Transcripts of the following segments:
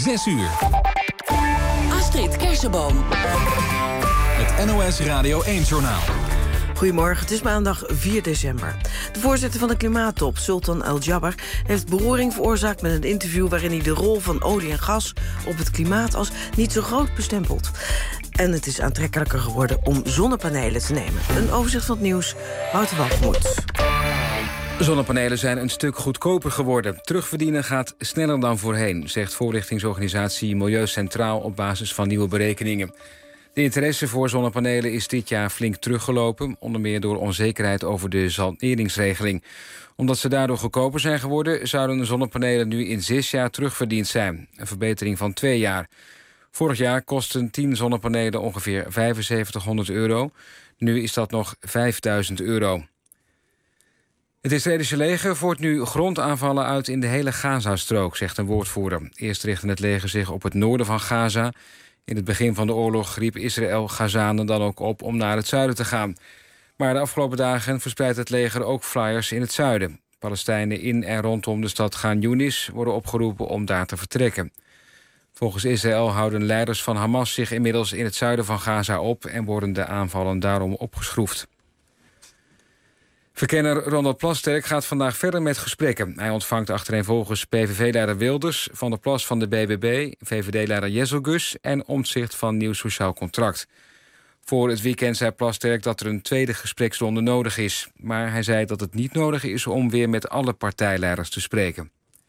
6 uur. Astrid Kersenboom. Het NOS Radio 1-journaal. Goedemorgen, het is maandag 4 december. De voorzitter van de klimaattop, Sultan Al-Jaber, heeft beroering veroorzaakt met een interview waarin hij de rol van olie en gas op het klimaat als niet zo groot bestempelt. En het is aantrekkelijker geworden om zonnepanelen te nemen. Een overzicht van het nieuws, Wouter Walgemoed. Zonnepanelen zijn een stuk goedkoper geworden. Terugverdienen gaat sneller dan voorheen, zegt voorlichtingsorganisatie Milieu Centraal op basis van nieuwe berekeningen. De interesse voor zonnepanelen is dit jaar flink teruggelopen, onder meer door onzekerheid over de saneringsregeling. Omdat ze daardoor goedkoper zijn geworden, zouden de zonnepanelen nu in 6 jaar terugverdiend zijn. Een verbetering van 2 jaar. Vorig jaar kosten 10 zonnepanelen ongeveer €7500. Nu is dat nog €5000. Het Israëlische leger voert nu grondaanvallen uit in de hele Gazastrook, zegt een woordvoerder. Eerst richtte het leger zich op het noorden van Gaza. In het begin van de oorlog riep Israël Gazanen dan ook op om naar het zuiden te gaan. Maar de afgelopen dagen verspreidt het leger ook flyers in het zuiden. Palestijnen in en rondom de stad Khan Yunis worden opgeroepen om daar te vertrekken. Volgens Israël houden leiders van Hamas zich inmiddels in het zuiden van Gaza op en worden de aanvallen daarom opgeschroefd. Verkenner Ronald Plasterk gaat vandaag verder met gesprekken. Hij ontvangt achtereenvolgens PVV-leider Wilders, Van der Plas van de BBB, VVD-leider Jezelgus en Omtzigt van Nieuw Sociaal Contract. Voor het weekend zei Plasterk dat er een tweede gespreksronde nodig is. Maar hij zei dat het niet nodig is om weer met alle partijleiders te spreken.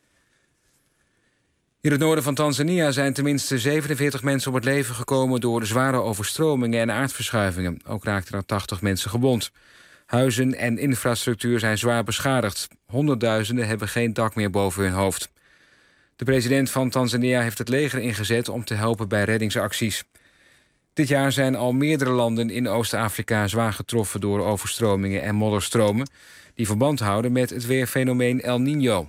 In het noorden van Tanzania zijn tenminste 47 mensen om het leven gekomen door de zware overstromingen en aardverschuivingen. Ook raakten er 80 mensen gewond. Huizen en infrastructuur zijn zwaar beschadigd. Honderdduizenden hebben geen dak meer boven hun hoofd. De president van Tanzania heeft het leger ingezet om te helpen bij reddingsacties. Dit jaar zijn al meerdere landen in Oost-Afrika zwaar getroffen door overstromingen en modderstromen die verband houden met het weerfenomeen El Niño.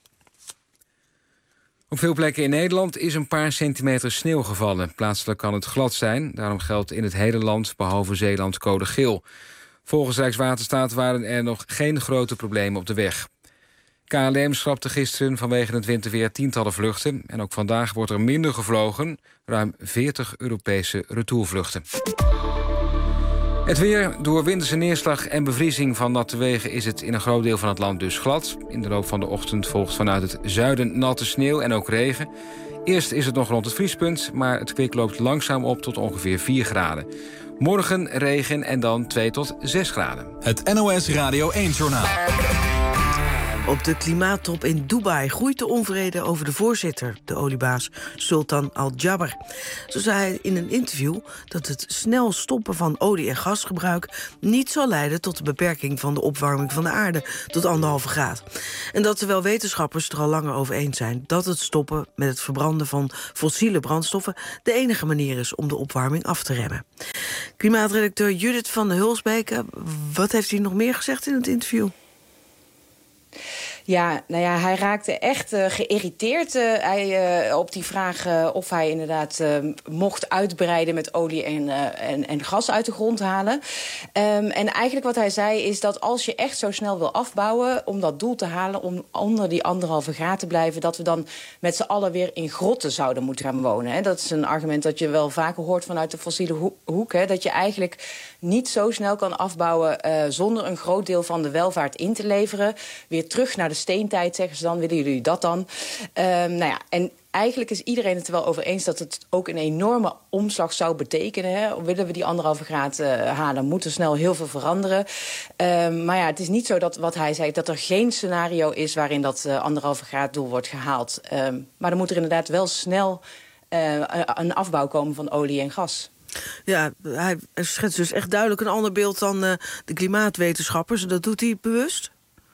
Op veel plekken in Nederland is een paar centimeter sneeuw gevallen. Plaatselijk kan het glad zijn. Daarom geldt in het hele land, behalve Zeeland, code geel. Volgens Rijkswaterstaat waren er nog geen grote problemen op de weg. KLM schrapte gisteren vanwege het winterweer tientallen vluchten. En ook vandaag wordt er minder gevlogen. Ruim 40 Europese retourvluchten. Het weer. Door winterse neerslag en bevriezing van natte wegen is het in een groot deel van het land dus glad. In de loop van de ochtend volgt vanuit het zuiden natte sneeuw en ook regen. Eerst is het nog rond het vriespunt, maar het kwik loopt langzaam op tot ongeveer 4 graden. Morgen regen en dan 2 tot 6 graden. Het NOS Radio 1-journaal. Op de klimaattop in Dubai groeit de onvrede over de voorzitter, de oliebaas Sultan Al-Jaber. Zo zei hij in een interview dat het snel stoppen van olie- en gasgebruik niet zal leiden tot de beperking van de opwarming van de aarde tot 1,5 graad. En dat terwijl wetenschappers er al langer over eens zijn dat het stoppen met het verbranden van fossiele brandstoffen de enige manier is om de opwarming af te remmen. Klimaatredacteur Judith van de Hulsbeke, wat heeft hij nog meer gezegd in het interview? Ja, nou ja, hij raakte echt geïrriteerd op die vraag of hij inderdaad mocht uitbreiden met olie en gas uit de grond halen. En eigenlijk wat hij zei is dat als je echt zo snel wil afbouwen om dat doel te halen, om onder die 1,5 graad te blijven, dat we dan met z'n allen weer in grotten zouden moeten gaan wonen. Hè. Dat is een argument dat je wel vaker hoort vanuit de fossiele hoek. Hè, dat je eigenlijk niet zo snel kan afbouwen zonder een groot deel van de welvaart in te leveren. Weer terug naar de steentijd, zeggen ze dan. Willen jullie dat dan? Nou ja, en eigenlijk is iedereen het er wel over eens dat het ook een enorme omslag zou betekenen. Hè? Willen we die 1,5 graad halen, moet er snel heel veel veranderen. Maar ja, het is niet zo dat wat hij zei, dat er geen scenario is waarin dat 1,5 graad doel wordt gehaald. Maar er moet er inderdaad wel snel een afbouw komen van olie en gas. Ja, hij schetst dus echt duidelijk een ander beeld dan de klimaatwetenschappers. En dat doet hij bewust?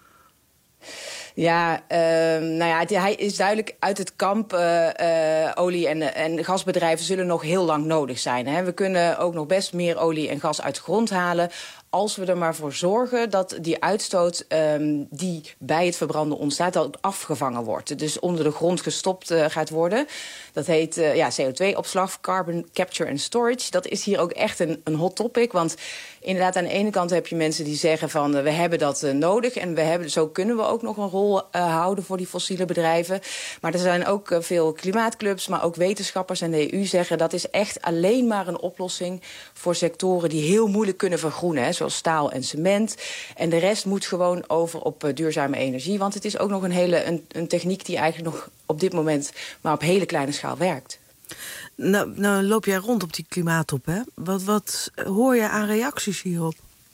Ja, nou ja, hij is duidelijk uit het kamp. Olie- en gasbedrijven zullen nog heel lang nodig zijn. Hè. We kunnen ook nog best meer olie en gas uit de grond halen als we er maar voor zorgen dat die uitstoot die bij het verbranden ontstaat, dat afgevangen wordt. Dus onder de grond gestopt gaat worden. Dat heet CO2-opslag, carbon capture and storage. Dat is hier ook echt een hot topic. Want inderdaad, aan de ene kant heb je mensen die zeggen van we hebben dat nodig. En zo kunnen we ook nog een rol houden voor die fossiele bedrijven. Maar er zijn ook veel klimaatclubs, maar ook wetenschappers en de EU zeggen dat is echt alleen maar een oplossing voor sectoren die heel moeilijk kunnen vergroenen. Hè, zoals staal en cement. En de rest moet gewoon over op duurzame energie. Want het is ook nog een techniek die eigenlijk nog op dit moment maar op hele kleine schaal werkt. Nou loop jij rond op die klimaattop, hè? Wat hoor je aan reacties hierop?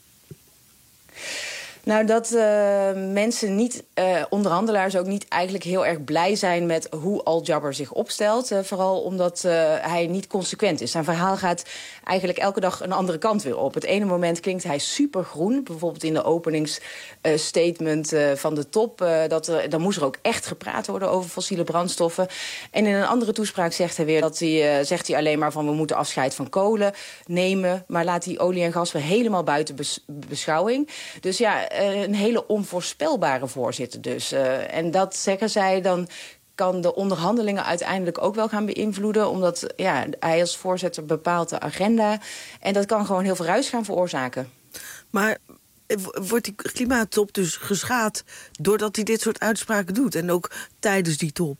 Nou, dat mensen niet, onderhandelaars ook niet eigenlijk heel erg blij zijn met hoe Al-Jaber zich opstelt. Vooral omdat hij niet consequent is. Zijn verhaal gaat eigenlijk elke dag een andere kant weer op. Het ene moment klinkt hij supergroen. Bijvoorbeeld in de openingsstatement van de top. Dan moest er ook echt gepraat worden over fossiele brandstoffen. En in een andere toespraak zegt hij weer zegt hij alleen maar van we moeten afscheid van kolen nemen. Maar laat die olie en gas weer helemaal buiten beschouwing. Dus ja, een hele onvoorspelbare voorzitter dus. En dat zeggen zij dan kan de onderhandelingen uiteindelijk ook wel gaan beïnvloeden. Omdat hij als voorzitter bepaalt de agenda. En dat kan gewoon heel veel ruis gaan veroorzaken. Maar wordt die klimaattop dus geschaad doordat hij dit soort uitspraken doet? En ook tijdens die top?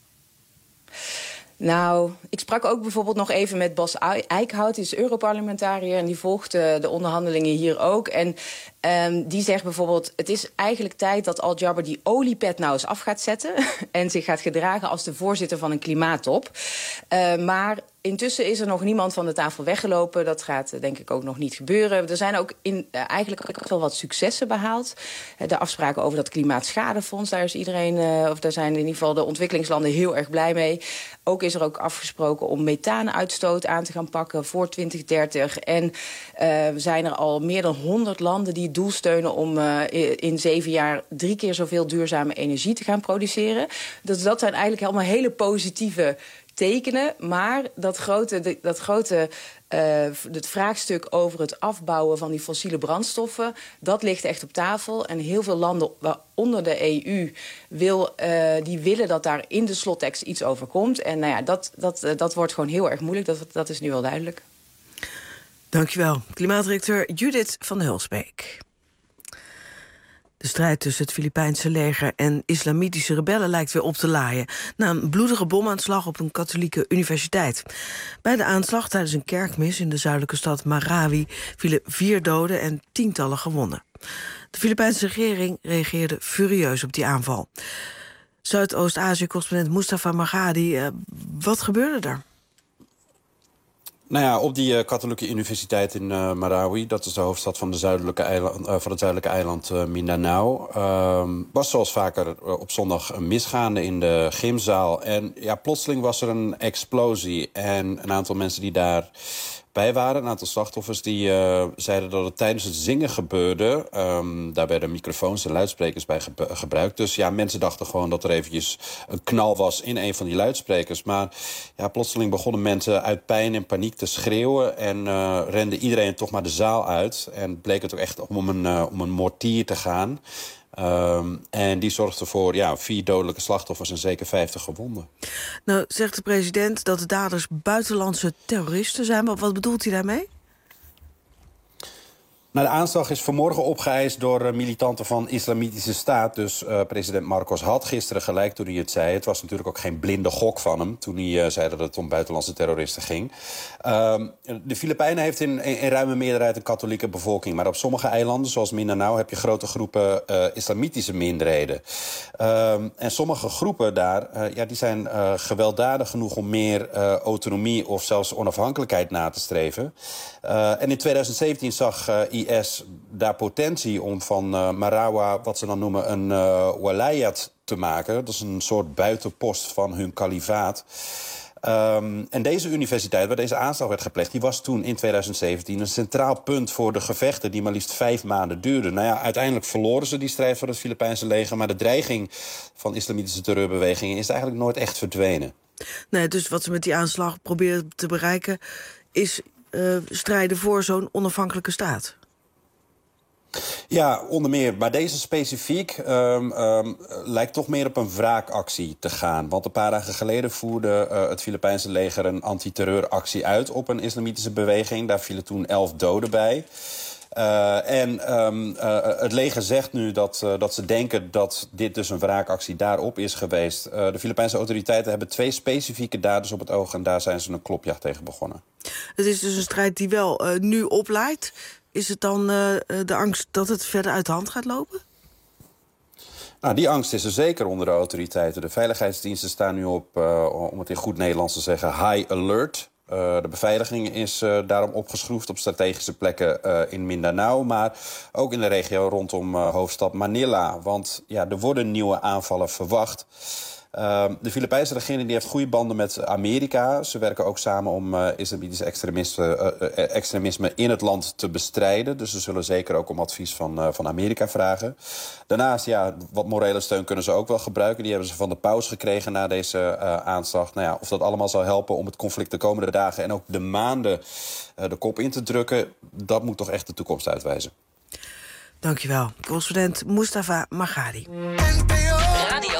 Nou, ik sprak ook bijvoorbeeld nog even met Bas Eickhout. Die is Europarlementariër en die volgt de onderhandelingen hier ook. En die zegt bijvoorbeeld, het is eigenlijk tijd dat Al-Jaber die oliepet nou eens af gaat zetten en zich gaat gedragen als de voorzitter van een klimaattop. Maar intussen is er nog niemand van de tafel weggelopen. Dat gaat denk ik ook nog niet gebeuren. Er zijn ook eigenlijk ook wel wat successen behaald. De afspraken over dat klimaatschadefonds, daar zijn in ieder geval de ontwikkelingslanden heel erg blij mee. Ook is er ook afgesproken om methaanuitstoot aan te gaan pakken voor 2030. En zijn er al meer dan 100 landen die het doel steunen om in 7 jaar 3 keer zoveel duurzame energie te gaan produceren. Dus dat zijn eigenlijk allemaal hele positieve tekenen. Maar het vraagstuk over het afbouwen van die fossiele brandstoffen, dat ligt echt op tafel. En heel veel landen, waaronder de EU, die willen dat daar in de slottekst iets over komt. En nou ja, dat wordt gewoon heel erg moeilijk. Dat is nu wel duidelijk. Dankjewel. Klimaatdirecteur Judith van de Hulsbeek. De strijd tussen het Filipijnse leger en islamitische rebellen lijkt weer op te laaien na een bloedige bomaanslag op een katholieke universiteit. Bij de aanslag tijdens een kerkmis in de zuidelijke stad Marawi vielen 4 doden en tientallen gewonden. De Filipijnse regering reageerde furieus op die aanval. Zuidoost-Azië-correspondent Mustafa Margadi, wat gebeurde er? Nou ja, op die katholieke universiteit in Marawi, dat is de hoofdstad van, van het zuidelijke eiland Mindanao, was zoals vaker op zondag een misgaande in de gymzaal. En ja, plotseling was er een explosie en een aantal mensen die daarbij waren, een aantal slachtoffers, die zeiden dat het tijdens het zingen gebeurde. Daar werden microfoons en luidsprekers bij gebruikt. Dus ja, mensen dachten gewoon dat er eventjes een knal was in een van die luidsprekers. Maar ja, plotseling begonnen mensen uit pijn en paniek te schreeuwen en rende iedereen toch maar de zaal uit. En bleek het ook echt om een mortier te gaan. En die zorgde voor 4 dodelijke slachtoffers en zeker 50 gewonden. Nou, zegt de president dat de daders buitenlandse terroristen zijn. Maar wat bedoelt hij daarmee? Nou, de aanslag is vanmorgen opgeëist door militanten van Islamitische Staat. Dus president Marcos had gisteren gelijk toen hij het zei. Het was natuurlijk ook geen blinde gok van hem toen hij zei dat het om buitenlandse terroristen ging. De Filipijnen heeft in ruime meerderheid een katholieke bevolking. Maar op sommige eilanden, zoals Mindanao, heb je grote groepen islamitische minderheden. En sommige groepen daar, die zijn gewelddadig genoeg om meer autonomie of zelfs onafhankelijkheid na te streven. En in 2017 zag IS daar potentie om van Marawa, wat ze dan noemen, een walayat te maken. Dat is een soort buitenpost van hun kalifaat. En deze universiteit, waar deze aanslag werd gepleegd, die was toen in 2017 een centraal punt voor de gevechten die maar liefst 5 maanden duurden. Nou ja, uiteindelijk verloren ze die strijd voor het Filipijnse leger, maar de dreiging van islamitische terreurbewegingen is eigenlijk nooit echt verdwenen. Nee, dus wat ze met die aanslag proberen te bereiken is strijden voor zo'n onafhankelijke staat. Ja, onder meer. Maar deze specifiek lijkt toch meer op een wraakactie te gaan. Want een paar dagen geleden voerde het Filipijnse leger een antiterreuractie uit op een islamitische beweging. Daar vielen toen 11 doden bij. Het leger zegt nu dat ze denken dat dit dus een wraakactie daarop is geweest. De Filipijnse autoriteiten hebben 2 specifieke daders op het oog en daar zijn ze een klopjacht tegen begonnen. Het is dus een strijd die wel nu opleidt. Is het dan de angst dat het verder uit de hand gaat lopen? Nou, die angst is er zeker onder de autoriteiten. De veiligheidsdiensten staan nu op, om het in goed Nederlands te zeggen, high alert. De beveiliging is daarom opgeschroefd op strategische plekken in Mindanao, maar ook in de regio rondom hoofdstad Manila. Want ja, er worden nieuwe aanvallen verwacht. De Filipijnse regering die heeft goede banden met Amerika. Ze werken ook samen om islamitisch extremisme in het land te bestrijden. Dus ze zullen zeker ook om advies van Amerika vragen. Daarnaast, ja, wat morele steun kunnen ze ook wel gebruiken. Die hebben ze van de paus gekregen na deze aanslag. Nou ja, of dat allemaal zal helpen om het conflict de komende dagen en ook de maanden de kop in te drukken, dat moet toch echt de toekomst uitwijzen. Dankjewel. Correspondent Mustafa Margari. Radio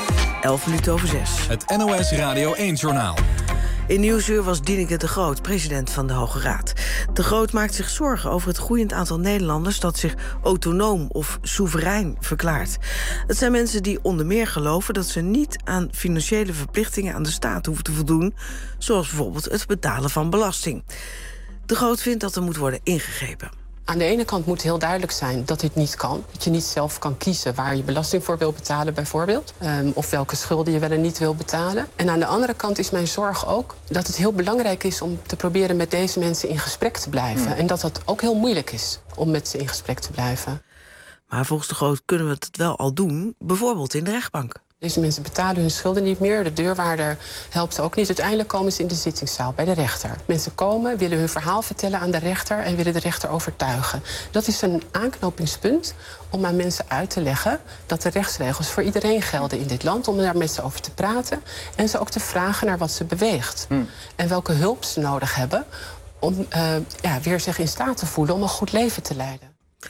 6:11. Het NOS Radio 1-journaal. In Nieuwsuur was Dineke de Groot, president van de Hoge Raad. De Groot maakt zich zorgen over het groeiend aantal Nederlanders dat zich autonoom of soeverein verklaart. Het zijn mensen die onder meer geloven dat ze niet aan financiële verplichtingen aan de staat hoeven te voldoen, zoals bijvoorbeeld het betalen van belasting. De Groot vindt dat er moet worden ingegrepen. Aan de ene kant moet heel duidelijk zijn dat dit niet kan. Dat je niet zelf kan kiezen waar je belasting voor wil betalen bijvoorbeeld. Of welke schulden je wel en niet wil betalen. En aan de andere kant is mijn zorg ook dat het heel belangrijk is om te proberen met deze mensen in gesprek te blijven. En dat dat ook heel moeilijk is om met ze in gesprek te blijven. Maar volgens de Groot kunnen we het wel al doen, bijvoorbeeld in de rechtbank. Deze mensen betalen hun schulden niet meer. De deurwaarder helpt ook niet. Uiteindelijk komen ze in de zittingszaal bij de rechter. Mensen komen, willen hun verhaal vertellen aan de rechter en willen de rechter overtuigen. Dat is een aanknopingspunt om aan mensen uit te leggen dat de rechtsregels voor iedereen gelden in dit land. Om daar met ze over te praten en ze ook te vragen naar wat ze beweegt. En welke hulp ze nodig hebben om weer zich in staat te voelen om een goed leven te leiden.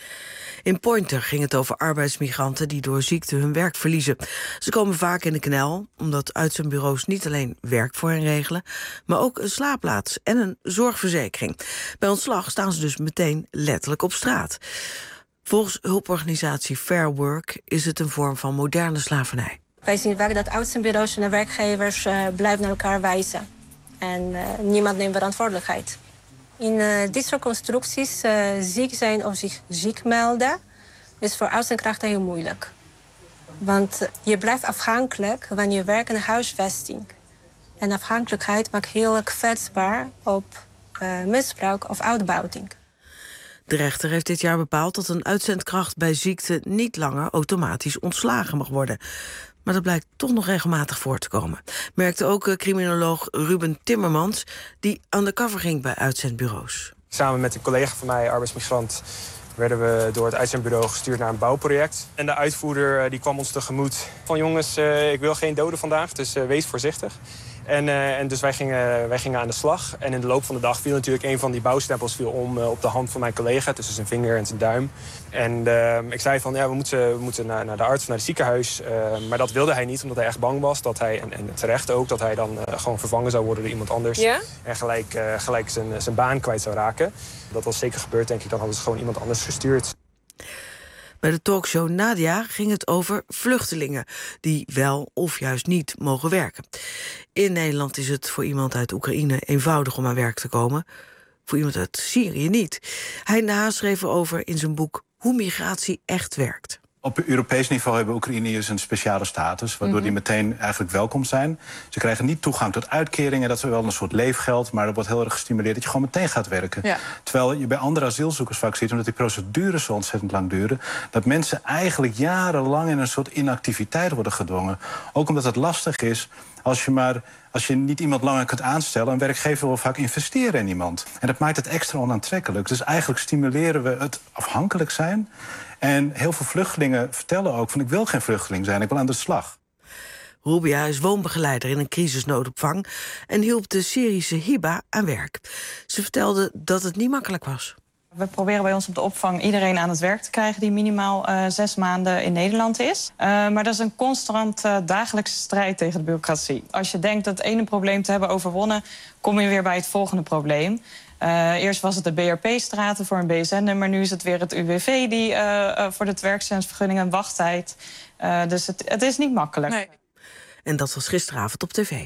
In Pointer ging het over arbeidsmigranten die door ziekte hun werk verliezen. Ze komen vaak in de knel, omdat uitzendbureaus niet alleen werk voor hen regelen, maar ook een slaapplaats en een zorgverzekering. Bij ontslag staan ze dus meteen letterlijk op straat. Volgens hulporganisatie Fair Work is het een vorm van moderne slavernij. Wij zien vaak dat uitzendbureaus en de werkgevers blijven naar elkaar wijzen. En niemand neemt verantwoordelijkheid. In dit soort constructies ziek zijn of zich ziek melden is voor uitzendkrachten heel moeilijk. Want je blijft afhankelijk van je werk en huisvesting. En afhankelijkheid maakt heel kwetsbaar op misbruik of uitbuiting. De rechter heeft dit jaar bepaald dat een uitzendkracht bij ziekte niet langer automatisch ontslagen mag worden. Maar dat blijkt toch nog regelmatig voor te komen. Merkte ook criminoloog Ruben Timmermans, die undercover ging bij uitzendbureaus. Samen met een collega van mij, arbeidsmigrant, werden we door het uitzendbureau gestuurd naar een bouwproject. En de uitvoerder die kwam ons tegemoet van jongens, ik wil geen doden vandaag, dus wees voorzichtig. En dus wij gingen aan de slag. En in de loop van de dag viel natuurlijk een van die bouwstempels om op de hand van mijn collega, tussen zijn vinger en zijn duim. En ik zei van, ja, we moeten naar de arts, naar het ziekenhuis. Maar dat wilde hij niet, omdat hij echt bang was dat hij, en terecht ook, dat hij dan gewoon vervangen zou worden door iemand anders. Ja? En gelijk zijn baan kwijt zou raken. Dat was zeker gebeurd, denk ik. Dan hadden ze gewoon iemand anders gestuurd. Bij de talkshow Nadia ging het over vluchtelingen die wel of juist niet mogen werken. In Nederland is het voor iemand uit Oekraïne eenvoudig om aan werk te komen. Voor iemand uit Syrië niet. Hein de Haas schreef erover in zijn boek Hoe migratie echt werkt. Op Europees niveau hebben Oekraïners een speciale status, waardoor die meteen eigenlijk welkom zijn. Ze krijgen niet toegang tot uitkeringen, dat is wel een soort leefgeld, maar er wordt heel erg gestimuleerd dat je gewoon meteen gaat werken. Ja. Terwijl je bij andere asielzoekers vaak ziet, omdat die procedures zo ontzettend lang duren, dat mensen eigenlijk jarenlang in een soort inactiviteit worden gedwongen. Ook omdat het lastig is. Als je niet iemand langer kunt aanstellen, een werkgever wil vaak investeren in iemand. En dat maakt het extra onaantrekkelijk. Dus eigenlijk stimuleren we het afhankelijk zijn. En heel veel vluchtelingen vertellen ook van, ik wil geen vluchteling zijn, ik wil aan de slag. Rubia is woonbegeleider in een crisisnoodopvang en hielp de Syrische Hiba aan werk. Ze vertelde dat het niet makkelijk was. We proberen bij ons op de opvang iedereen aan het werk te krijgen die minimaal 6 maanden in Nederland is. Maar dat is een constant dagelijkse strijd tegen de bureaucratie. Als je denkt dat het ene probleem te hebben overwonnen, kom je weer bij het volgende probleem. Eerst was het de BRP-straten voor een BSN-nummer. Nu is het weer het UWV die voor de werkstellingsvergunning een wachttijd. Dus het is niet makkelijk. Nee. En dat was gisteravond op tv.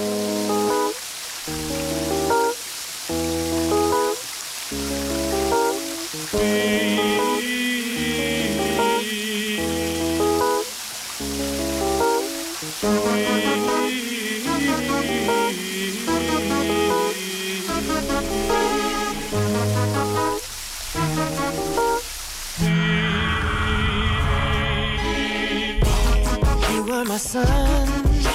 My sun,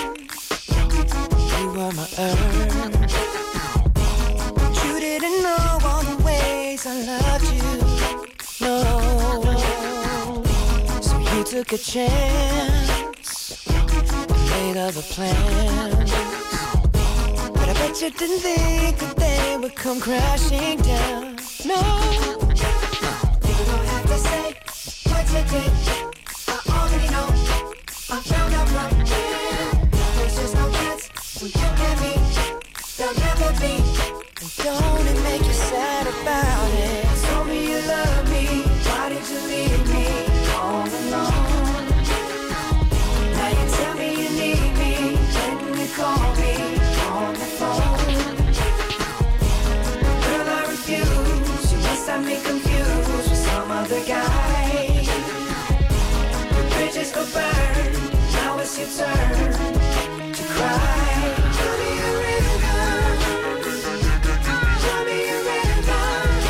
you were my earth. But you didn't know all the ways I loved you. No, so you took a chance and made other plans. But I bet you didn't think that they would come crashing down. No, you don't have to say what you did. I already know. I found out from him. There's just no chance when you and me, there'll never be. And don't it make you sad about it? Told me you love me, why did you leave me all alone? Now you tell me you need me, when you call me on the phone. Girl, I refuse, you must have me confused with some other guy. The bridges go burn. Now it's your turn to cry. Tell me a river. Tell me a river.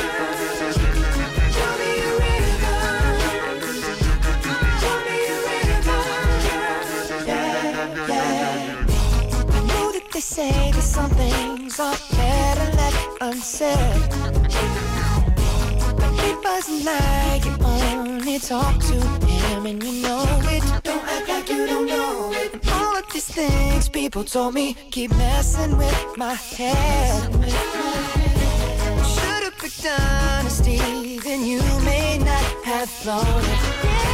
Tell me a river. Tell me a river. Yeah, yeah. I know that they say that some things are better left unsaid. But it wasn't like you only talk to him and you know it. Don't act like you don't know it. And all of these things people told me keep messing with my head. Should've picked honesty, then you may not have thought it.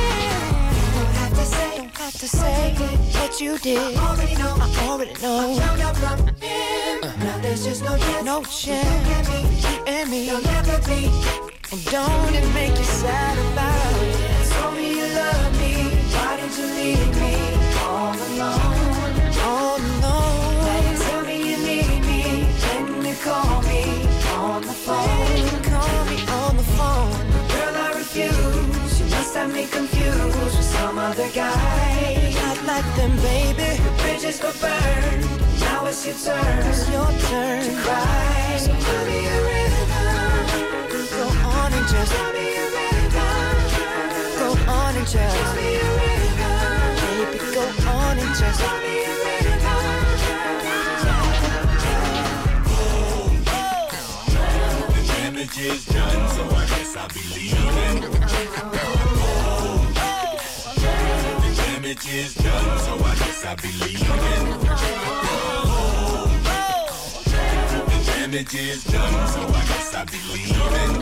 Don't have to say what you did. I already know. I already know. I found out from him. Now there's just no chance. No chance. You and me. You'll never be. And don't it make you sad about it? Told me you love me, why did you leave me all alone? All alone. Now you tell me you need me, when you call me on the phone. Call me on the phone. Girl, I refuse, you must have me confused with some other guy. Not like them, baby. The bridges go burn, now it's your turn. It's your turn to cry. So tell me a river. Go on and just tell me a river. Go on and just tell me a river. Baby, go on and just tell me a river. The damage is done, so I guess I'll be leaving. The damage is done, so I guess I'll be leaving. The damage is done, so I guess I'll be leaving.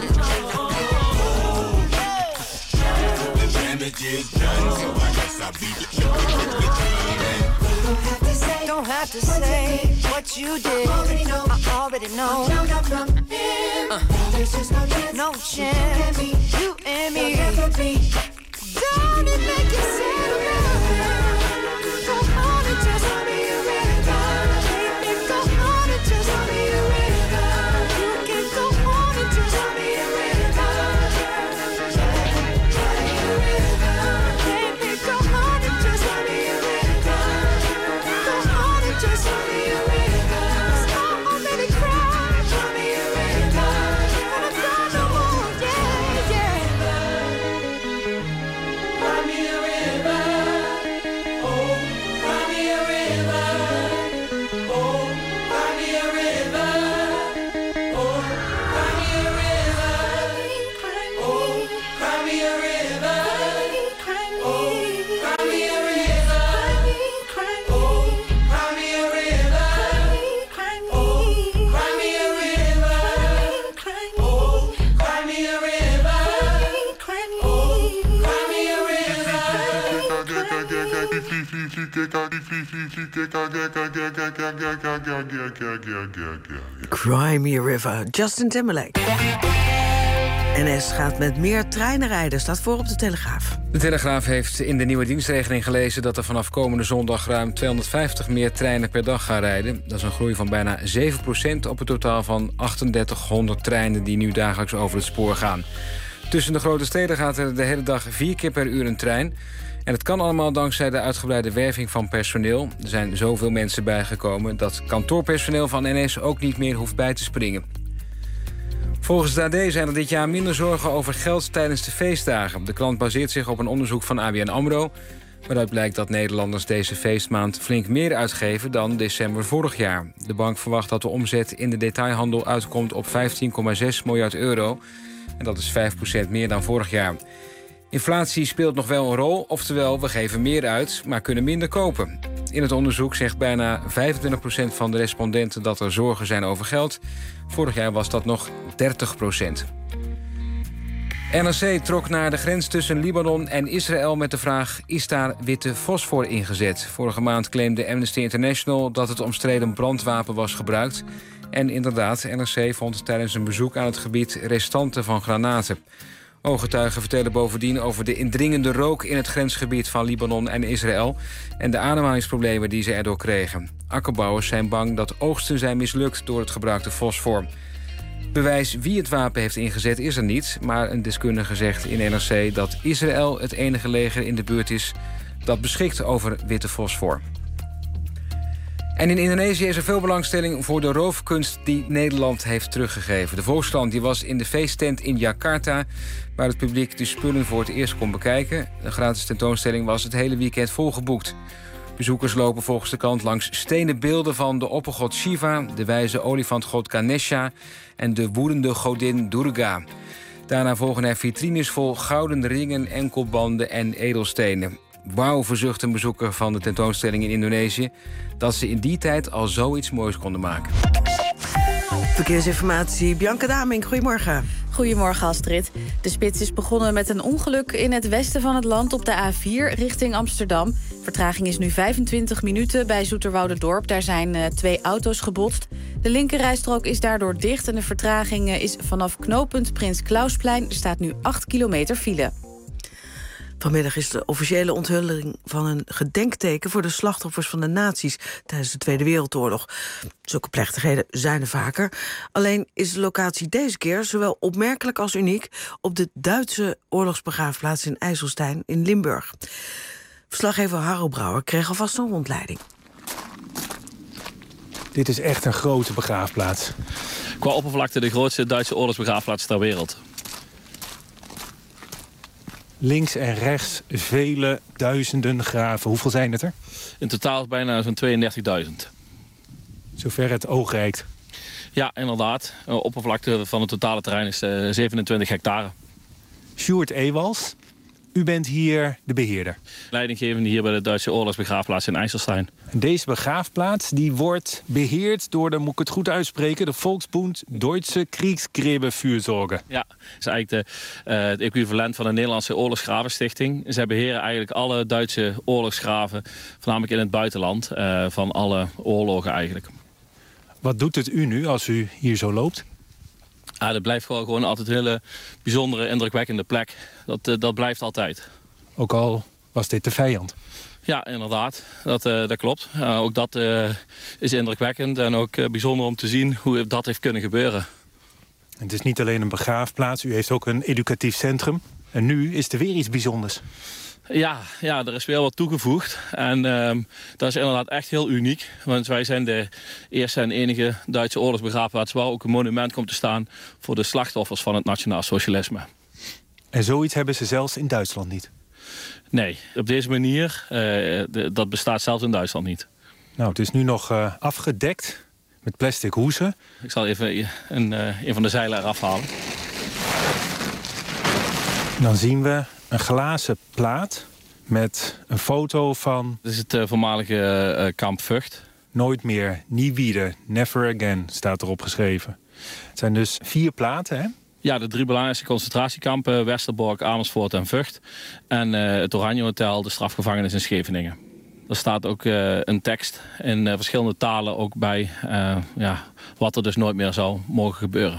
The damage is done, so I guess I'll be leaving. Don't have to say what you did. I already know. There's just no chance. You and me. Don't it make you sad about it? Go on and just tell me a river. Baby, go on and just tell me a river. You can go on and just tell me a river. Tell me a river. Baby, go on and just tell me a river. Go on and just tell me a river. Stop already crying. Tell me a river. Gonna cry no more. Yeah, yeah. Tell me a river. Cry Me a River, Justin Timberlake. NS gaat met meer treinen rijden, staat voor op de Telegraaf. De Telegraaf heeft in de nieuwe dienstregeling gelezen dat er vanaf komende zondag ruim 250 meer treinen per dag gaan rijden. Dat is een groei van bijna 7% op het totaal van 3800 treinen die nu dagelijks over het spoor gaan. Tussen de grote steden gaat er de hele dag 4 keer per uur een trein. En het kan allemaal dankzij de uitgebreide werving van personeel. Er zijn zoveel mensen bijgekomen dat kantoorpersoneel van NS ook niet meer hoeft bij te springen. Volgens de AD zijn er dit jaar minder zorgen over geld tijdens de feestdagen. De krant baseert zich op een onderzoek van ABN AMRO... waaruit blijkt dat Nederlanders deze feestmaand flink meer uitgeven dan december vorig jaar. De bank verwacht dat de omzet in de detailhandel uitkomt op 15,6 miljard euro. En dat is 5% meer dan vorig jaar. Inflatie speelt nog wel een rol, oftewel we geven meer uit, maar kunnen minder kopen. In het onderzoek zegt bijna 25% van de respondenten dat er zorgen zijn over geld. Vorig jaar was dat nog 30%. NRC trok naar de grens tussen Libanon en Israël met de vraag: is daar witte fosfor ingezet? Vorige maand claimde Amnesty International dat het omstreden brandwapen was gebruikt. En inderdaad, NRC vond tijdens een bezoek aan het gebied restanten van granaten. Ooggetuigen vertellen bovendien over de indringende rook in het grensgebied van Libanon en Israël en de ademhalingsproblemen die ze erdoor kregen. Akkerbouwers zijn bang dat oogsten zijn mislukt door het gebruikte fosfor. Bewijs wie het wapen heeft ingezet is er niet, maar een deskundige zegt in NRC dat Israël het enige leger in de buurt is dat beschikt over witte fosfor. En in Indonesië is er veel belangstelling voor de roofkunst die Nederland heeft teruggegeven. De Volkskrant die was in de feesttent in Jakarta, waar het publiek de spullen voor het eerst kon bekijken. De gratis tentoonstelling was het hele weekend volgeboekt. Bezoekers lopen volgens de krant langs stenen beelden van de oppergod Shiva, de wijze olifantgod Ganesha en de woedende godin Durga. Daarna volgen er vitrines vol gouden ringen, enkelbanden en edelstenen. Wauw, verzucht een bezoeker van de tentoonstelling in Indonesië, dat ze in die tijd al zoiets moois konden maken. Verkeersinformatie, Bianca Daming, goedemorgen. Goedemorgen Astrid. De spits is begonnen met een ongeluk in het westen van het land op de A4 richting Amsterdam. Vertraging is nu 25 minuten bij Zoeterwouderdorp. Daar zijn 2 auto's gebotst. De linkerrijstrook is daardoor dicht en de vertraging is vanaf knooppunt Prins Klausplein. Er staat nu 8 kilometer file. Vanmiddag is de officiële onthulling van een gedenkteken voor de slachtoffers van de nazi's tijdens de Tweede Wereldoorlog. Zulke plechtigheden zijn er vaker. Alleen is de locatie deze keer zowel opmerkelijk als uniek op de Duitse oorlogsbegraafplaats in IJsselstein in Limburg. Verslaggever Harro Brouwer kreeg alvast een rondleiding. Dit is echt een grote begraafplaats. Qua oppervlakte de grootste Duitse oorlogsbegraafplaats ter wereld. Links en rechts vele duizenden graven. Hoeveel zijn het er? In totaal bijna zo'n 32.000. Zover het oog reikt. Ja, inderdaad. De oppervlakte van het totale terrein is 27 hectare. Sjoerd Ewals, u bent hier de beheerder. Leidinggevende hier bij de Duitse oorlogsbegraafplaats in IJsselstein. En deze begraafplaats die wordt beheerd door de, moet ik het goed uitspreken, de Volksbund Deutsche Kriegsgräberfürsorge. Ja, dat is eigenlijk het equivalent van de Nederlandse Oorlogsgravenstichting. Zij beheren eigenlijk alle Duitse oorlogsgraven, voornamelijk in het buitenland, van alle oorlogen eigenlijk. Wat doet het u nu als u hier zo loopt? Dat blijft gewoon altijd een hele bijzondere, indrukwekkende plek. Dat blijft altijd. Ook al was dit de vijand? Ja, inderdaad. Dat klopt. Ook dat is indrukwekkend en ook bijzonder om te zien hoe dat heeft kunnen gebeuren. Het is niet alleen een begraafplaats, u heeft ook een educatief centrum. En nu is er weer iets bijzonders. Ja, er is weer wat toegevoegd. En dat is inderdaad echt heel uniek. Want wij zijn de eerste en enige Duitse oorlogsbegraafplaats waar ook een monument komt te staan voor de slachtoffers van het nationaal socialisme. En zoiets hebben ze zelfs in Duitsland niet? Nee, op deze manier, dat bestaat zelfs in Duitsland niet. Nou, het is nu nog afgedekt met plastic hoezen. Ik zal even een van de zeilen eraf halen. Dan zien we een glazen plaat met een foto van... Dit is het voormalige kamp Vught. Nooit meer, nie wieder, never again, staat erop geschreven. Het zijn dus 4 platen, hè? Ja, de 3 belangrijkste concentratiekampen, Westerbork, Amersfoort en Vught. En het Oranje Hotel, de strafgevangenis in Scheveningen. Er staat ook een tekst in verschillende talen ook bij wat er dus nooit meer zou mogen gebeuren.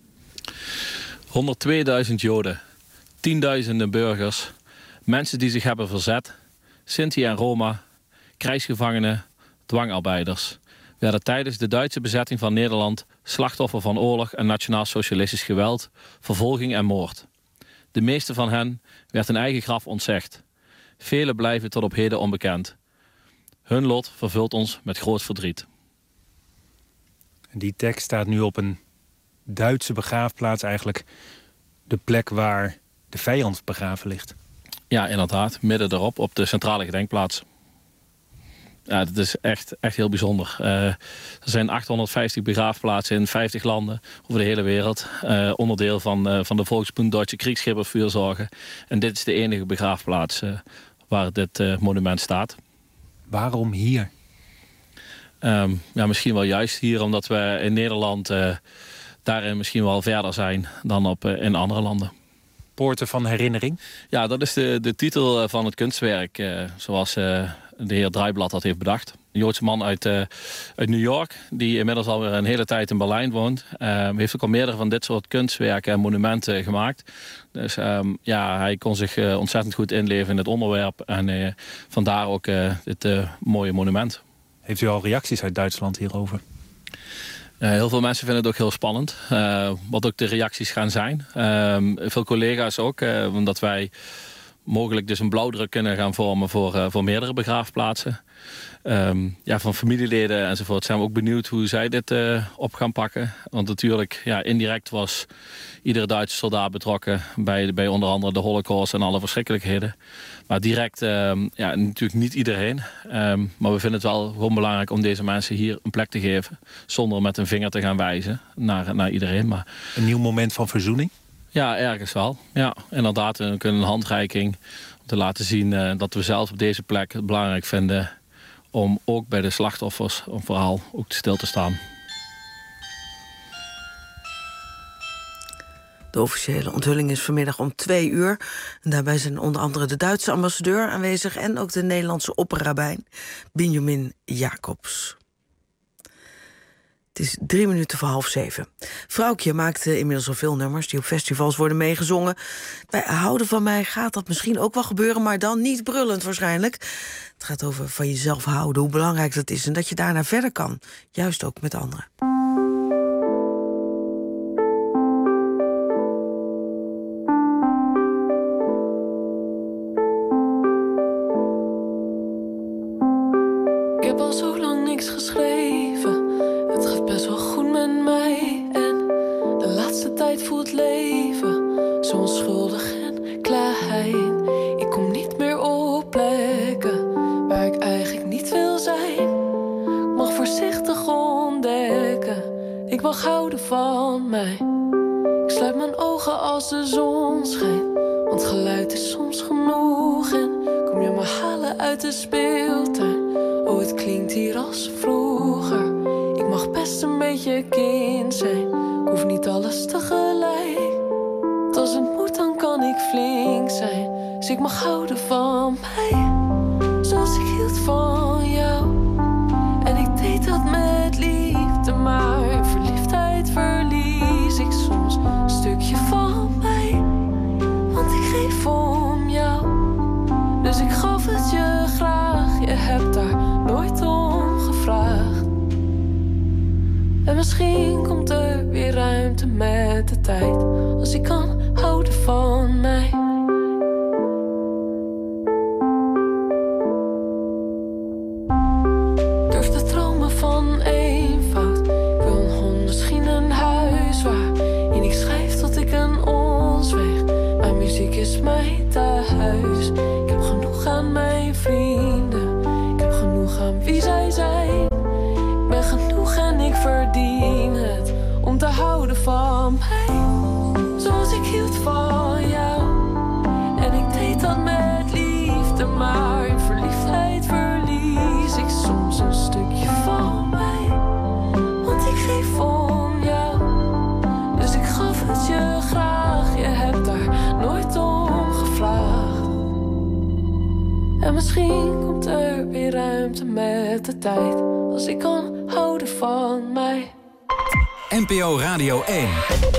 102.000 Joden, tienduizenden burgers, mensen die zich hebben verzet, Sinti en Roma, krijgsgevangenen, dwangarbeiders, werden tijdens de Duitse bezetting van Nederland slachtoffer van oorlog en nationaal-socialistisch geweld, vervolging en moord. De meeste van hen werd hun eigen graf ontzegd. Velen blijven tot op heden onbekend. Hun lot vervult ons met groot verdriet. Die tekst staat nu op een Duitse begraafplaats, eigenlijk de plek waar de vijand begraven ligt. Ja, inderdaad. Midden erop, op de centrale gedenkplaats. Ja, dat is echt heel bijzonder. Er zijn 850 begraafplaatsen in 50 landen over de hele wereld. Onderdeel van de Volksbund Deutsche Kriegsgräberfürsorge. En dit is de enige begraafplaats waar dit monument staat. Waarom hier? Misschien wel juist hier, omdat we in Nederland daarin misschien wel verder zijn dan in andere landen. Poorten van herinnering? Ja, dat is de titel van het kunstwerk, zoals de heer Draaiblad dat heeft bedacht. Een Joodse man uit New York, die inmiddels alweer een hele tijd in Berlijn woont. Heeft ook al meerdere van dit soort kunstwerken en monumenten gemaakt. Dus hij kon zich ontzettend goed inleven in het onderwerp. En vandaar ook dit mooie monument. Heeft u al reacties uit Duitsland hierover? Heel veel mensen vinden het ook heel spannend. Wat ook de reacties gaan zijn. Veel collega's ook. Omdat wij mogelijk dus een blauwdruk kunnen gaan vormen voor meerdere begraafplaatsen. Van familieleden enzovoort zijn we ook benieuwd hoe zij dit op gaan pakken. Want natuurlijk, indirect was iedere Duitse soldaat betrokken bij onder andere de Holocaust en alle verschrikkelijkheden. Maar direct, natuurlijk niet iedereen. Maar we vinden het wel gewoon belangrijk om deze mensen hier een plek te geven. Zonder met een vinger te gaan wijzen naar iedereen. Maar een nieuw moment van verzoening? Ja, ergens wel. Ja, inderdaad, een handreiking om te laten zien dat we zelf op deze plek het belangrijk vinden om ook bij de slachtoffers een verhaal ook stil te staan. De officiële onthulling is vanmiddag om 2 uur. En daarbij zijn onder andere de Duitse ambassadeur aanwezig en ook de Nederlandse opperrabijn Benjamin Jacobs. Het is 6:03. Vrouwtje maakte inmiddels al veel nummers die op festivals worden meegezongen. Bij Houden van mij gaat dat misschien ook wel gebeuren, maar dan niet brullend waarschijnlijk. Het gaat over van jezelf houden, hoe belangrijk dat is en dat je daarna verder kan. Juist ook met anderen. Ik heb al zo lang niks geschreven. Het gaat best wel goed met mij. En de laatste tijd voelt leven zo onschuldig en klein. Ik kom niet meer op plekken waar ik eigenlijk niet wil zijn. Ik mag voorzichtig ontdekken. Ik mag houden van mij. Ik sluit mijn ogen als de zon schijnt. Want geluid is soms genoeg. En kom je me halen uit de speeltuin. Oh, het klinkt hier als vroeger. Ik mag best een beetje kind zijn. Ik hoef niet alles tegelijk. Als het moet, dan kan ik flink zijn. Dus ik mag houden van mij. Zoals ik hield van jou. En ik deed dat met liefde. Maar verliefdheid verlies ik soms een stukje van mij. Want ik geef om jou. Dus ik gaf het je graag. Je hebt daar nooit om gevraagd. En misschien komt er weer ruimte met de tijd. Als ik kan houden van mij. Durf te dromen van eenvoud. Ik wil een hond, misschien een huis waarin ik schrijf tot ik een ons weg. Mijn muziek is mijn thuis. Ik heb genoeg aan mijn vrienden. Ik heb genoeg aan wie zij zijn. Ik ben genoeg en ik verdien het om te houden van mij. Zoals ik hield van jou. En ik deed dat met liefde. Maar in verliefdheid verlies ik soms een stukje van mij. Want ik geef om jou. Dus ik gaf het je graag. Je hebt daar nooit om gevraagd. En misschien komt er weer ruimte met de tijd. Als ik kan houden van mij. NPO Radio 1.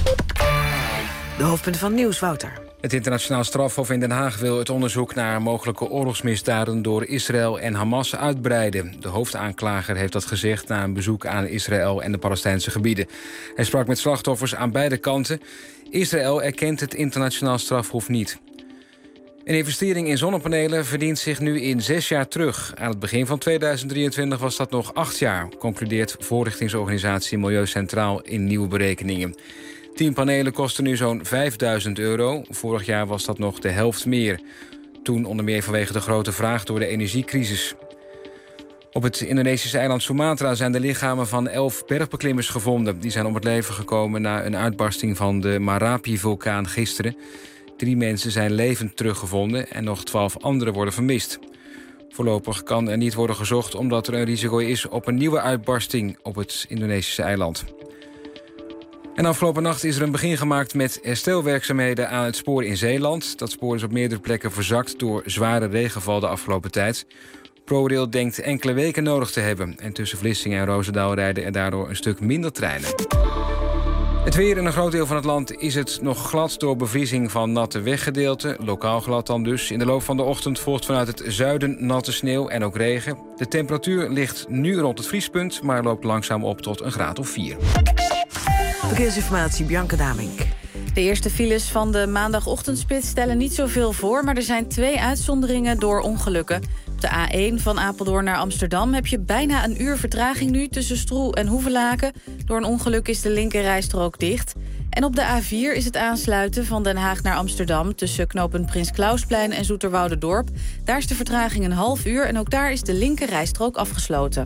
De hoofdpunten van nieuws, Wouter. Het internationaal strafhof in Den Haag wil het onderzoek naar mogelijke oorlogsmisdaden door Israël en Hamas uitbreiden. De hoofdaanklager heeft dat gezegd na een bezoek aan Israël en de Palestijnse gebieden. Hij sprak met slachtoffers aan beide kanten. Israël erkent het internationaal strafhof niet. Een investering in zonnepanelen verdient zich nu in 6 jaar terug. Aan het begin van 2023 was dat nog 8 jaar, concludeert voorlichtingsorganisatie Milieu Centraal in nieuwe berekeningen. 10 panelen kosten nu zo'n €5.000. Vorig jaar was dat nog de helft meer. Toen onder meer vanwege de grote vraag door de energiecrisis. Op het Indonesische eiland Sumatra zijn de lichamen van 11 bergbeklimmers gevonden. Die zijn om het leven gekomen na een uitbarsting van de Marapi-vulkaan gisteren. 3 mensen zijn levend teruggevonden en nog 12 anderen worden vermist. Voorlopig kan er niet worden gezocht omdat er een risico is op een nieuwe uitbarsting op het Indonesische eiland. En afgelopen nacht is er een begin gemaakt met herstelwerkzaamheden aan het spoor in Zeeland. Dat spoor is op meerdere plekken verzakt door zware regenval de afgelopen tijd. ProRail denkt enkele weken nodig te hebben. En tussen Vlissingen en Roosendaal rijden er daardoor een stuk minder treinen. Het weer in een groot deel van het land is het nog glad door bevriezing van natte weggedeelten. Lokaal glad dan dus. In de loop van de ochtend volgt vanuit het zuiden natte sneeuw en ook regen. De temperatuur ligt nu rond het vriespunt, maar loopt langzaam op tot een graad of 4. Verkeersinformatie, Bianca Damink. De eerste files van de maandagochtendspits stellen niet zoveel voor, maar er zijn 2 uitzonderingen door ongelukken. Op de A1 van Apeldoorn naar Amsterdam heb je bijna een uur vertraging nu tussen Stroe en Hoevelaken. Door een ongeluk is de linkerrijstrook dicht. En op de A4 is het aansluiten van Den Haag naar Amsterdam tussen knooppunt Prins Clausplein en Zoeterwouderdorp. Daar is de vertraging een half uur en ook daar is de linkerrijstrook afgesloten.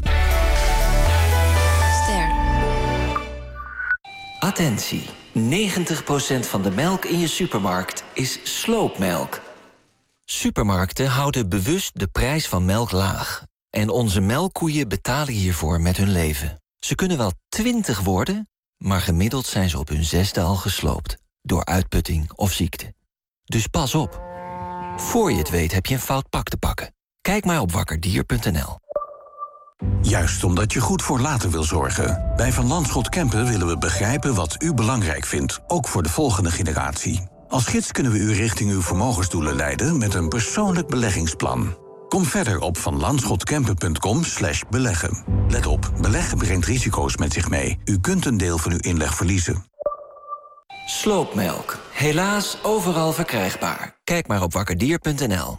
Attentie, 90% van de melk in je supermarkt is sloopmelk. Supermarkten houden bewust de prijs van melk laag. En onze melkkoeien betalen hiervoor met hun leven. Ze kunnen wel 20 worden, maar gemiddeld zijn ze op hun 6e al gesloopt. Door uitputting of ziekte. Dus pas op. Voor je het weet heb je een fout pak te pakken. Kijk maar op wakkerdier.nl. Juist omdat je goed voor later wil zorgen. Bij Van Lanschot Kempen willen we begrijpen wat u belangrijk vindt, ook voor de volgende generatie. Als gids kunnen we u richting uw vermogensdoelen leiden met een persoonlijk beleggingsplan. Kom verder op vanlandschotkampen.com/beleggen. Let op, beleggen brengt risico's met zich mee. U kunt een deel van uw inleg verliezen. Sloopmelk. Helaas overal verkrijgbaar. Kijk maar op wakkerdier.nl.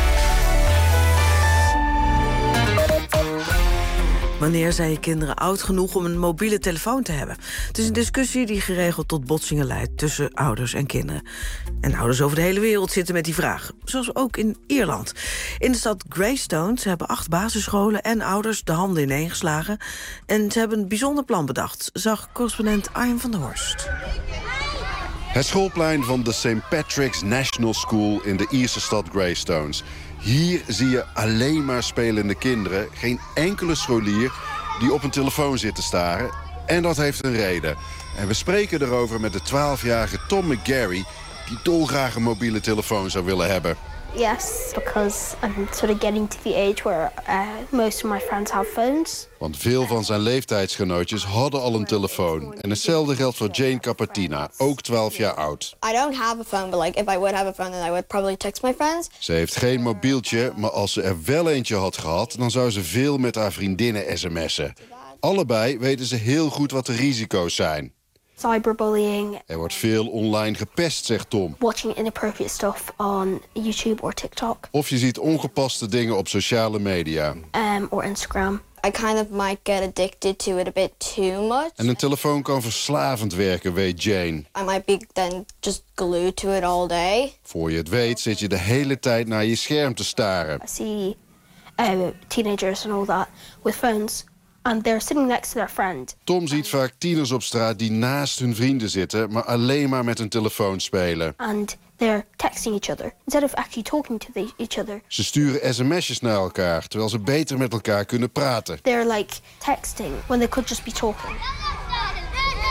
Wanneer zijn je kinderen oud genoeg om een mobiele telefoon te hebben? Het is een discussie die geregeld tot botsingen leidt tussen ouders en kinderen. En ouders over de hele wereld zitten met die vraag. Zoals ook in Ierland. In de stad Greystone hebben 8 basisscholen en ouders de handen ineengeslagen. En ze hebben een bijzonder plan bedacht, zag correspondent Arjen van der Horst. Het schoolplein van de St. Patrick's National School in de Ierse stad Greystones. Hier zie je alleen maar spelende kinderen. Geen enkele scholier die op een telefoon zit te staren. En dat heeft een reden. En we spreken erover met de 12-jarige Tom McGarry, die dolgraag een mobiele telefoon zou willen hebben. Yes, because I'm sort of getting to the age where most of my friends have phones. Want veel van zijn leeftijdsgenootjes hadden al een telefoon. En hetzelfde geldt voor Jane Capatina, ook 12 jaar oud. I don't have a phone, but like if I would have a phone, then I would probably text my friends. Ze heeft geen mobieltje, maar als ze er wel eentje had gehad, dan zou ze veel met haar vriendinnen sms'en. Allebei weten ze heel goed wat de risico's zijn. Cyberbullying. Er wordt veel online gepest, zegt Tom. Watching inappropriate stuff on YouTube or TikTok. Of je ziet ongepaste dingen op sociale media. Or Instagram. I kind of might get addicted to it a bit too much. En een telefoon kan verslavend werken, weet Jane. I might be then just glued to it all day. Voor je het weet zit je de hele tijd naar je scherm te staren. I see teenagers and all that with phones. And they're sitting next to their friend. Tom ziet vaak tieners op straat die naast hun vrienden zitten, maar alleen maar met een telefoon spelen. And they're texting each other instead of actually talking to each other. Ze sturen sms'jes naar elkaar, terwijl ze beter met elkaar kunnen praten. They're like texting when they could just be talking.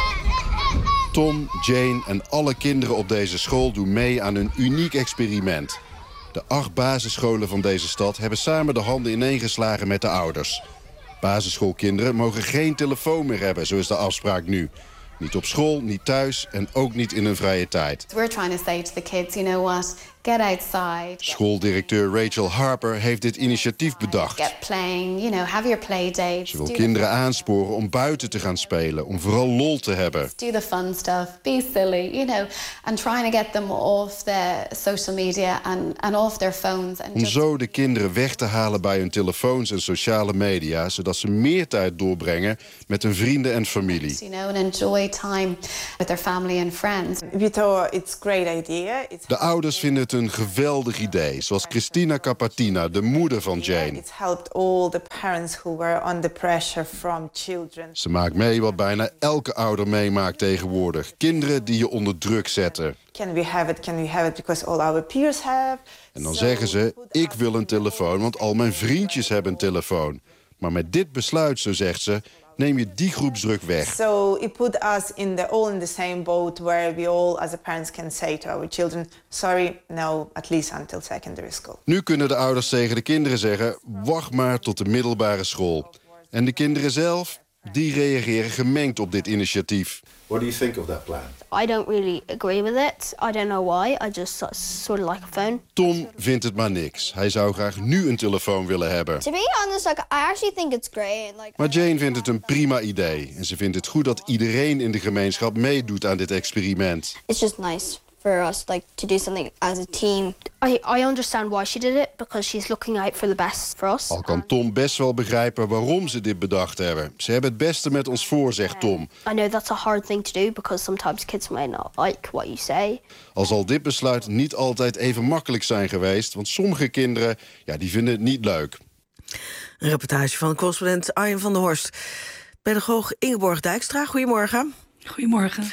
Tom, Jane en alle kinderen op deze school doen mee aan een uniek experiment. De 8 basisscholen van deze stad hebben samen de handen ineengeslagen met de ouders. Basisschoolkinderen mogen geen telefoon meer hebben, zo is de afspraak nu. Niet op school, niet thuis en ook niet in hun vrije tijd. We're trying to say to the kids, you know what, get outside. Schooldirecteur Rachel Harper heeft dit initiatief bedacht. Get playing, you know, have your play dates. Ze wil kinderen aansporen om buiten te gaan spelen, om vooral lol te hebben. Do the fun stuff, be silly, you know, and trying to get them off the social media and off their phones. Om zo de kinderen weg te halen bij hun telefoons en sociale media, zodat ze meer tijd doorbrengen met hun vrienden en familie. You know, and enjoy time with their family and friends. We thought it's a great idea. De ouders vinden het een geweldig idee, zoals Christina Capatina, de moeder van Jane. It helped all the parents who were under pressure from children. Ze maakt mee wat bijna elke ouder meemaakt tegenwoordig. Kinderen die je onder druk zetten. Can we have it because all our peers have. En dan zeggen ze, ik wil een telefoon, want al mijn vriendjes hebben een telefoon. Maar met dit besluit, zo zegt ze, neem je die groepsdruk weg. So it put us all in the same boat where we all as a parents can say to our children, sorry, no, at least until secondary school. Nu kunnen de ouders tegen de kinderen zeggen, wacht maar tot de middelbare school. En de kinderen zelf, die reageren gemengd op dit initiatief. What do you think of that plan? I don't really agree with it. I don't know why. I just sort of like a phone. Tom vindt het maar niks. Hij zou graag nu een telefoon willen hebben. To be honest, like, I actually think it's great. Like, Maar Jane vindt het een prima idee. En ze vindt het goed dat iedereen in de gemeenschap meedoet aan dit experiment. it's just nice for us, like, to do something as a team. I understand why she did it, because she's looking out for the best for us. Al kan Tom best wel begrijpen waarom ze dit bedacht hebben. Ze hebben het beste met ons voor, zegt Tom. I know that's a hard thing to do, because sometimes kids may not like what you say. Al zal dit besluit niet altijd even makkelijk zijn geweest, want sommige kinderen, ja, die vinden het niet leuk. Een reportage van correspondent Arjen van der Horst. Pedagoog Ingeborg Dijkstra, goedemorgen. Goedemorgen.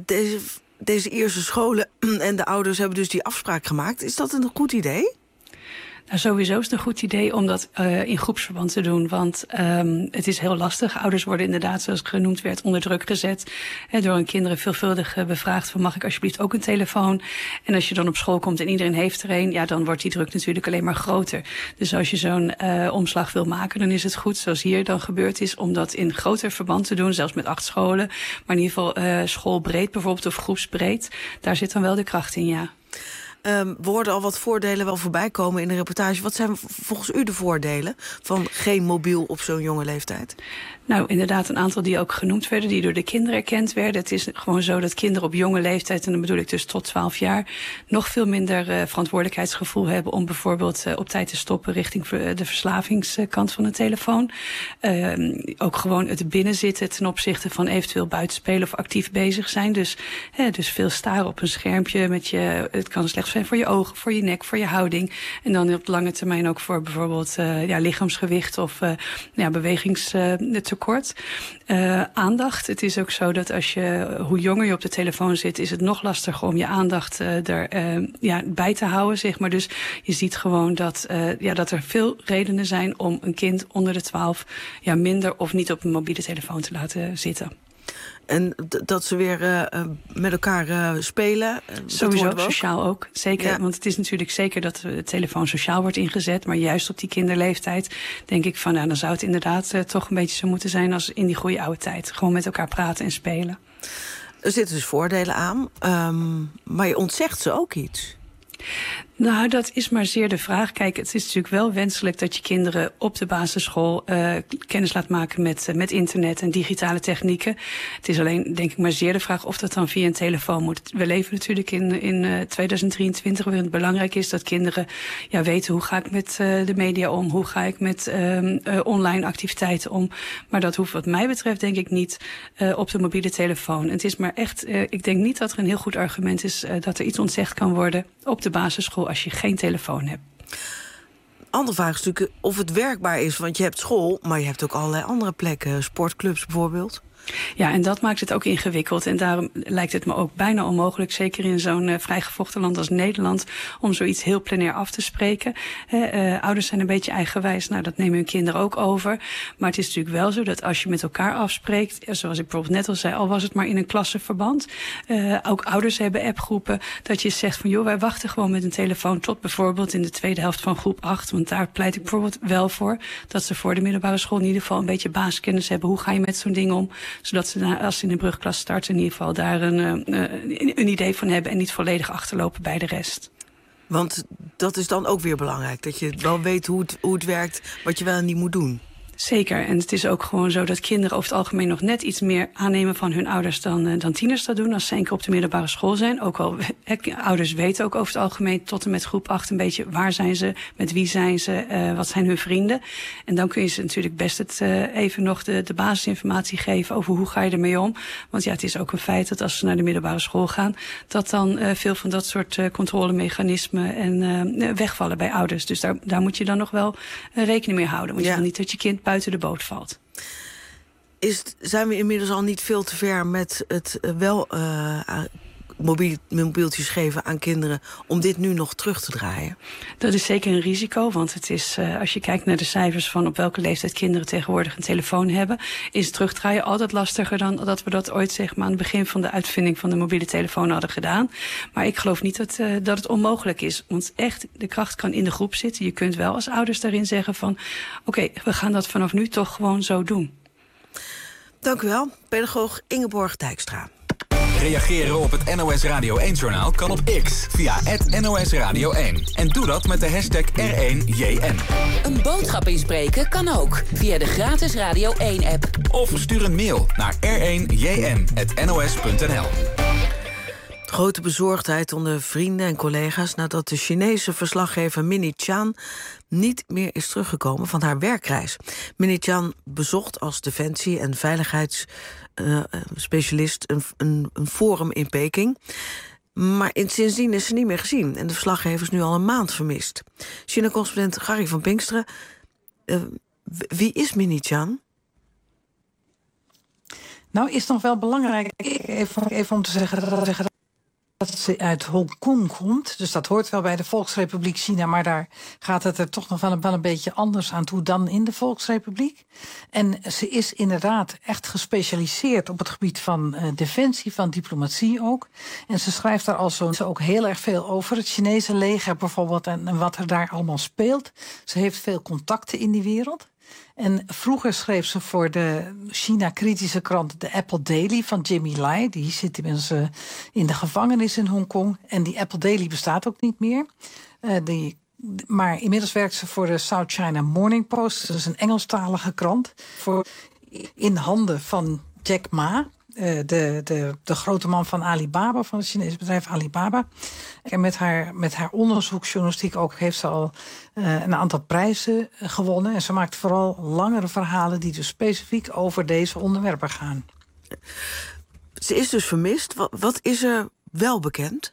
Deze eerste scholen en de ouders hebben dus die afspraak gemaakt. Is dat een goed idee? Nou, sowieso is het een goed idee om dat in groepsverband te doen. Want het is heel lastig. Ouders worden inderdaad, zoals genoemd werd, onder druk gezet. Door hun kinderen veelvuldig bevraagd van, mag ik alsjeblieft ook een telefoon? En als je dan op school komt en iedereen heeft er een, ja, dan wordt die druk natuurlijk alleen maar groter. Dus als je zo'n omslag wil maken, dan is het goed, zoals hier dan gebeurd is, om dat in groter verband te doen, zelfs met 8 scholen. Maar in ieder geval schoolbreed bijvoorbeeld, of groepsbreed. Daar zit dan wel de kracht in, ja. We hoorden al wat voordelen wel voorbij komen in de reportage. Wat zijn volgens u de voordelen van geen mobiel op zo'n jonge leeftijd? Nou, inderdaad een aantal die ook genoemd werden, die door de kinderen erkend werden. Het is gewoon zo dat kinderen op jonge leeftijd, en dan bedoel ik dus tot 12 jaar... nog veel minder verantwoordelijkheidsgevoel hebben om bijvoorbeeld op tijd te stoppen richting de verslavingskant van de telefoon. Ook gewoon het binnenzitten ten opzichte van eventueel buitenspelen of actief bezig zijn. Dus veel staren op een schermpje met je. Het kan slecht zijn voor je ogen, voor je nek, voor je houding. En dan op lange termijn ook voor bijvoorbeeld lichaamsgewicht of bewegingstekort. Aandacht. Het is ook zo dat hoe jonger je op de telefoon zit, is het nog lastiger om je aandacht bij te houden, zeg maar. Dus je ziet gewoon dat er veel redenen zijn om een kind onder de 12 minder of niet op een mobiele telefoon te laten zitten. En dat ze weer met elkaar spelen. Sowieso, sociaal ook. Zeker, ja. Want het is natuurlijk zeker dat de telefoon sociaal wordt ingezet. Maar juist op die kinderleeftijd denk ik van, dan zou het inderdaad toch een beetje zo moeten zijn als in die goede oude tijd. Gewoon met elkaar praten en spelen. Er zitten dus voordelen aan, maar je ontzegt ze ook iets. Nou, dat is maar zeer de vraag. Kijk, het is natuurlijk wel wenselijk dat je kinderen op de basisschool kennis laat maken met internet en digitale technieken. Het is alleen, denk ik, maar zeer de vraag of dat dan via een telefoon moet. We leven natuurlijk in 2023, waarin het belangrijk is dat kinderen weten hoe ga ik met de media om, hoe ga ik met online activiteiten om. Maar dat hoeft wat mij betreft denk ik niet op de mobiele telefoon. Het is maar echt, ik denk niet dat er een heel goed argument is dat er iets ontzegd kan worden op de basisschool als je geen telefoon hebt. Andere vraag is natuurlijk of het werkbaar is, want je hebt school, maar je hebt ook allerlei andere plekken, sportclubs bijvoorbeeld. Ja, en dat maakt het ook ingewikkeld. En daarom lijkt het me ook bijna onmogelijk, zeker in zo'n vrijgevochten land als Nederland, om zoiets heel plenair af te spreken. Ouders zijn een beetje eigenwijs, nou dat nemen hun kinderen ook over. Maar het is natuurlijk wel zo dat als je met elkaar afspreekt, zoals ik bijvoorbeeld net al zei, al was het maar in een klassenverband. Ook ouders hebben appgroepen, dat je zegt van joh, wij wachten gewoon met een telefoon tot bijvoorbeeld in de tweede helft van groep 8. Want daar pleit ik bijvoorbeeld wel voor, dat ze voor de middelbare school in ieder geval een beetje basiskennis hebben. Hoe ga je met zo'n ding om? Zodat ze, als ze in de brugklas starten, in ieder geval daar een idee van hebben en niet volledig achterlopen bij de rest. Want dat is dan ook weer belangrijk, dat je wel weet hoe het werkt, wat je wel en niet moet doen. Zeker, en het is ook gewoon zo dat kinderen over het algemeen nog net iets meer aannemen van hun ouders dan tieners dat doen als ze 1 keer op de middelbare school zijn. Ook al ouders weten ook over het algemeen tot en met groep 8 een beetje waar zijn ze, met wie zijn ze, wat zijn hun vrienden. En dan kun je ze natuurlijk best even nog de basisinformatie geven over hoe ga je ermee om. Want ja, het is ook een feit dat als ze naar de middelbare school gaan, dat dan veel van dat soort controlemechanismen en wegvallen bij ouders. Dus daar moet je dan nog wel rekening mee houden. Want je wil niet dat je kind buiten de boot valt. Zijn we inmiddels al niet veel te ver met het mobieltjes geven aan kinderen om dit nu nog terug te draaien? Dat is zeker een risico, want het is, als je kijkt naar de cijfers van op welke leeftijd kinderen tegenwoordig een telefoon hebben, is terugdraaien altijd lastiger dan dat we dat ooit zeg maar aan het begin van de uitvinding van de mobiele telefoon hadden gedaan. Maar ik geloof niet dat het onmogelijk is, want echt de kracht kan in de groep zitten. Je kunt wel als ouders daarin zeggen van oké, we gaan dat vanaf nu toch gewoon zo doen. Dank u wel, pedagoog Ingeborg Dijkstra. Reageren op het NOS Radio 1-journaal kan op X via @NOS Radio 1. En doe dat met de hashtag R1JN. Een boodschap inspreken kan ook via de gratis Radio 1-app. Of stuur een mail naar r1jn@nos.nl. Grote bezorgdheid onder vrienden en collega's nadat de Chinese verslaggever Minnie Chan niet meer is teruggekomen van haar werkreis. Minnie Chan bezocht als defensie- en veiligheidsspecialist een forum in Peking. Maar sindsdien is ze niet meer gezien en de verslaggever is nu al een maand vermist. China-correspondent Gary van Pinksteren. Wie is Minnie Chan? Nou, is nog wel belangrijk even om te zeggen dat ze uit Hongkong komt. Dus dat hoort wel bij de Volksrepubliek China, maar daar gaat het er toch nog wel een beetje anders aan toe dan in de Volksrepubliek. En ze is inderdaad echt gespecialiseerd op het gebied van defensie, van diplomatie ook. En ze schrijft daar ook heel erg veel over. Het Chinese leger bijvoorbeeld en wat er daar allemaal speelt. Ze heeft veel contacten in die wereld. En vroeger schreef ze voor de China-kritische krant The Apple Daily van Jimmy Lai. Die zit inmiddels in de gevangenis in Hongkong. En die Apple Daily bestaat ook niet meer. Maar inmiddels werkt ze voor de South China Morning Post. Dat is een Engelstalige krant. In handen van Jack Ma. De grote man van Alibaba, van het Chinese bedrijf Alibaba. En met haar onderzoeksjournalistiek ook heeft ze al een aantal prijzen gewonnen. En ze maakt vooral langere verhalen die dus specifiek over deze onderwerpen gaan. Ze is dus vermist. Wat is er wel bekend?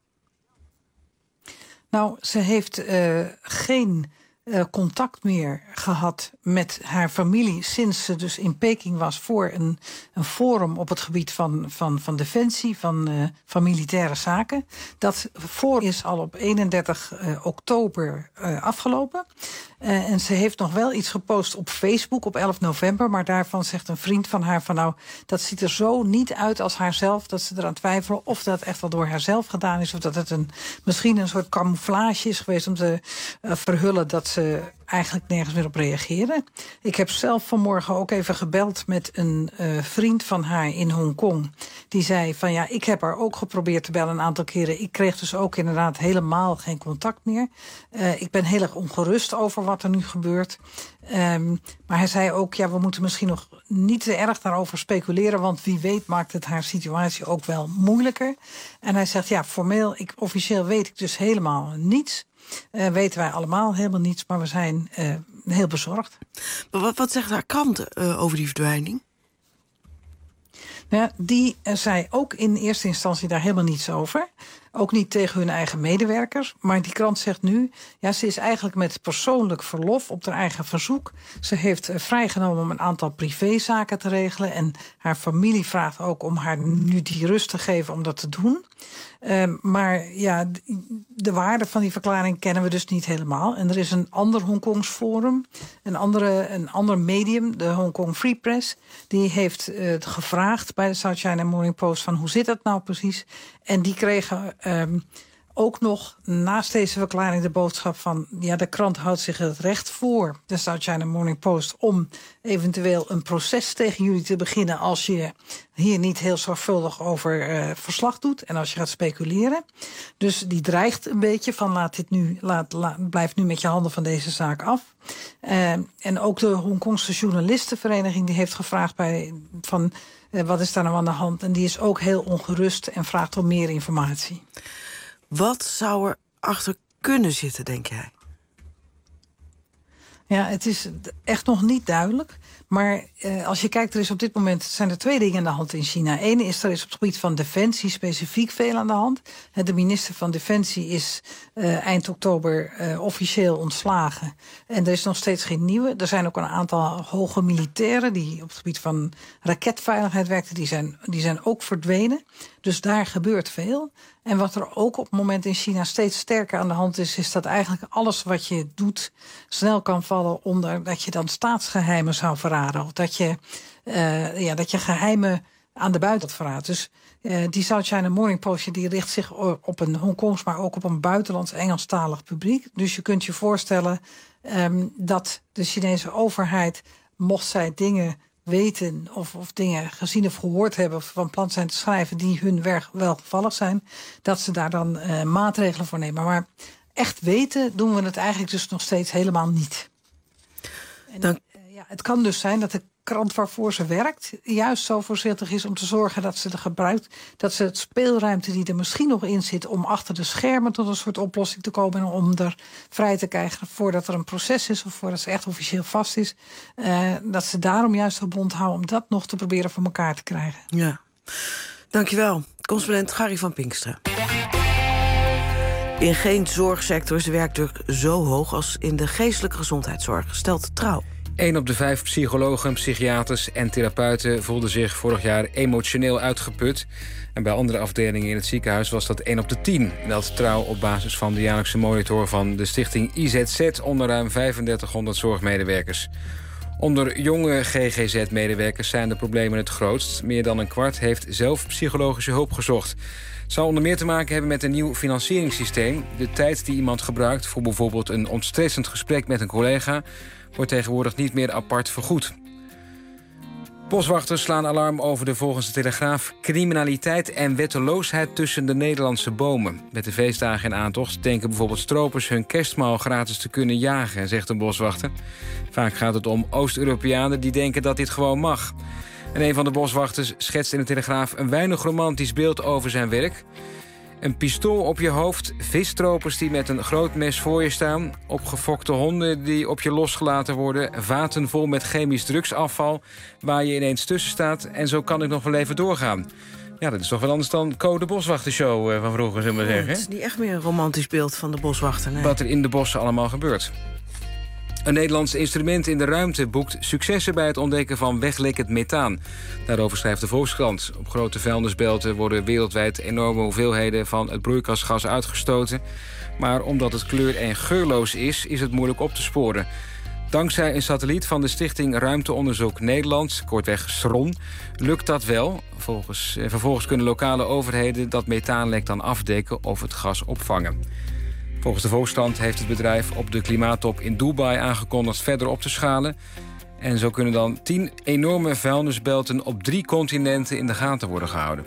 Nou, ze heeft geen contact meer gehad met haar familie sinds ze dus in Peking was voor een forum op het gebied van defensie, van militaire zaken. Dat forum is al op 31 oktober afgelopen. En ze heeft nog wel iets gepost op Facebook op 11 november... maar daarvan zegt een vriend van haar van nou, dat ziet er zo niet uit als haarzelf, dat ze eraan twijfelen of dat echt wel door haarzelf gedaan is, of dat het misschien een soort camouflage is geweest om te verhullen dat ze eigenlijk nergens meer op reageren. Ik heb zelf vanmorgen ook even gebeld met een vriend van haar in Hongkong. Die zei van ja, ik heb haar ook geprobeerd te bellen een aantal keren. Ik kreeg dus ook inderdaad helemaal geen contact meer. Ik ben heel erg ongerust over wat er nu gebeurt. Maar hij zei ook, ja, we moeten misschien nog niet te erg daarover speculeren, want wie weet maakt het haar situatie ook wel moeilijker. En hij zegt, ja, officieel weet ik dus helemaal niets. Weten wij allemaal helemaal niets, maar we zijn heel bezorgd. Maar wat zegt haar krant over die verdwijning? Ja, die zei ook in eerste instantie daar helemaal niets over. Ook niet tegen hun eigen medewerkers. Maar die krant zegt nu, ja, ze is eigenlijk met persoonlijk verlof op haar eigen verzoek. Ze heeft vrijgenomen om een aantal privézaken te regelen. En haar familie vraagt ook om haar nu die rust te geven om dat te doen. Maar ja, de waarde van die verklaring kennen we dus niet helemaal. En er is een ander Hongkongs forum, een ander medium, de Hong Kong Free Press. Die heeft gevraagd bij de South China Morning Post van hoe zit dat nou precies? En die kregen ook nog naast deze verklaring de boodschap van, ja, de krant houdt zich het recht voor, de South China Morning Post, om eventueel een proces tegen jullie te beginnen als je hier niet heel zorgvuldig over verslag doet en als je gaat speculeren. Dus die dreigt een beetje van blijf nu met je handen van deze zaak af. En ook de Hongkongse journalistenvereniging die heeft gevraagd wat is daar nou aan de hand? En die is ook heel ongerust en vraagt om meer informatie. Wat zou er achter kunnen zitten, denk jij? Ja, het is echt nog niet duidelijk. Maar als je kijkt, er is op dit moment zijn er 2 dingen aan de hand in China. Eén is, er is op het gebied van defensie specifiek veel aan de hand. De minister van Defensie is eind oktober officieel ontslagen. En er is nog steeds geen nieuwe. Er zijn ook een aantal hoge militairen die op het gebied van raketveiligheid werkten. Die zijn ook verdwenen. Dus daar gebeurt veel. En wat er ook op het moment in China steeds sterker aan de hand is dat eigenlijk alles wat je doet snel kan vallen onder dat je dan staatsgeheimen zou verraden. Of dat je geheimen aan de buitenwereld verraadt. Dus die South China Morning Post die richt zich op een Hongkongs, maar ook op een buitenlands Engelstalig publiek. Dus je kunt je voorstellen dat de Chinese overheid, mocht zij dingen weten of dingen gezien of gehoord hebben of van plan zijn te schrijven die hun welgevallig zijn, dat ze daar dan maatregelen voor nemen. Maar echt weten doen we het eigenlijk dus nog steeds helemaal niet. En, het kan dus zijn dat de krant waarvoor ze werkt juist zo voorzichtig is om te zorgen dat ze dat ze het speelruimte die er misschien nog in zit om achter de schermen tot een soort oplossing te komen en om er vrij te krijgen voordat er een proces is of voordat ze echt officieel vast is, dat ze daarom juist de bond houden om dat nog te proberen voor elkaar te krijgen. Ja, dankjewel. Correspondent Gary van Pinkstra. In geen zorgsector is de werkdruk zo hoog als in de geestelijke gezondheidszorg, stelt Trouw. 1 op de 5 psychologen, psychiaters en therapeuten voelde zich vorig jaar emotioneel uitgeput. En bij andere afdelingen in het ziekenhuis was dat 1 op de 10. Meldt Trouw op basis van de jaarlijkse monitor van de stichting IZZ onder ruim 3500 zorgmedewerkers. Onder jonge GGZ-medewerkers zijn de problemen het grootst. Meer dan een kwart heeft zelf psychologische hulp gezocht. Het zou onder meer te maken hebben met een nieuw financieringssysteem. De tijd die iemand gebruikt voor bijvoorbeeld een ontstressend gesprek met een collega wordt tegenwoordig niet meer apart vergoed. Boswachters slaan alarm over de volgens de Telegraaf criminaliteit en wetteloosheid tussen de Nederlandse bomen. Met de feestdagen in aantocht denken bijvoorbeeld stropers hun kerstmaal gratis te kunnen jagen, zegt een boswachter. Vaak gaat het om Oost-Europeanen die denken dat dit gewoon mag. En een van de boswachters schetst in de Telegraaf een weinig romantisch beeld over zijn werk. Een pistool op je hoofd, visstropers die met een groot mes voor je staan, opgefokte honden die op je losgelaten worden, vaten vol met chemisch drugsafval waar je ineens tussen staat en zo kan ik nog wel even doorgaan. Ja, dat is toch wel anders dan Code Boswachtershow van vroeger, zullen we zeggen. Het is niet echt meer een romantisch beeld van de boswachter. Nee. Wat er in de bossen allemaal gebeurt. Een Nederlands instrument in de ruimte boekt successen bij het ontdekken van weglekkend methaan. Daarover schrijft de Volkskrant. Op grote vuilnisbelten worden wereldwijd enorme hoeveelheden van het broeikasgas uitgestoten. Maar omdat het kleur- en geurloos is het moeilijk op te sporen. Dankzij een satelliet van de Stichting Ruimteonderzoek Nederland, kortweg SRON, lukt dat wel. Vervolgens kunnen lokale overheden dat methaanlek dan afdekken of het gas opvangen. Volgens de Volkskrant heeft het bedrijf op de klimaattop in Dubai aangekondigd verder op te schalen. En zo kunnen dan 10 enorme vuilnisbelten op 3 continenten in de gaten worden gehouden.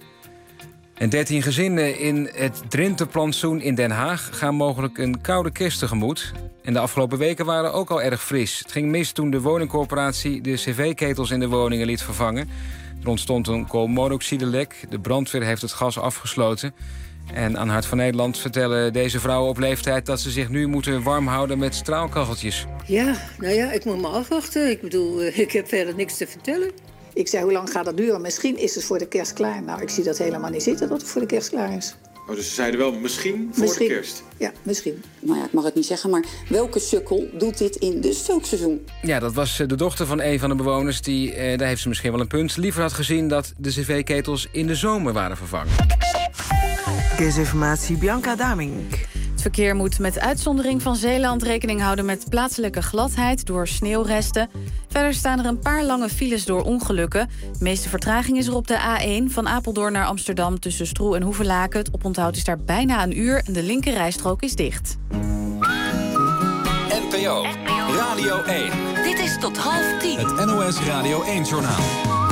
En 13 gezinnen in het Drentheplantsoen in Den Haag gaan mogelijk een koude kerst tegemoet. En de afgelopen weken waren ook al erg fris. Het ging mis toen de woningcorporatie de cv-ketels in de woningen liet vervangen. Er ontstond een koolmonoxidelek. De brandweer heeft het gas afgesloten. En aan Hart van Nederland vertellen deze vrouwen op leeftijd dat ze zich nu moeten warm houden met straalkacheltjes. Ja, nou ja, ik moet me afwachten. Ik bedoel, ik heb verder niks te vertellen. Ik zei, hoe lang gaat dat duren? Misschien is het voor de kerst klaar. Nou, ik zie dat helemaal niet zitten dat het voor de kerst klaar is. Oh, dus ze zeiden wel misschien voor de kerst? Ja, misschien. Nou ja, ik mag het niet zeggen, maar welke sukkel doet dit in de stookseizoen? Ja, dat was de dochter van een van de bewoners. Daar heeft ze misschien wel een punt. Liever had gezien dat de cv-ketels in de zomer waren vervangen. Verkeersinformatie, Bianca Daming. Het verkeer moet met uitzondering van Zeeland rekening houden met plaatselijke gladheid door sneeuwresten. Verder staan er een paar lange files door ongelukken. De meeste vertraging is er op de A1 van Apeldoorn naar Amsterdam tussen Stroe en Hoevelaken. Het oponthoud is daar bijna een uur en de linkerrijstrook is dicht. NPO Radio 1. Dit is tot 9:30. Het NOS Radio 1-journaal.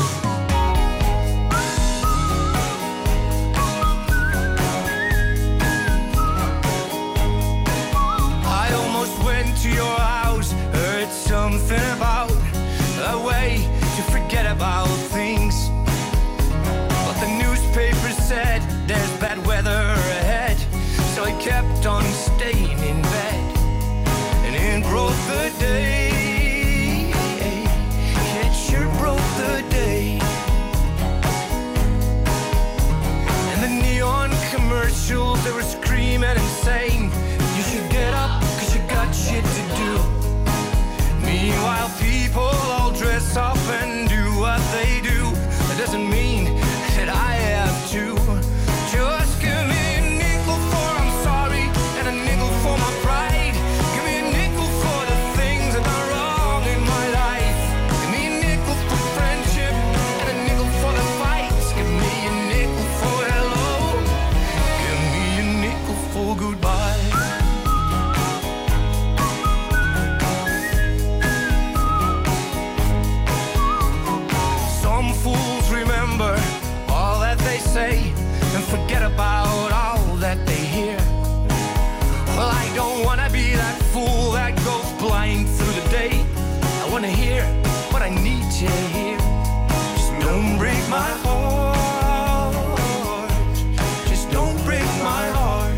To your house, heard something about a way to forget about things. But the newspaper said there's bad weather ahead, so I kept on staying in bed. And in broke the day, it sure broke the day. And the neon commercials, they were screaming and saying, you should get up, got shit to do. Meanwhile, people all dress up and do what they do. That doesn't mean that I have to. Just give me a nickel for I'm sorry and a nickel for my pride. Give me a nickel for the things that are wrong in my life. Give me a nickel for friendship and a nickel for the fights. Give me a nickel for hello. Give me a nickel for goodbye. Say and forget about all that they hear. Well, I don't wanna be that fool that goes blind through the day. I wanna hear what I need to hear. Just don't break my heart. Just don't break my heart.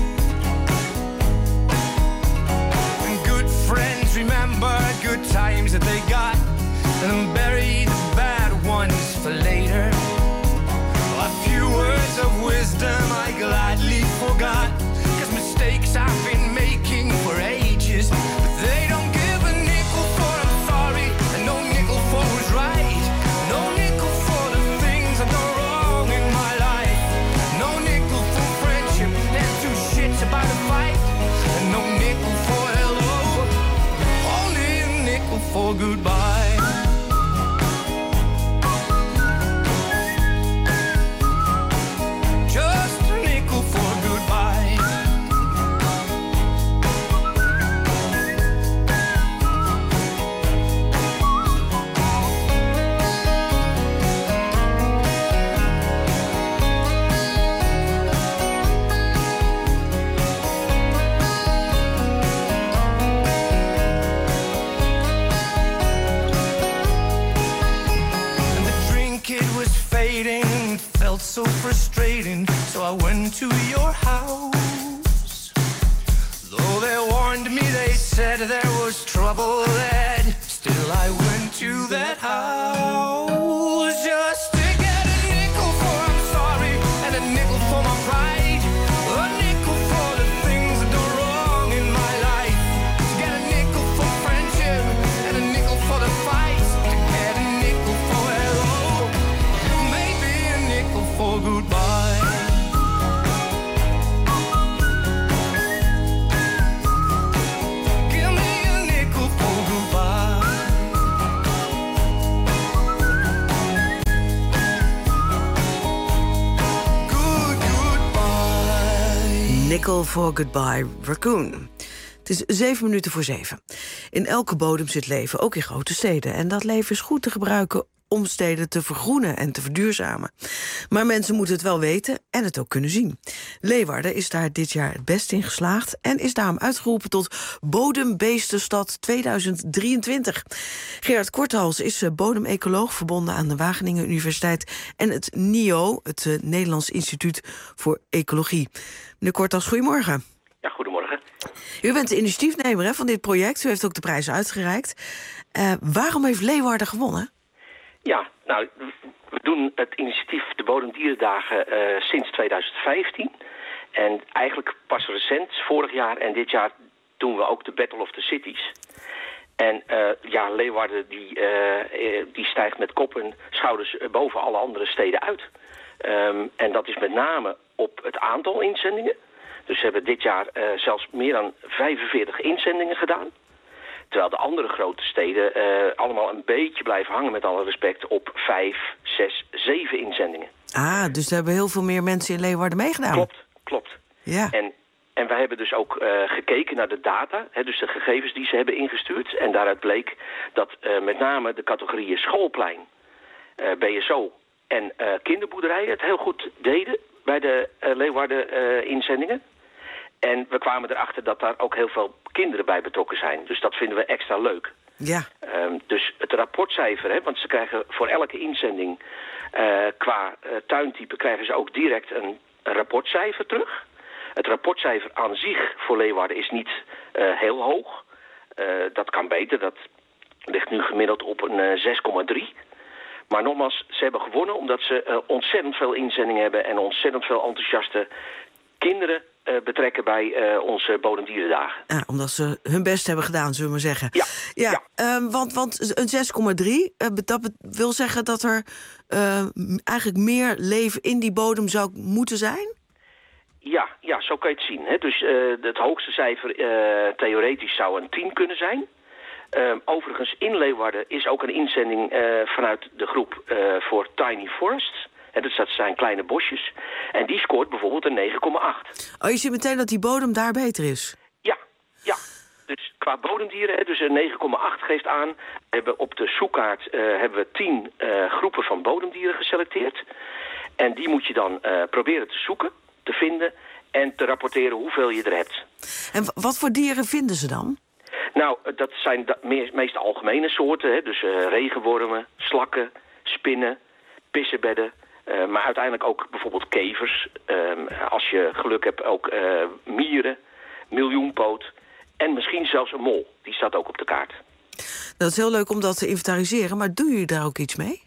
And good friends remember good times that they got, and bury the bad ones for later. A few words of wisdom I gladly forgot, 'cause mistakes I've been making for ages, but they don't give a nickel for I'm sorry, and no nickel for who's right, no nickel for the things that are wrong in my life, no nickel for friendship and two shits about a fight, and no nickel for hello, only a nickel for goodbye. So frustrating, so I went to your house. Though they warned me, they said there was trouble ahead, still I went to that house just to get a nickel for I'm sorry and a nickel for my pride, a nickel for the things that are wrong in my life, to get a nickel for friendship and a nickel for the fights, to get a nickel for hello, maybe a nickel for goodbye. Give me a nickel for goodbye. Goodbye. Nickel for Goodbye, Raccoon. Het is 7:07. In elke bodem zit leven, ook in grote steden. En dat leven is goed te gebruiken om steden te vergroenen en te verduurzamen. Maar mensen moeten het wel weten en het ook kunnen zien. Leeuwarden is daar dit jaar het best in geslaagd en is daarom uitgeroepen tot Bodembeestenstad 2023. Gerard Korthals is bodemecoloog verbonden aan de Wageningen Universiteit en het NIO, het Nederlands Instituut voor Ecologie. Meneer Korthals, goedemorgen. Ja, goedemorgen. U bent de initiatiefnemer van dit project. U heeft ook de prijs uitgereikt. Waarom heeft Leeuwarden gewonnen? Ja, nou, we doen het initiatief de Bodemdierendagen sinds 2015. En eigenlijk pas recent, vorig jaar en dit jaar, doen we ook de Battle of the Cities. En Leeuwarden die stijgt met kop en schouders boven alle andere steden uit. En dat is met name op het aantal inzendingen. Dus we hebben dit jaar zelfs meer dan 45 inzendingen gedaan. Terwijl de andere grote steden allemaal een beetje blijven hangen, met alle respect, op 5, 6, 7 inzendingen. Ah, dus er hebben heel veel meer mensen in Leeuwarden meegedaan. Klopt. Ja. En wij hebben dus ook gekeken naar de data, dus de gegevens die ze hebben ingestuurd. En daaruit bleek dat met name de categorieën schoolplein, BSO en kinderboerderijen het heel goed deden bij de Leeuwarden inzendingen. En we kwamen erachter dat daar ook heel veel kinderen bij betrokken zijn. Dus dat vinden we extra leuk. Ja. Dus het rapportcijfer, want ze krijgen voor elke inzending qua tuintype krijgen ze ook direct een rapportcijfer terug. Het rapportcijfer aan zich voor Leeuwarden is niet heel hoog. Dat kan beter, dat ligt nu gemiddeld op een 6,3. Maar nogmaals, ze hebben gewonnen omdat ze ontzettend veel inzendingen hebben en ontzettend veel enthousiaste kinderen betrekken bij onze Bodemdierendagen. Ja, omdat ze hun best hebben gedaan, zullen we maar zeggen. Ja. Want een 6,3, dat wil zeggen dat er eigenlijk meer leven in die bodem zou moeten zijn? Ja, zo kan je het zien. Hè? Dus het hoogste cijfer theoretisch zou een 10 kunnen zijn. Overigens, in Leeuwarden is ook een inzending vanuit de groep voor Tiny Forests. Dat zijn kleine bosjes. En die scoort bijvoorbeeld een 9,8. Oh, je ziet meteen dat die bodem daar beter is? Ja. Dus qua bodemdieren, dus een 9,8 geeft aan. We hebben op de zoekkaart hebben we 10 groepen van bodemdieren geselecteerd. En die moet je dan proberen te zoeken, te vinden en te rapporteren hoeveel je er hebt. En wat voor dieren vinden ze dan? Nou, dat zijn de meest algemene soorten. Dus regenwormen, slakken, spinnen, pissebedden. Maar uiteindelijk ook bijvoorbeeld kevers. Als je geluk hebt ook mieren, miljoenpoot en misschien zelfs een mol. Die staat ook op de kaart. Dat is heel leuk om dat te inventariseren, maar doen jullie daar ook iets mee?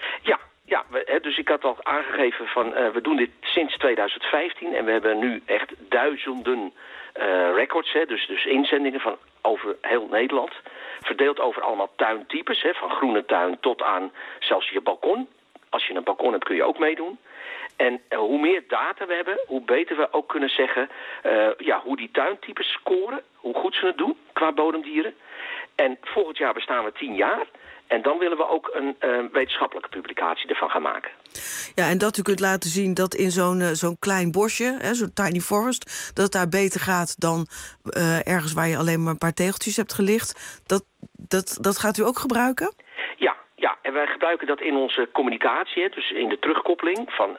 Ja, dus ik had al aangegeven van we doen dit sinds 2015 en we hebben nu echt duizenden records, dus inzendingen van over heel Nederland. Verdeeld over allemaal tuintypes, van groene tuin tot aan zelfs je balkon. Als je een balkon hebt kun je ook meedoen. En hoe meer data we hebben, hoe beter we ook kunnen zeggen hoe die tuintypes scoren, hoe goed ze het doen qua bodemdieren. En volgend jaar bestaan we 10 jaar. En dan willen we ook een wetenschappelijke publicatie ervan gaan maken. Ja, en dat u kunt laten zien dat in zo'n klein bosje, zo'n tiny forest, dat het daar beter gaat dan ergens waar je alleen maar een paar tegeltjes hebt gelicht. Dat gaat u ook gebruiken? Ja, en wij gebruiken dat in onze communicatie, dus in de terugkoppeling van,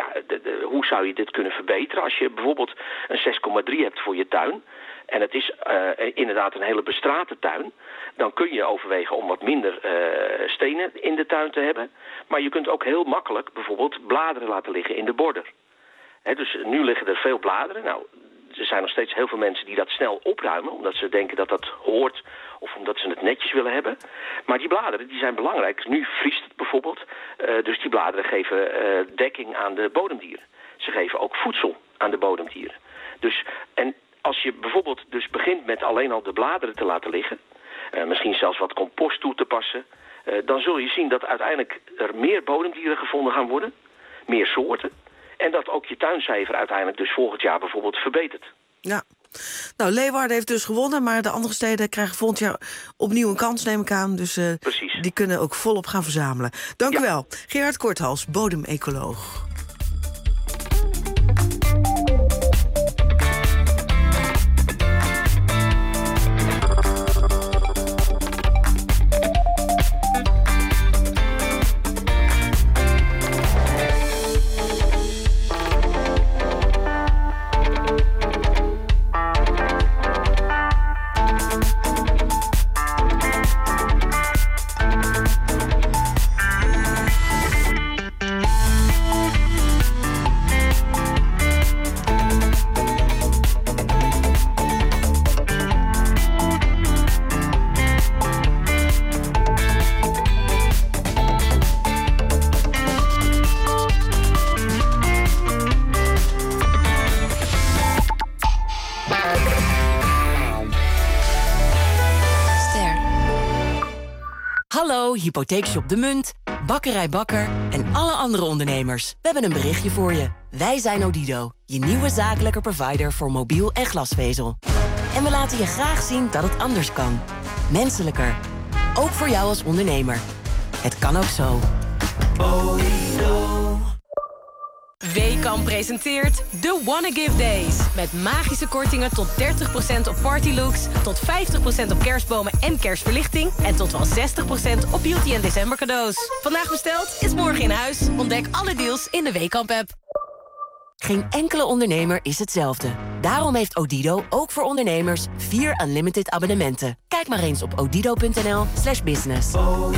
hoe zou je dit kunnen verbeteren? Als je bijvoorbeeld een 6,3 hebt voor je tuin, en het is inderdaad een hele bestrate tuin, dan kun je overwegen om wat minder stenen in de tuin te hebben. Maar je kunt ook heel makkelijk bijvoorbeeld bladeren laten liggen in de border. Dus nu liggen er veel bladeren. Nou, er zijn nog steeds heel veel mensen die dat snel opruimen, omdat ze denken dat dat hoort of omdat ze het netjes willen hebben. Maar die bladeren die zijn belangrijk. Nu vriest het bijvoorbeeld. Dus die bladeren geven dekking aan de bodemdieren. Ze geven ook voedsel aan de bodemdieren. Dus, en als je bijvoorbeeld dus begint met alleen al de bladeren te laten liggen, misschien zelfs wat compost toe te passen, dan zul je zien dat uiteindelijk er meer bodemdieren gevonden gaan worden, meer soorten, en dat ook je tuincijfer uiteindelijk dus volgend jaar bijvoorbeeld verbetert. Ja. Nou, Leeuwarden heeft dus gewonnen, maar de andere steden krijgen volgend jaar opnieuw een kans, neem ik aan. Dus die kunnen ook volop gaan verzamelen. Dank u wel. Gerard Korthals, bodemecoloog. Hypotheekshop De Munt, Bakkerij Bakker en alle andere ondernemers. We hebben een berichtje voor je. Wij zijn Odido, je nieuwe zakelijke provider voor mobiel en glasvezel. En we laten je graag zien dat het anders kan. Menselijker. Ook voor jou als ondernemer. Het kan ook zo. WKAM presenteert The Wanna Give Days. Met magische kortingen tot 30% op partylooks, tot 50% op kerstbomen en kerstverlichting en tot wel 60% op beauty en december cadeaus. Vandaag besteld is morgen in huis. Ontdek alle deals in de WKAM-app. Geen enkele ondernemer is hetzelfde. Daarom heeft Odido ook voor ondernemers 4 unlimited abonnementen. Kijk maar eens op odido.nl/business.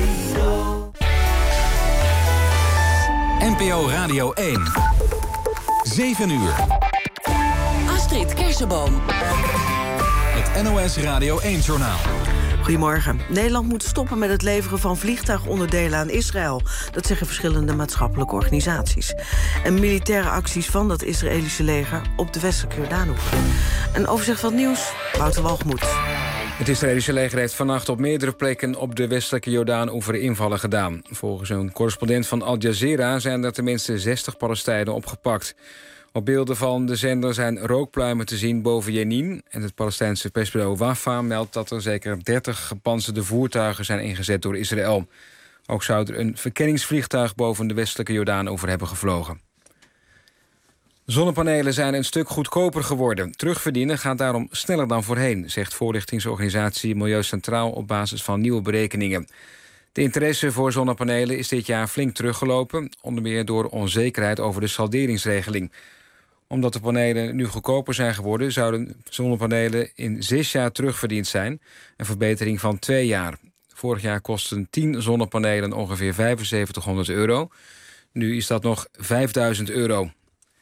NPO Radio 1. 7 uur. Astrid Kersenboom. Het NOS Radio 1-journaal. Goedemorgen. Nederland moet stoppen met het leveren van vliegtuigonderdelen aan Israël. Dat zeggen verschillende maatschappelijke organisaties. En militaire acties van dat Israëlische leger op de westelijke Jordaanoever. Een overzicht van het nieuws, Wouter Walgemoed. Het Israëlische leger heeft vannacht op meerdere plekken op de westelijke Jordaanoever invallen gedaan. Volgens een correspondent van Al Jazeera zijn er tenminste 60 Palestijnen opgepakt. Op beelden van de zender zijn rookpluimen te zien boven Jenin. En het Palestijnse persbureau Wafa meldt dat er zeker 30 gepantserde voertuigen zijn ingezet door Israël. Ook zou er een verkenningsvliegtuig boven de westelijke Jordaanoever hebben gevlogen. Zonnepanelen zijn een stuk goedkoper geworden. Terugverdienen gaat daarom sneller dan voorheen, zegt voorlichtingsorganisatie Milieu Centraal op basis van nieuwe berekeningen. De interesse voor zonnepanelen is dit jaar flink teruggelopen, onder meer door onzekerheid over de salderingsregeling. Omdat de panelen nu goedkoper zijn geworden, zouden zonnepanelen in 6 jaar terugverdiend zijn, een verbetering van 2 jaar. Vorig jaar kosten 10 zonnepanelen ongeveer €7500. Nu is dat nog €5000.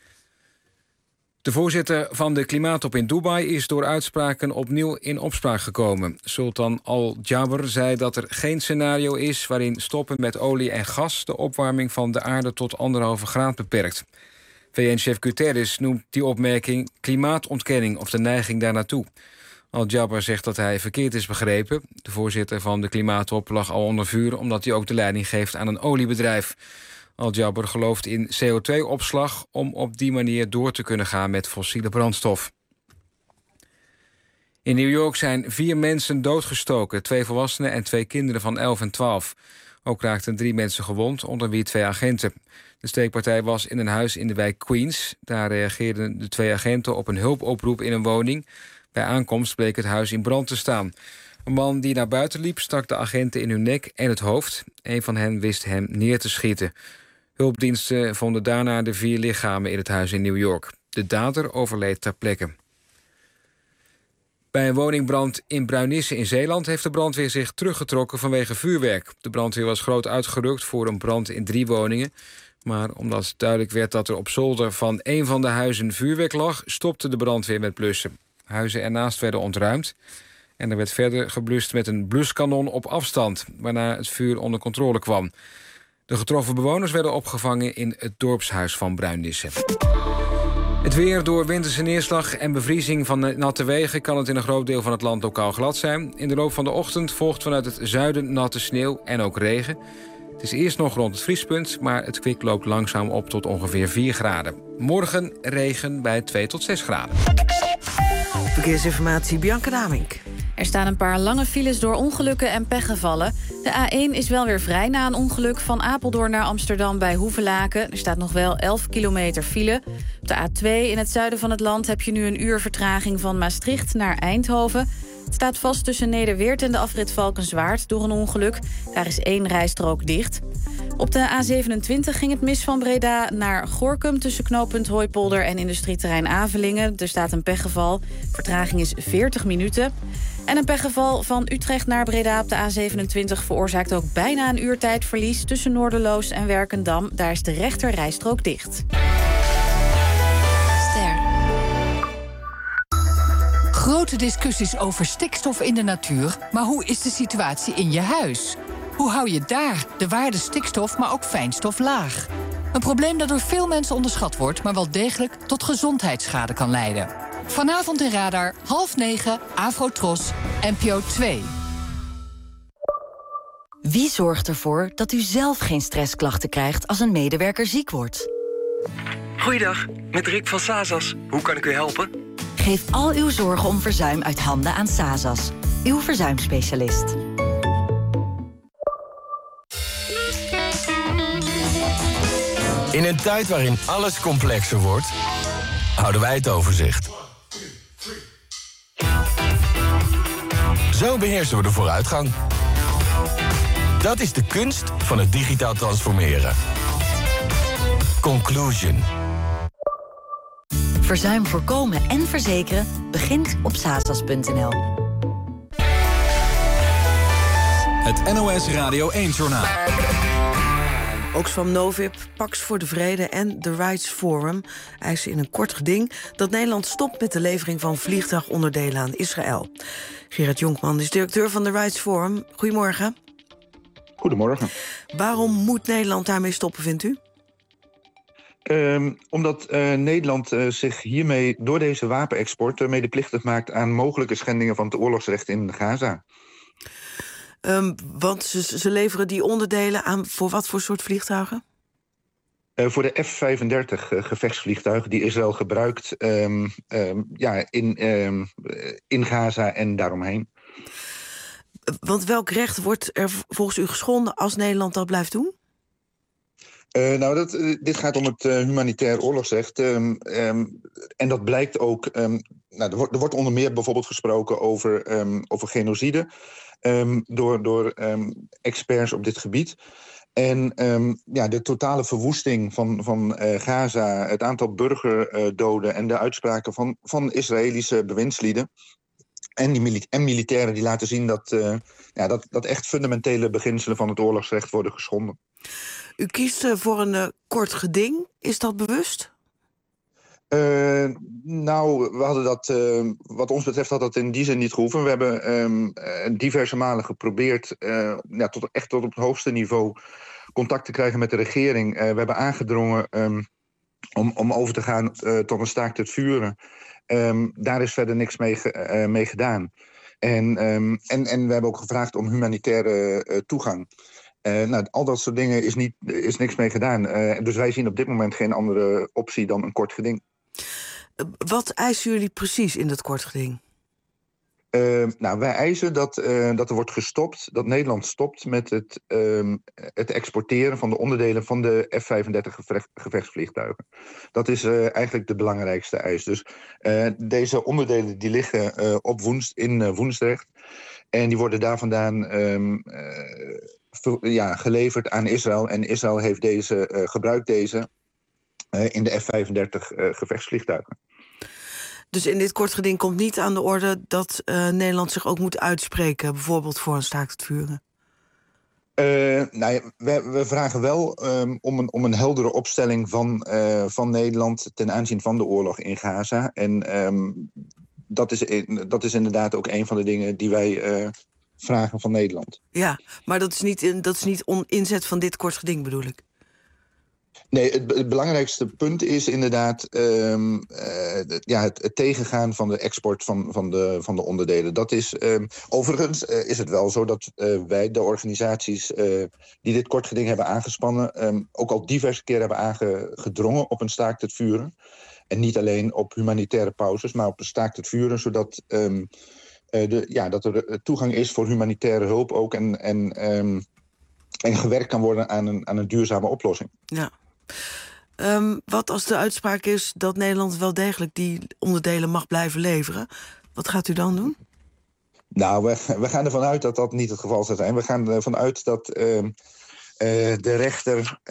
De voorzitter van de klimaattop in Dubai is door uitspraken opnieuw in opspraak gekomen. Sultan Al Jaber zei dat er geen scenario is waarin stoppen met olie en gas de opwarming van de aarde tot 1,5 graad beperkt. VN-chef Guterres noemt die opmerking klimaatontkenning of de neiging daarnaartoe. Al Jaber zegt dat hij verkeerd is begrepen. De voorzitter van de klimaattop lag al onder vuur omdat hij ook de leiding geeft aan een oliebedrijf. Al Jaber gelooft in CO2-opslag om op die manier door te kunnen gaan met fossiele brandstof. In New York zijn 4 mensen doodgestoken, 2 volwassenen en 2 kinderen van 11 en 12. Ook raakten 3 mensen gewond, onder wie 2 agenten. De steekpartij was in een huis in de wijk Queens. Daar reageerden de 2 agenten op een hulpoproep in een woning. Bij aankomst bleek het huis in brand te staan. Een man die naar buiten liep stak de agenten in hun nek en het hoofd. Een van hen wist hem neer te schieten. Hulpdiensten vonden daarna de 4 lichamen in het huis in New York. De dader overleed ter plekke. Bij een woningbrand in Bruinisse in Zeeland heeft de brandweer zich teruggetrokken vanwege vuurwerk. De brandweer was groot uitgerukt voor een brand in 3 woningen. Maar omdat duidelijk werd dat er op zolder van een van de huizen vuurwerk lag, stopte de brandweer met blussen. Huizen ernaast werden ontruimd. En er werd verder geblust met een bluskanon op afstand, waarna het vuur onder controle kwam. De getroffen bewoners werden opgevangen in het dorpshuis van Bruinisse. Het weer: door winterse neerslag en bevriezing van natte wegen kan het in een groot deel van het land lokaal glad zijn. In de loop van de ochtend volgt vanuit het zuiden natte sneeuw en ook regen. Het is eerst nog rond het vriespunt, maar het kwik loopt langzaam op tot ongeveer 4 graden. Morgen regen bij 2 tot 6 graden. Verkeersinformatie, Bianca Damink. Er staan een paar lange files door ongelukken en pechgevallen. De A1 is wel weer vrij na een ongeluk van Apeldoorn naar Amsterdam bij Hoevelaken. Er staat nog wel 11 kilometer file. Op de A2 in het zuiden van het land heb je nu een uur vertraging van Maastricht naar Eindhoven. Het staat vast tussen Nederweert en de afrit Valkenswaard door een ongeluk. Daar is 1 rijstrook dicht. Op de A27 ging het mis van Breda naar Gorinchem tussen knooppunt Hooipolder en industrieterrein Avelingen. Er staat een pechgeval. Vertraging is 40 minuten. En een pechgeval van Utrecht naar Breda op de A27 veroorzaakt ook bijna een uur tijdverlies tussen Noorderloos en Werkendam. Daar is de rechter rijstrook dicht. Grote discussies over stikstof in de natuur, maar hoe is de situatie in je huis? Hoe hou je daar de waarde stikstof, maar ook fijnstof laag? Een probleem dat door veel mensen onderschat wordt, maar wel degelijk tot gezondheidsschade kan leiden. Vanavond in Radar, 20:30, Afrotros, NPO 2. Wie zorgt ervoor dat u zelf geen stressklachten krijgt als een medewerker ziek wordt? Goeiedag, met Rick van Sazas. Hoe kan ik u helpen? Geef al uw zorgen om verzuim uit handen aan Sazas, uw verzuimspecialist. In een tijd waarin alles complexer wordt, houden wij het overzicht. Zo beheersen we de vooruitgang. Dat is de kunst van het digitaal transformeren. Conclusion. Verzuim voorkomen en verzekeren begint op sazas.nl. Het NOS Radio 1-journaal. Oxfam Novib, Pax voor de Vrede en The Rights Forum eisen in een kort geding dat Nederland stopt met de levering van vliegtuigonderdelen aan Israël. Gerard Jonkman is directeur van The Rights Forum. Goedemorgen. Goedemorgen. Waarom moet Nederland daarmee stoppen, vindt u? Omdat Nederland zich hiermee door deze wapenexport medeplichtig maakt aan mogelijke schendingen van het oorlogsrecht in Gaza. Want ze leveren die onderdelen aan voor wat voor soort vliegtuigen? Voor de F-35 gevechtsvliegtuigen die Israël gebruikt in Gaza en daaromheen. Want welk recht wordt er volgens u geschonden als Nederland dat blijft doen? Dit gaat om het humanitair oorlogsrecht. En dat blijkt ook. Er wordt onder meer bijvoorbeeld gesproken over genocide door experts op dit gebied. En de totale verwoesting van Gaza, het aantal burgerdoden en de uitspraken van Israëlische bewindslieden en militairen die laten zien dat echt fundamentele beginselen van het oorlogsrecht worden geschonden. U kiest voor een kort geding. Is dat bewust? We hadden dat, wat ons betreft, had dat in die zin niet gehoeven. We hebben diverse malen geprobeerd tot op het hoogste niveau contact te krijgen met de regering. We hebben aangedrongen om over te gaan tot een staakt het vuren. Daar is verder niks mee gedaan. En we hebben ook gevraagd om humanitaire toegang. Al dat soort dingen is niks mee gedaan. Dus wij zien op dit moment geen andere optie dan een kort geding. Wat eisen jullie precies in dat kort geding? Wij eisen dat er wordt gestopt, dat Nederland stopt met het exporteren van de onderdelen van de F-35 gevechtsvliegtuigen. Dat is eigenlijk de belangrijkste eis. Dus deze onderdelen die liggen in Woensdrecht. En die worden daar vandaan geleverd aan Israël. En Israël heeft gebruikt deze in de F-35 gevechtsvliegtuigen. Dus in dit kort geding komt niet aan de orde dat Nederland zich ook moet uitspreken, bijvoorbeeld voor een staakt het vuren? We vragen wel om een heldere opstelling van Nederland ten aanzien van de oorlog in Gaza. En dat is inderdaad ook een van de dingen die wij vragen van Nederland. Ja, maar dat is niet inzet van dit kort geding, bedoel ik? Nee, het belangrijkste punt is inderdaad het tegengaan van de export van de onderdelen. Dat is, overigens is het wel zo dat wij, de organisaties die dit kort geding hebben aangespannen, ook al diverse keren hebben aangedrongen op een staakt het vuren. En niet alleen op humanitaire pauzes, maar op een staakt het vuren, zodat dat er toegang is voor humanitaire hulp ook en gewerkt kan worden aan een duurzame oplossing. Ja. Wat als de uitspraak is dat Nederland wel degelijk die onderdelen mag blijven leveren? Wat gaat u dan doen? Nou, we gaan ervan uit dat dat niet het geval zal zijn. We gaan ervan uit dat de rechter...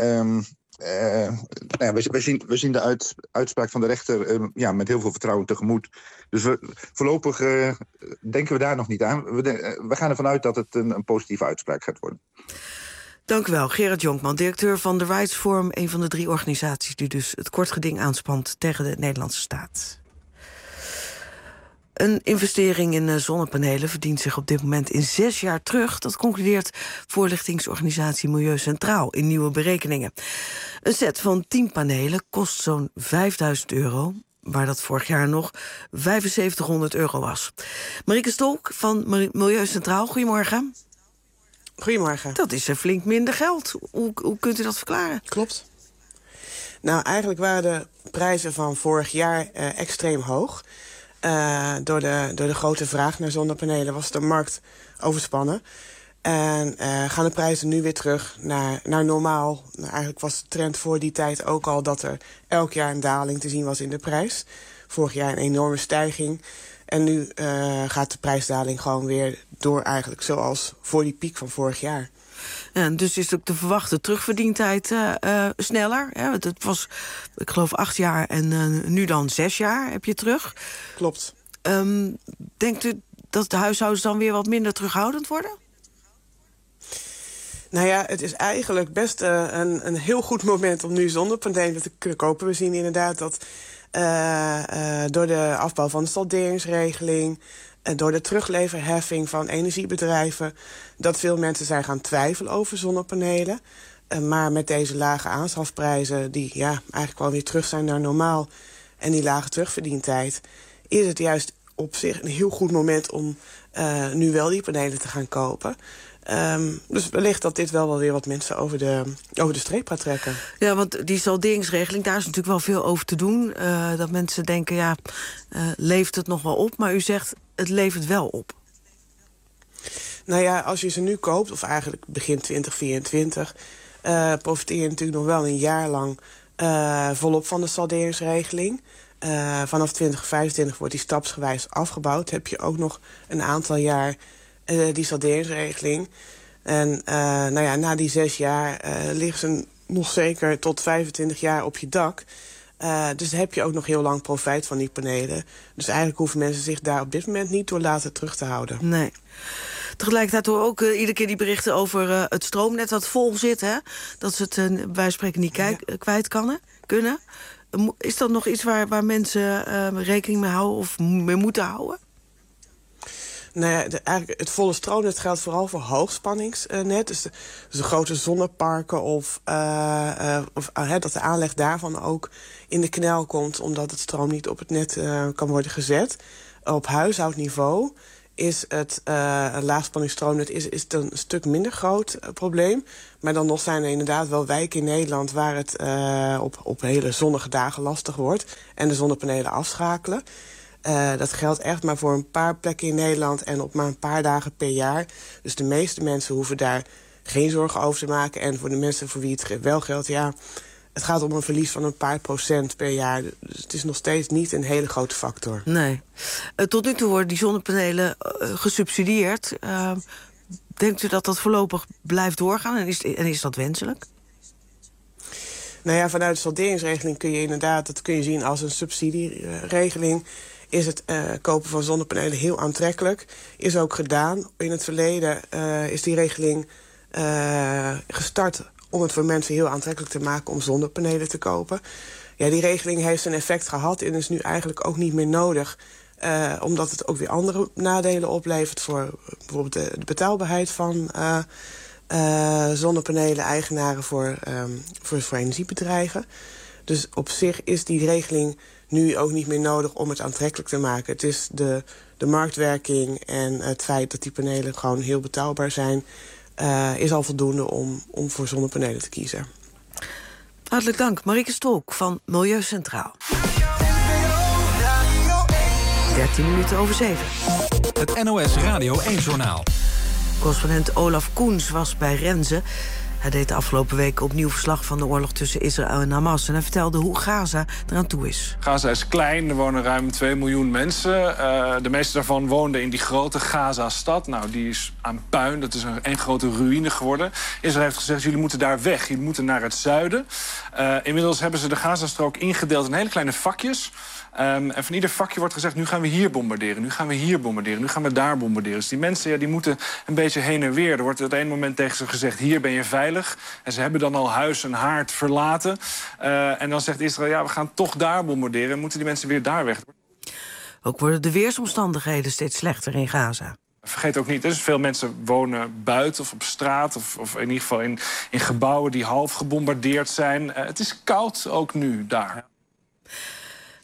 we zien de uitspraak van de rechter met heel veel vertrouwen tegemoet. Dus voorlopig denken we daar nog niet aan. We gaan ervan uit dat het een positieve uitspraak gaat worden. Dank u wel, Gerard Jonkman, directeur van The Rights Forum, een van de 3 organisaties die dus het kort geding aanspant tegen de Nederlandse staat. Een investering in zonnepanelen verdient zich op dit moment in 6 jaar terug. Dat concludeert voorlichtingsorganisatie Milieu Centraal in nieuwe berekeningen. Een set van 10 panelen kost zo'n €5.000, waar dat vorig jaar nog €7500 was. Marieke Stolk van Milieu Centraal, goedemorgen. Goedemorgen. Dat is flink minder geld. Hoe kunt u dat verklaren? Klopt. Nou, eigenlijk waren de prijzen van vorig jaar extreem hoog. Door de grote vraag naar zonnepanelen was de markt overspannen. En gaan de prijzen nu weer terug naar normaal. Nou, eigenlijk was de trend voor die tijd ook al dat er elk jaar een daling te zien was in de prijs. Vorig jaar een enorme stijging. En nu gaat de prijsdaling gewoon weer door eigenlijk zoals voor die piek van vorig jaar. En dus is ook de verwachte terugverdientijd sneller. Hè? Het was, ik geloof, 8 jaar en nu dan 6 jaar heb je terug. Klopt. Denkt u dat de huishoudens dan weer wat minder terughoudend worden? Nou ja, het is eigenlijk best een heel goed moment om nu zonnepanelen te kunnen kopen. We zien inderdaad dat door de afbouw van de salderingsregeling en door de terugleverheffing van energiebedrijven dat veel mensen zijn gaan twijfelen over zonnepanelen. Maar met deze lage aanschafprijzen, die eigenlijk wel weer terug zijn naar normaal, en die lage terugverdientijd, is het juist op zich een heel goed moment om nu wel die panelen te gaan kopen. Dus wellicht dat dit wel weer wat mensen over de streep gaat trekken. Ja, want die salderingsregeling, daar is natuurlijk wel veel over te doen. Dat mensen denken, leeft het nog wel op? Maar u zegt, het levert wel op. Nou ja, als je ze nu koopt, of eigenlijk begin 2024... profiteer je natuurlijk nog wel een jaar lang volop van de salderingsregeling. Vanaf 2025 wordt die stapsgewijs afgebouwd. Heb je ook nog een aantal jaar die salderingsregeling. En na die 6 jaar liggen ze nog zeker tot 25 jaar op je dak. Dus dan heb je ook nog heel lang profijt van die panelen. Dus eigenlijk hoeven mensen zich daar op dit moment niet door laten terug te houden. Nee. Tegelijkertijd horen we ook iedere keer die berichten over het stroomnet dat vol zit. Hè? Dat ze het bij spreken niet kwijt kunnen. Is dat nog iets waar mensen rekening mee houden of mee moeten houden? Nou ja, eigenlijk het volle stroomnet geldt vooral voor hoogspanningsnet. Dus de grote zonneparken of dat de aanleg daarvan ook in de knel komt, omdat het stroom niet op het net kan worden gezet. Op huishoudniveau is het laagspanningsstroomnet is het een stuk minder groot probleem. Maar dan nog zijn er inderdaad wel wijken in Nederland waar het op hele zonnige dagen lastig wordt en de zonnepanelen afschakelen. Dat geldt echt maar voor een paar plekken in Nederland en op maar een paar dagen per jaar. Dus de meeste mensen hoeven daar geen zorgen over te maken. En voor de mensen voor wie het wel geldt, het gaat om een verlies van een paar procent per jaar. Dus het is nog steeds niet een hele grote factor. Nee. Tot nu toe worden die zonnepanelen gesubsidieerd. Denkt u dat dat voorlopig blijft doorgaan en is dat wenselijk? Nou ja, vanuit de salderingsregeling kun je inderdaad, dat kun je zien als een subsidieregeling, is het kopen van zonnepanelen heel aantrekkelijk. Is ook gedaan. In het verleden is die regeling gestart om het voor mensen heel aantrekkelijk te maken om zonnepanelen te kopen. Ja, die regeling heeft zijn effect gehad en is nu eigenlijk ook niet meer nodig. Omdat het ook weer andere nadelen oplevert voor bijvoorbeeld de betaalbaarheid van zonnepanelen-eigenaren voor energiebedrijven. Dus op zich is die regeling nu ook niet meer nodig om het aantrekkelijk te maken. Het is de marktwerking en het feit dat die panelen gewoon heel betaalbaar zijn, is al voldoende om voor zonnepanelen te kiezen. Hartelijk dank, Marieke Stolk van Milieu Centraal. 13 minuten over 7. Het NOS Radio 1-journaal. Correspondent Olaf Koens was bij Renze. Hij deed de afgelopen weken opnieuw verslag van de oorlog tussen Israël en Hamas. En hij vertelde hoe Gaza eraan toe is. Gaza is klein, er wonen ruim 2 miljoen mensen. De meeste daarvan woonden in die grote Gaza-stad. Nou, die is aan puin, dat is een grote ruïne geworden. Israël heeft gezegd, jullie moeten daar weg, jullie moeten naar het zuiden. Inmiddels hebben ze de Gazastrook ingedeeld in hele kleine vakjes. En van ieder vakje wordt gezegd, nu gaan we hier bombarderen, nu gaan we hier bombarderen, nu gaan we daar bombarderen. Dus die mensen die moeten een beetje heen en weer. Er wordt op een moment tegen ze gezegd, hier ben je veilig. En ze hebben dan al huis en haard verlaten. En dan zegt Israël, we gaan toch daar bombarderen. En moeten die mensen weer daar weg. Ook worden de weersomstandigheden steeds slechter in Gaza. Vergeet ook niet, dus veel mensen wonen buiten of op straat, of in ieder geval in gebouwen die half gebombardeerd zijn. Het is koud ook nu daar.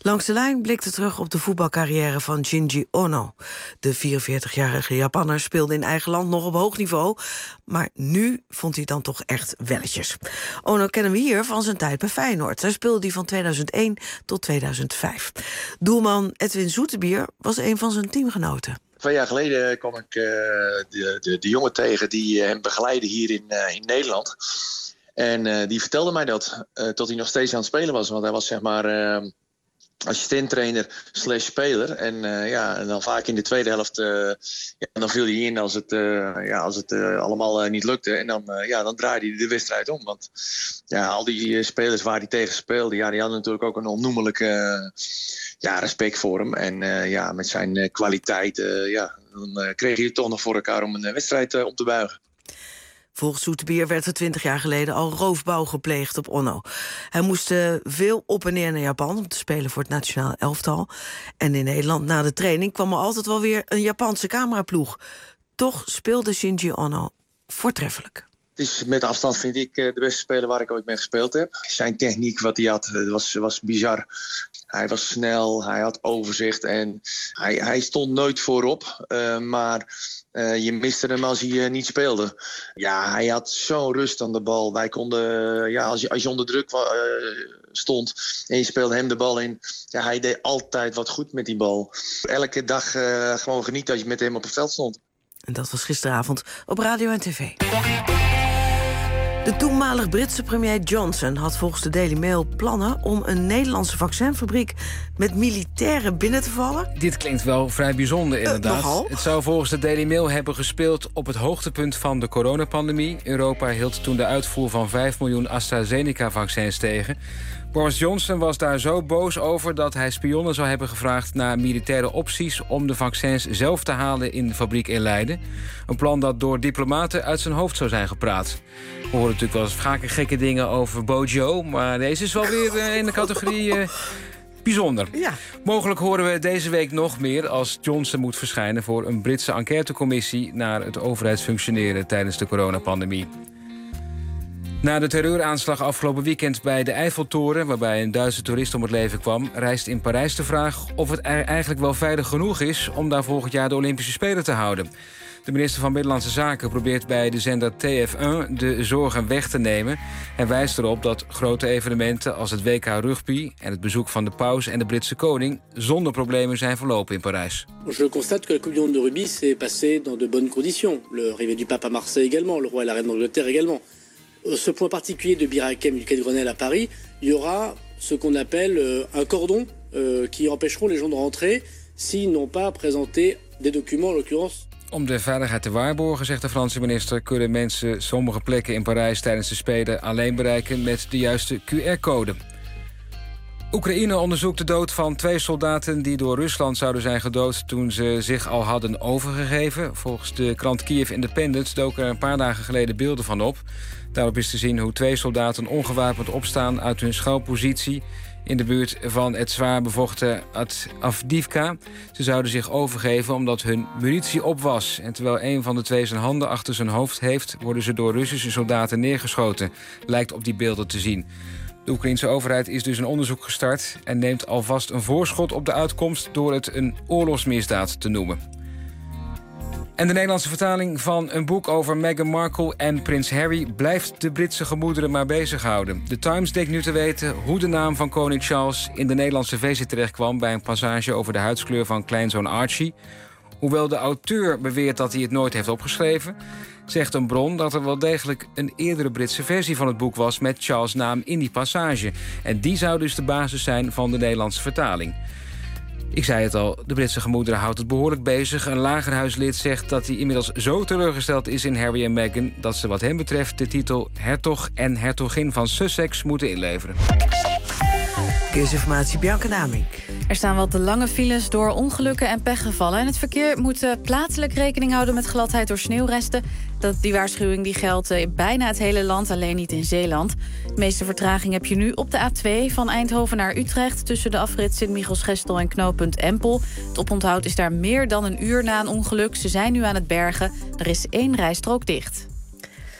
Langs de lijn blikte terug op de voetbalcarrière van Shinji Ono. De 44-jarige Japanner speelde in eigen land nog op hoog niveau, maar nu vond hij dan toch echt welletjes. Ono kennen we hier van zijn tijd bij Feyenoord. Daar speelde hij van 2001 tot 2005. Doelman Edwin Zoetebier was een van zijn teamgenoten. 2 jaar geleden kwam ik de jongen tegen die hem begeleidde hier in Nederland. En die vertelde mij dat hij nog steeds aan het spelen was. Want hij was zeg maar assistenttrainer / speler. En dan vaak in de tweede helft dan viel hij in als het allemaal niet lukte. En dan draaide hij de wedstrijd om. Want al die spelers waar hij tegen speelde, die hadden natuurlijk ook een onnoemelijke respect voor hem. En met zijn kwaliteit dan kreeg hij het toch nog voor elkaar om een wedstrijd om te buigen. Volgens Zoetebier werd er 20 jaar geleden al roofbouw gepleegd op Ono. Hij moest veel op en neer naar Japan om te spelen voor het nationaal elftal. En in Nederland na de training kwam er altijd wel weer een Japanse cameraploeg. Toch speelde Shinji Ono voortreffelijk. Het is met afstand, vind ik, de beste speler waar ik ooit mee gespeeld heb. Zijn techniek, wat hij had, was bizar. Hij was snel, hij had overzicht en hij stond nooit voorop. Maar je miste hem als hij niet speelde. Ja, hij had zo'n rust aan de bal. Wij konden, als je onder druk stond en je speelde hem de bal in. Ja, hij deed altijd wat goed met die bal. Elke dag gewoon genieten als je met hem op het veld stond. En dat was gisteravond op radio en tv. De toenmalig Britse premier Johnson had volgens de Daily Mail plannen om een Nederlandse vaccinfabriek met militairen binnen te vallen. Dit klinkt wel vrij bijzonder, inderdaad. Nogal. Het zou volgens de Daily Mail hebben gespeeld op het hoogtepunt van de coronapandemie. Europa hield toen de uitvoer van 5 miljoen AstraZeneca-vaccins tegen. Boris Johnson was daar zo boos over dat hij spionnen zou hebben gevraagd naar militaire opties om de vaccins zelf te halen in de fabriek in Leiden. Een plan dat door diplomaten uit zijn hoofd zou zijn gepraat. We horen natuurlijk wel eens vaker gekke dingen over Bojo, maar deze is wel weer in de categorie bijzonder. Ja. Mogelijk horen we deze week nog meer als Johnson moet verschijnen voor een Britse enquêtecommissie naar het overheidsfunctioneren tijdens de coronapandemie. Na de terreuraanslag afgelopen weekend bij de Eiffeltoren, waarbij een Duitse toerist om het leven kwam, rijst in Parijs de vraag of het eigenlijk wel veilig genoeg is om daar volgend jaar de Olympische Spelen te houden. De minister van Binnenlandse Zaken probeert bij de zender TF1 de zorgen weg te nemen. Hij wijst erop dat grote evenementen als het WK Rugby en het bezoek van de paus en de Britse koning zonder problemen zijn verlopen in Parijs. Je constate que la Coupe du Monde de rugby s'est passée dans de bonnes conditions. L'arrivée du pape à Marseille également, le roi et la reine d'Angleterre également. Ce point particulier de Bir Hakeim du Quai de Grenelle à Paris, il y aura ce qu'on appelle un cordon qui empêcheront les gens de rentrer s'ils n'ont pas présenté des documents, en l'occurrence. Om de veiligheid te waarborgen, zegt de Franse minister, kunnen mensen sommige plekken in Parijs tijdens de Spelen alleen bereiken met de juiste QR-code. Oekraïne onderzoekt de dood van 2 soldaten die door Rusland zouden zijn gedood toen ze zich al hadden overgegeven. Volgens de krant Kiev Independent doken er een paar dagen geleden beelden van op. Daarop is te zien hoe 2 soldaten ongewapend opstaan uit hun schuilpositie in de buurt van het zwaar bevochten Avdiivka. Ze zouden zich overgeven omdat hun munitie op was. En terwijl een van de 2 zijn handen achter zijn hoofd heeft, worden ze door Russische soldaten neergeschoten. Lijkt op die beelden te zien. De Oekraïense overheid is dus een onderzoek gestart en neemt alvast een voorschot op de uitkomst door het een oorlogsmisdaad te noemen. En de Nederlandse vertaling van een boek over Meghan Markle en prins Harry blijft de Britse gemoederen maar bezighouden. The Times denkt nu te weten hoe de naam van koning Charles in de Nederlandse versie terechtkwam bij een passage over de huidskleur van kleinzoon Archie. Hoewel de auteur beweert dat hij het nooit heeft opgeschreven, zegt een bron dat er wel degelijk een eerdere Britse versie van het boek was met Charles' naam in die passage. En die zou dus de basis zijn van de Nederlandse vertaling. Ik zei het al, de Britse gemoederen houdt het behoorlijk bezig. Een lagerhuislid zegt dat hij inmiddels zo teleurgesteld is in Harry en Meghan dat ze wat hem betreft de titel hertog en hertogin van Sussex moeten inleveren. Verkeersinformatie, Bianca Damink. Er staan wat lange files door ongelukken en pechgevallen. En het verkeer moet plaatselijk rekening houden met gladheid door sneeuwresten. Die waarschuwing die geldt in bijna het hele land, alleen niet in Zeeland. De meeste vertraging heb je nu op de A2 van Eindhoven naar Utrecht tussen de afrit Sint-Michielsgestel en knooppunt Empel. Het oponthoud is daar meer dan een uur na een ongeluk. Ze zijn nu aan het bergen. Er is 1 rijstrook dicht.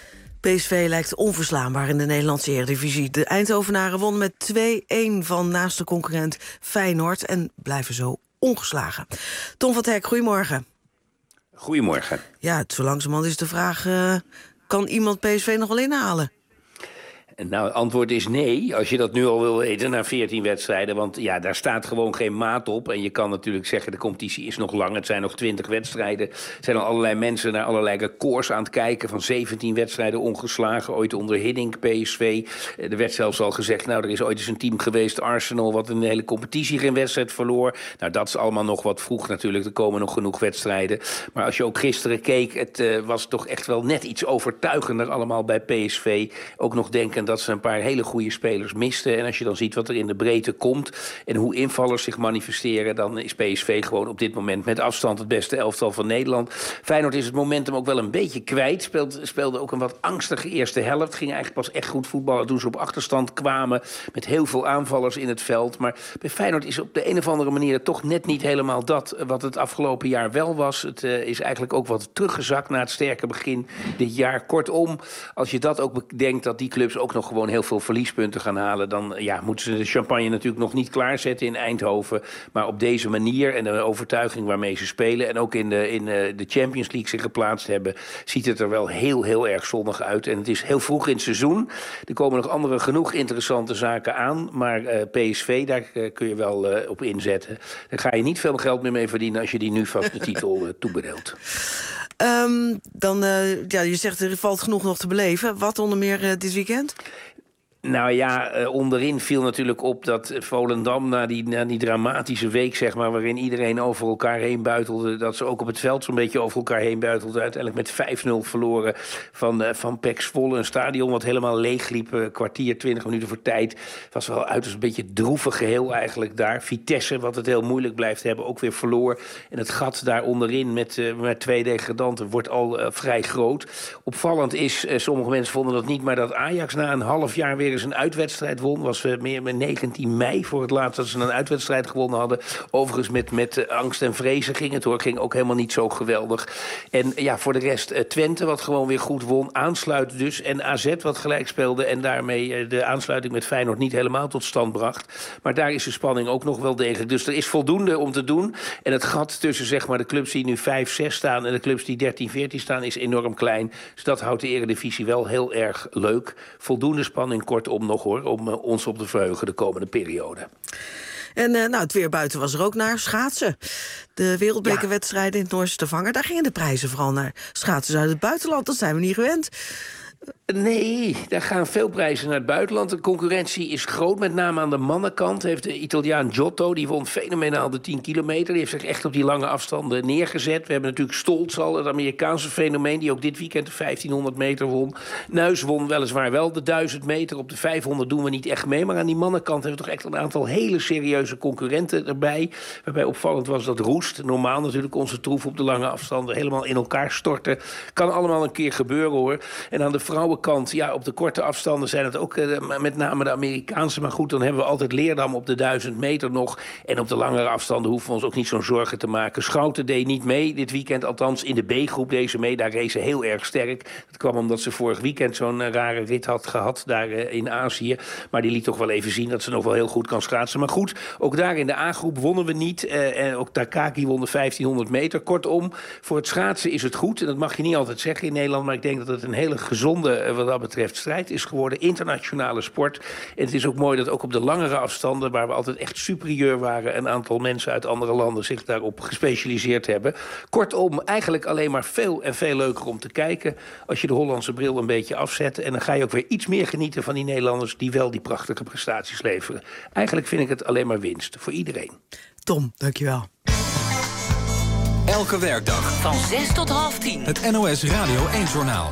PSV lijkt onverslaanbaar in de Nederlandse Eredivisie. De Eindhovenaren won met 2-1 van naaste concurrent Feyenoord en blijven zo ongeslagen. Tom van 't Hek, goedemorgen. Goedemorgen. Ja, zo langzamerhand is de vraag, kan iemand PSV nog wel inhalen? Nou, het antwoord is nee, als je dat nu al wil weten, na 14 wedstrijden. Want ja, daar staat gewoon geen maat op. En je kan natuurlijk zeggen, de competitie is nog lang. Het zijn nog 20 wedstrijden. Er zijn al allerlei mensen naar allerlei records aan het kijken. Van 17 wedstrijden ongeslagen, ooit onder Hiddink, PSV. Er werd zelfs al gezegd, nou, er is ooit eens een team geweest, Arsenal, wat in de hele competitie geen wedstrijd verloor. Nou, dat is allemaal nog wat vroeg natuurlijk. Er komen nog genoeg wedstrijden. Maar als je ook gisteren keek, het was toch echt wel net iets overtuigender allemaal bij PSV. Ook nog denken dat ze een paar hele goede spelers misten. En als je dan ziet wat er in de breedte komt en hoe invallers zich manifesteren, dan is PSV gewoon op dit moment met afstand het beste elftal van Nederland. Feyenoord is het momentum ook wel een beetje kwijt. Speelde ook een wat angstige eerste helft. Ging eigenlijk pas echt goed voetballen toen ze op achterstand kwamen met heel veel aanvallers in het veld. Maar bij Feyenoord is op de een of andere manier toch net niet helemaal dat wat het afgelopen jaar wel was. Het is eigenlijk ook wat teruggezakt na het sterke begin dit jaar. Kortom, als je dat ook bedenkt dat die clubs ook nog gewoon heel veel verliespunten gaan halen, dan moeten ze de champagne natuurlijk nog niet klaarzetten in Eindhoven. Maar op deze manier en de overtuiging waarmee ze spelen en ook in de Champions League zich geplaatst hebben, ziet het er wel heel, heel erg zonnig uit. En het is heel vroeg in het seizoen. Er komen nog andere genoeg interessante zaken aan. Maar PSV, daar kun je wel op inzetten. Daar ga je niet veel geld meer mee verdienen als je die nu vast de titel toebedeelt. Je zegt er valt genoeg nog te beleven. Wat onder meer dit weekend? Nou ja, onderin viel natuurlijk op dat Volendam na die dramatische week, zeg maar, waarin iedereen over elkaar heen buitelde, dat ze ook op het veld zo'n beetje over elkaar heen buitelden. Uiteindelijk met 5-0 verloren van PEC Zwolle. Een stadion wat helemaal leeg liep, kwartier, 20 minuten voor tijd. Het was wel uiterst een beetje droevig geheel eigenlijk daar. Vitesse, wat het heel moeilijk blijft hebben, ook weer verloor. En het gat daar onderin met 2 degradanten wordt al vrij groot. Opvallend is, sommige mensen vonden dat niet, maar dat Ajax na een half jaar weer eens een uitwedstrijd won. Was meer met 19 mei voor het laatst dat ze een uitwedstrijd gewonnen hadden. Overigens met angst en vrezen ging het hoor. Ging ook helemaal niet zo geweldig. En ja, voor de rest Twente wat gewoon weer goed won. Aansluit dus. En AZ wat gelijk speelde en daarmee de aansluiting met Feyenoord niet helemaal tot stand bracht. Maar daar is de spanning ook nog wel degelijk. Dus er is voldoende om te doen. En het gat tussen zeg maar de clubs die nu 5-6 staan en de clubs die 13-14 staan is enorm klein. Dus dat houdt de Eredivisie wel heel erg leuk. Voldoende spanning kortom nog hoor, om ons op te verheugen de komende periode. En het weer buiten was er ook naar schaatsen. De wereldbekerwedstrijden in het Noorse Stavanger, daar gingen de prijzen vooral naar schaatsers uit het buitenland. Dat zijn we niet gewend. Nee, daar gaan veel prijzen naar het buitenland. De concurrentie is groot, met name aan de mannenkant. Heeft de Italiaan Giotto, die won fenomenaal de 10 kilometer. Die heeft zich echt op die lange afstanden neergezet. We hebben natuurlijk Stoltz al, het Amerikaanse fenomeen, die ook dit weekend de 1500 meter won. Nuis won weliswaar wel de 1000 meter. Op de 500 doen we niet echt mee. Maar aan die mannenkant hebben we toch echt een aantal hele serieuze concurrenten erbij. Waarbij opvallend was dat Roest, normaal natuurlijk onze troef op de lange afstanden, helemaal in elkaar storten. Kan allemaal een keer gebeuren hoor. En aan de vrouwenkant, op de korte afstanden zijn het ook met name de Amerikaanse. Maar goed, dan hebben we altijd Leerdam op de 1000 meter nog. En op de langere afstanden hoeven we ons ook niet zo'n zorgen te maken. Schouten deed niet mee dit weekend, althans in de B-groep deze mee. Daar reed ze heel erg sterk. Dat kwam omdat ze vorig weekend zo'n rare rit had gehad daar in Azië. Maar die liet toch wel even zien dat ze nog wel heel goed kan schaatsen. Maar goed, ook daar in de A-groep wonnen we niet. En ook Takaki won de 1500 meter. Kortom, voor het schaatsen is het goed. En dat mag je niet altijd zeggen in Nederland. Maar ik denk dat het een hele gezonde wat dat betreft strijd is geworden. Internationale sport. En het is ook mooi dat ook op de langere afstanden, waar we altijd echt superieur waren, een aantal mensen uit andere landen zich daarop gespecialiseerd hebben. Kortom, eigenlijk alleen maar veel en veel leuker om te kijken als je de Hollandse bril een beetje afzet. En dan ga je ook weer iets meer genieten van die Nederlanders die wel die prachtige prestaties leveren. Eigenlijk vind ik het alleen maar winst voor iedereen. Tom, dankjewel. Elke werkdag van 6 tot half 10. Het NOS Radio 1 Journaal.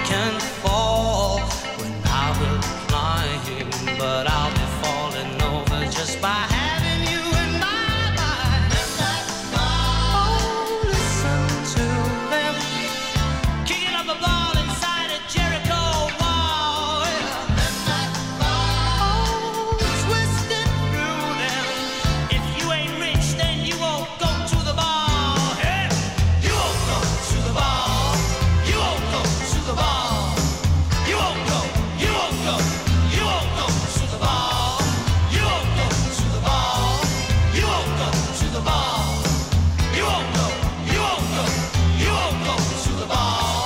can fall when I will climb, but I'll be falling over just by having you in my mind. Oh, listen to them kicking up a ball inside a Jericho wall. Oh, twisting through them. If you ain't rich, then you won't go to the ball. Hey, you won't go to the ball. You won't go to the ball. You won't go. You won't go. You won't go to the ball. You won't go to the ball. You won't go to the ball. You won't go. You won't go. You won't go to the ball.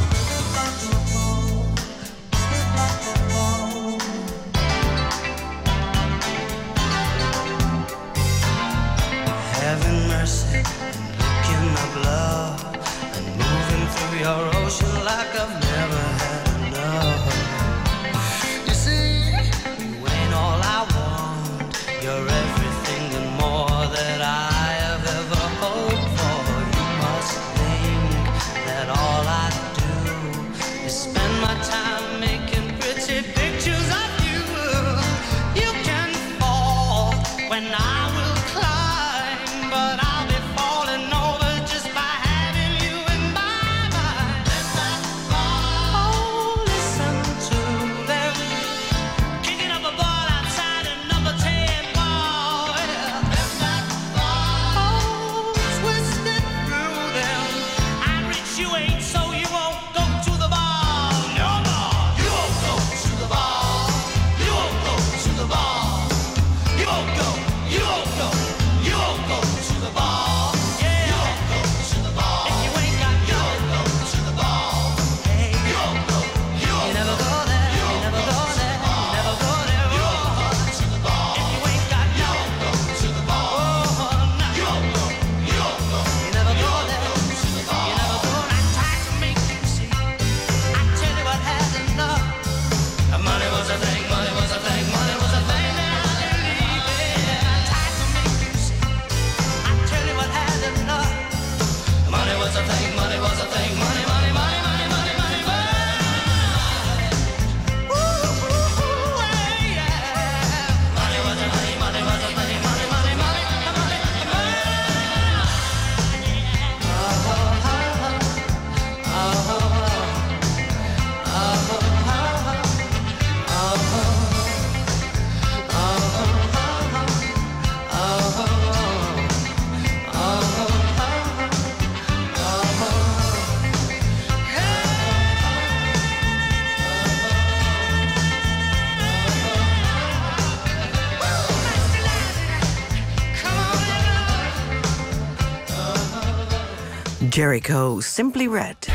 Having mercy and looking up love and moving through your ocean like I've never had enough. You see, you ain't all I want. You're everything and more that I have ever hoped for. You must think that all I do is spend my time making pretty pictures of you. You can fall when I will climb, but I'll be falling over just by having you in my mind. Oh, listen to them kicking up a ball outside a number 10 ball. Oh, twisted through them. I reach you ain't, so you won't go to the ball. No more. You won't go to the ball. You won't go to the ball. You won't go. You won't go. You won't go to the ball. Yeah. You won't go to the ball. If you ain't got you won't go to the ball. Hey. You won't go. You won't never go there. You never go there. You never go there. You won't go to the ball. If you ain't got you won't go to the ball. Oh, no. You won't go. You won't go. You never go there. To the ball. You never go. I tried to make you see. I tell you what had enough. Money was a thing. Money was a thing. Money was a thing that I believed in. I tried to make you see. I tell you what had enough. Money was a thing. Money was a thing. Money, money, money, money, money, money, money. Ooh, yeah. Money was a thing. Money was a thing. Money, money, money, money, money. Jericho, Simply Red.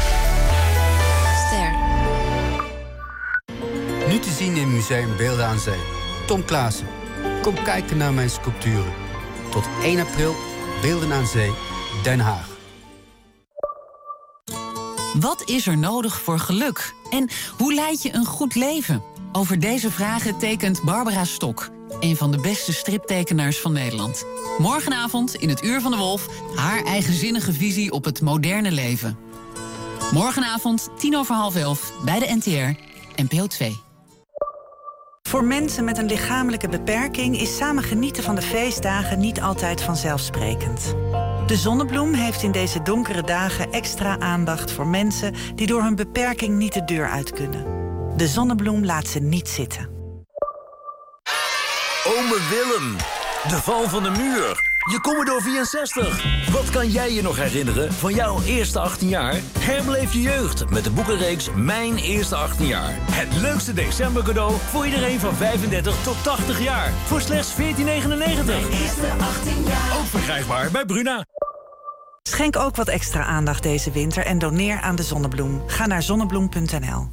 Nu te zien in Museum Beelden aan Zee. Tom Klaassen. Kom kijken naar mijn sculpturen. Tot 1 april, Beelden aan Zee, Den Haag. Wat is er nodig voor geluk? En hoe leid je een goed leven? Over deze vragen tekent Barbara Stok, een van de beste striptekenaars van Nederland. Morgenavond in het Uur van de Wolf haar eigenzinnige visie op het moderne leven. Morgenavond 11:10 bij de NTR, NPO 2. Voor mensen met een lichamelijke beperking is samen genieten van de feestdagen niet altijd vanzelfsprekend. De Zonnebloem heeft in deze donkere dagen extra aandacht voor mensen die door hun beperking niet de deur uit kunnen. De Zonnebloem laat ze niet zitten. Ome Willem, de val van de muur. Je Commodore 64. Wat kan jij je nog herinneren van jouw eerste 18 jaar? Herbeleef je jeugd met de boekenreeks Mijn Eerste 18 jaar. Het leukste decembercadeau voor iedereen van 35 tot 80 jaar. Voor slechts €14,99. Mijn eerste 18 jaar. Ook verkrijgbaar bij Bruna. Schenk ook wat extra aandacht deze winter en doneer aan de Zonnebloem. Ga naar zonnebloem.nl.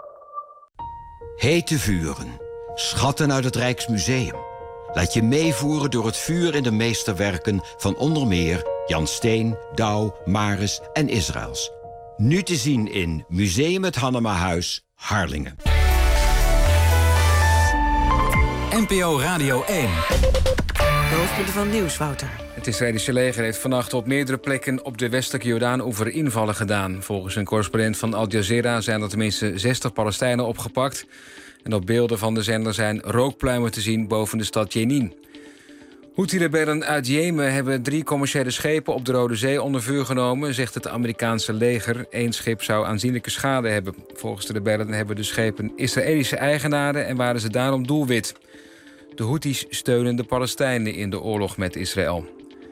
Hete vuren. Schatten uit het Rijksmuseum. Laat je meevoeren door het vuur in de meesterwerken van onder meer Jan Steen, Douw, Maris en Israëls. Nu te zien in Museum het Hannemahuis, Harlingen. NPO Radio 1. De hoofdpunten van het nieuws, Wouter. Het Israëlische leger heeft vannacht op meerdere plekken op de westelijke Jordaan-oever invallen gedaan. Volgens een correspondent van Al Jazeera zijn er tenminste 60 Palestijnen opgepakt. En op beelden van de zender zijn rookpluimen te zien boven de stad Jenin. Houthi-rebellen uit Jemen hebben 3 commerciële schepen op de Rode Zee onder vuur genomen, zegt het Amerikaanse leger. 1 schip zou aanzienlijke schade hebben. Volgens de rebellen hebben de schepen Israëlische eigenaren en waren ze daarom doelwit. De Houthis steunen de Palestijnen in de oorlog met Israël.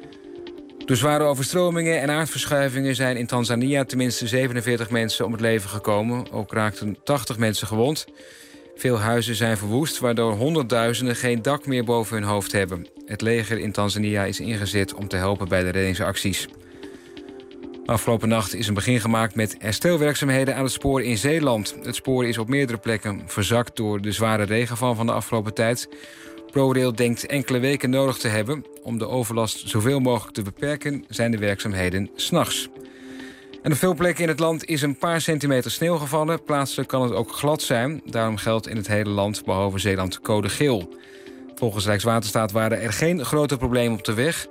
Door zware overstromingen en aardverschuivingen zijn in Tanzania tenminste 47 mensen om het leven gekomen. Ook raakten 80 mensen gewond. Veel huizen zijn verwoest, waardoor honderdduizenden geen dak meer boven hun hoofd hebben. Het leger in Tanzania is ingezet om te helpen bij de reddingsacties. Afgelopen nacht is een begin gemaakt met herstelwerkzaamheden aan het spoor in Zeeland. Het spoor is op meerdere plekken verzakt door de zware regenval van de afgelopen tijd. ProRail denkt enkele weken nodig te hebben. Om de overlast zoveel mogelijk te beperken zijn de werkzaamheden 's nachts. En op veel plekken in het land is een paar centimeter sneeuw gevallen. Plaatselijk kan het ook glad zijn. Daarom geldt in het hele land, behalve Zeeland, code geel. Volgens Rijkswaterstaat waren er geen grote problemen op de weg.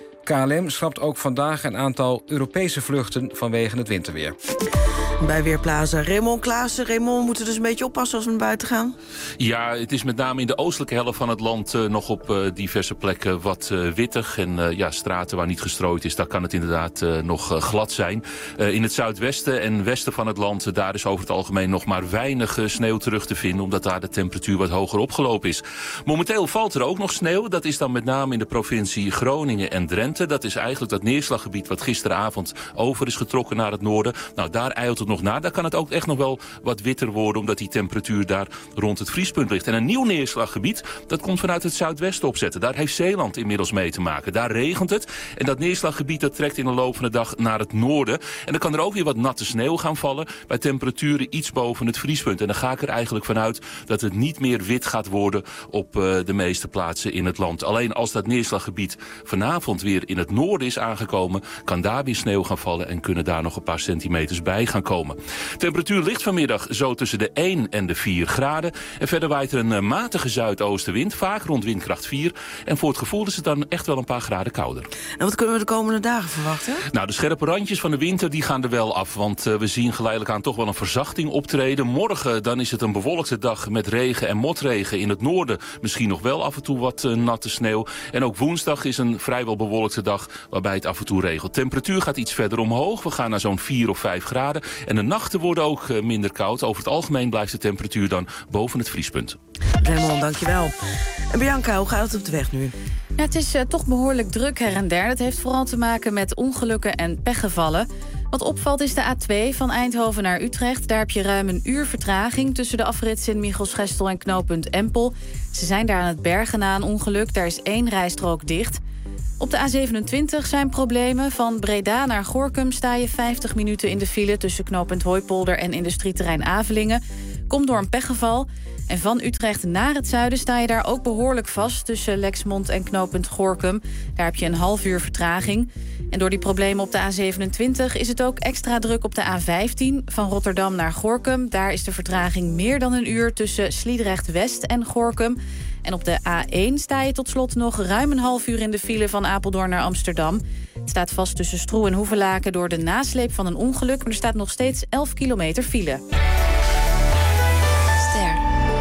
KLM schrapt ook vandaag een aantal Europese vluchten vanwege het winterweer. Bij Weerplaza Raymond Klaassen. Raymond, we moeten dus een beetje oppassen als we naar buiten gaan. Ja, het is met name in de oostelijke helft van het land nog op diverse plekken wat wittig. En straten waar niet gestrooid is, daar kan het inderdaad nog glad zijn. In het zuidwesten en westen van het land, daar is over het algemeen nog maar weinig sneeuw terug te vinden, omdat daar de temperatuur wat hoger opgelopen is. Momenteel valt er ook nog sneeuw. Dat is dan met name in de provincie Groningen en Drenthe. Dat is eigenlijk dat neerslaggebied wat gisteravond over is getrokken naar het noorden. Nou, daar eilt het nog na. Daar kan het ook echt nog wel wat witter worden, omdat die temperatuur daar rond het vriespunt ligt. En een nieuw neerslaggebied, dat komt vanuit het zuidwesten opzetten. Daar heeft Zeeland inmiddels mee te maken. Daar regent het. En dat neerslaggebied dat trekt in de loop van de dag naar het noorden. En dan kan er ook weer wat natte sneeuw gaan vallen bij temperaturen iets boven het vriespunt. En dan ga ik er eigenlijk vanuit dat het niet meer wit gaat worden op de meeste plaatsen in het land. Alleen als dat neerslaggebied vanavond weer in het noorden is aangekomen, kan daar weer sneeuw gaan vallen en kunnen daar nog een paar centimeters bij gaan komen. Temperatuur ligt vanmiddag zo tussen de 1 en de 4 graden. En verder waait er een matige zuidoostenwind, vaak rond windkracht 4. En voor het gevoel is het dan echt wel een paar graden kouder. En wat kunnen we de komende dagen verwachten? Nou, de scherpe randjes van de winter die gaan er wel af. Want we zien geleidelijk aan toch wel een verzachting optreden. Morgen dan is het een bewolkte dag met regen en motregen. In het noorden misschien nog wel af en toe wat natte sneeuw. En ook woensdag is een vrijwel bewolkte dag waarbij het af en toe regelt. Temperatuur gaat iets verder omhoog. We gaan naar zo'n 4 of 5 graden. En de nachten worden ook minder koud. Over het algemeen blijft de temperatuur dan boven het vriespunt. Raymond, dankjewel. En Bianca, hoe gaat het op de weg nu? Ja, het is toch behoorlijk druk her en der. Dat heeft vooral te maken met ongelukken en pechgevallen. Wat opvalt is de A2 van Eindhoven naar Utrecht. Daar heb je ruim een uur vertraging tussen de afrit Sint-Michielsgestel en knooppunt Empel. Ze zijn daar aan het bergen na een ongeluk. Daar is 1 rijstrook dicht. Op de A27 zijn problemen. Van Breda naar Gorinchem sta je 50 minuten in de file tussen knooppunt Hooipolder en industrieterrein Avelingen. Komt door een pechgeval. En van Utrecht naar het zuiden sta je daar ook behoorlijk vast tussen Lexmond en knooppunt Gorinchem. Daar heb je een half uur vertraging. En door die problemen op de A27 is het ook extra druk op de A15 van Rotterdam naar Gorinchem. Daar is de vertraging meer dan een uur tussen Sliedrecht-West en Gorinchem. En op de A1 sta je tot slot nog ruim een half uur in de file van Apeldoorn naar Amsterdam. Het staat vast tussen Stroe en Hoevelaken door de nasleep van een ongeluk. Maar er staat nog steeds 11 kilometer file. Ster.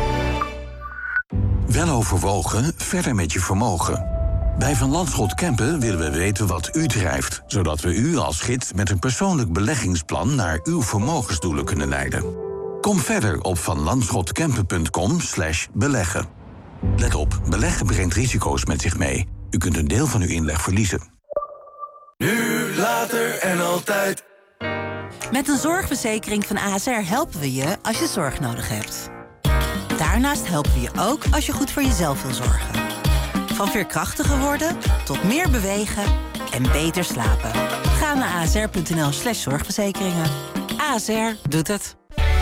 Weloverwogen, verder met je vermogen. Bij Van Landschot Kempen willen we weten wat u drijft, zodat we u als gids met een persoonlijk beleggingsplan naar uw vermogensdoelen kunnen leiden. Kom verder op vanlandschotkampen.com/beleggen. Let op, beleggen brengt risico's met zich mee. U kunt een deel van uw inleg verliezen. Nu, later en altijd. Met een zorgverzekering van ASR helpen we je als je zorg nodig hebt. Daarnaast helpen we je ook als je goed voor jezelf wil zorgen. Van veerkrachtiger worden tot meer bewegen en beter slapen. Ga naar asr.nl/zorgverzekeringen. ASR doet het.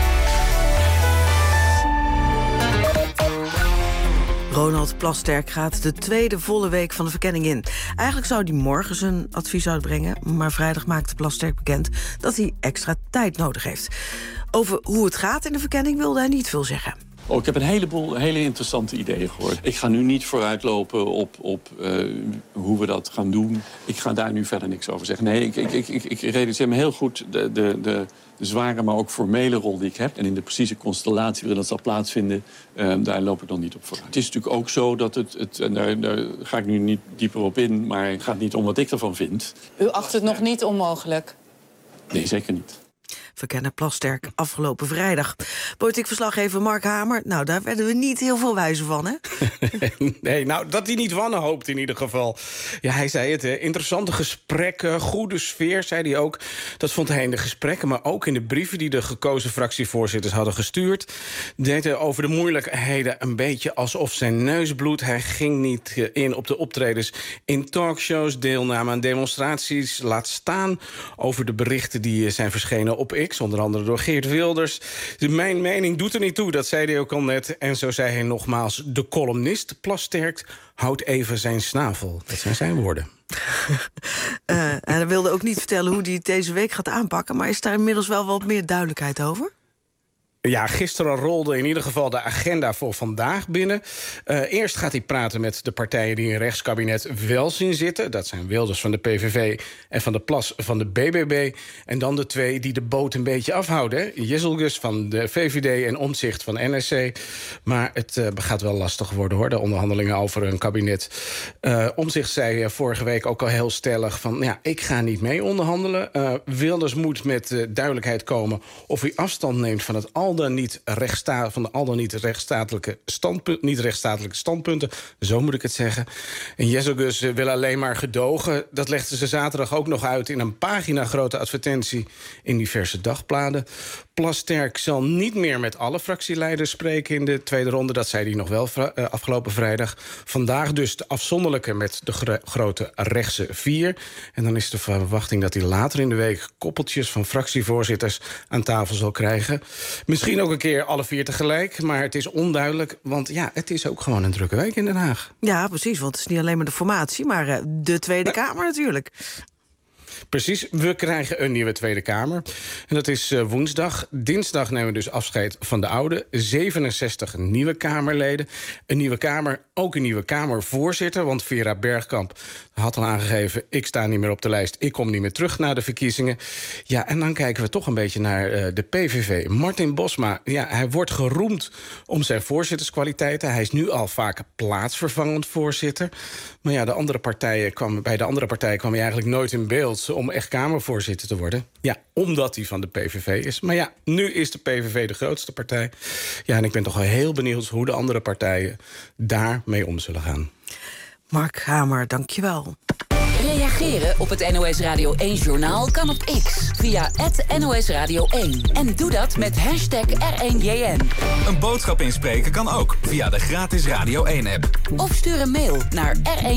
Ronald Plasterk gaat de tweede volle week van de verkenning in. Eigenlijk zou hij morgen zijn advies uitbrengen, maar vrijdag maakte Plasterk bekend dat hij extra tijd nodig heeft. Over hoe het gaat in de verkenning wilde hij niet veel zeggen. Ik heb een heleboel hele interessante ideeën gehoord. Ik ga nu niet vooruitlopen op hoe we dat gaan doen. Ik ga daar nu verder niks over zeggen. Nee, ik realiseer me heel goed de zware, maar ook formele rol die ik heb. En in de precieze constellatie waarin dat zal plaatsvinden, daar loop ik nog niet op vooruit. Het is natuurlijk ook zo dat en daar ga ik nu niet dieper op in, maar het gaat niet om wat ik ervan vind. U acht het nog niet onmogelijk? Nee, zeker niet. Verkennen Plasterk afgelopen vrijdag. Politiek verslaggever Mark Hamer. Nou, daar werden we niet heel veel wijzer van, hè? Nee, nou, dat hij niet wanhoopt in ieder geval. Ja, hij zei het, hè. Interessante gesprekken, goede sfeer, zei hij ook. Dat vond hij in de gesprekken, maar ook in de brieven die de gekozen fractievoorzitters hadden gestuurd. Deed hij over de moeilijkheden een beetje alsof zijn neus bloedt. Hij ging niet in op de optredens in talkshows, deelname aan demonstraties. Laat staan over de berichten die zijn verschenen op X, onder andere door Geert Wilders. Mijn mening doet er niet toe, dat zei hij ook al net. En zo zei hij nogmaals, de columnist Plasterk houdt even zijn snavel. Dat zijn zijn woorden. En hij wilde ook niet vertellen hoe hij het deze week gaat aanpakken, maar is daar inmiddels wel wat meer duidelijkheid over? Ja, gisteren rolde in ieder geval de agenda voor vandaag binnen. Eerst gaat hij praten met de partijen die in een rechtskabinet wel zien zitten. Dat zijn Wilders van de PVV en Van der Plas van de BBB. En dan de twee die de boot een beetje afhouden. Jezelgus van de VVD en Omtzigt van NSC. Maar het gaat wel lastig worden, hoor, de onderhandelingen over een kabinet. Omtzigt zei vorige week ook al heel stellig van, ja, ik ga niet mee onderhandelen. Wilders moet met duidelijkheid komen of hij afstand neemt van het al dan niet rechtsstatelijke standpunten. Zo moet ik het zeggen. En Jezelgus wil alleen maar gedogen. Dat legde ze zaterdag ook nog uit in een pagina-grote advertentie in diverse dagbladen. Plasterk zal niet meer met alle fractieleiders spreken in de tweede ronde. Dat zei hij nog wel afgelopen vrijdag. Vandaag dus de afzonderlijke met de grote rechtse 4. En dan is de verwachting dat hij later in de week koppeltjes van fractievoorzitters aan tafel zal krijgen. Misschien ook een keer alle 4 tegelijk, maar het is onduidelijk. Want ja, het is ook gewoon een drukke week in Den Haag. Ja, precies, want het is niet alleen maar de formatie, maar de Tweede Kamer natuurlijk. Precies, we krijgen een nieuwe Tweede Kamer. En dat is woensdag. Dinsdag nemen we dus afscheid van de oude. 67 nieuwe Kamerleden. Een nieuwe Kamer, ook een nieuwe Kamervoorzitter. Want Vera Bergkamp had al aangegeven, ik sta niet meer op de lijst. Ik kom niet meer terug na de verkiezingen. Ja, en dan kijken we toch een beetje naar de PVV. Martin Bosma, ja, hij wordt geroemd om zijn voorzitterskwaliteiten. Hij is nu al vaak plaatsvervangend voorzitter. Maar ja, bij de andere partijen kwam hij eigenlijk nooit in beeld om echt Kamervoorzitter te worden. Ja, omdat hij van de PVV is. Maar ja, nu is de PVV de grootste partij. Ja, en ik ben toch wel heel benieuwd hoe de andere partijen daarmee om zullen gaan. Mark Hamer, dankjewel. Reageren op het NOS Radio 1-journaal kan op X via @NOS Radio 1. En doe dat met hashtag R1JN. Een boodschap inspreken kan ook via de gratis Radio 1-app. Of stuur een mail naar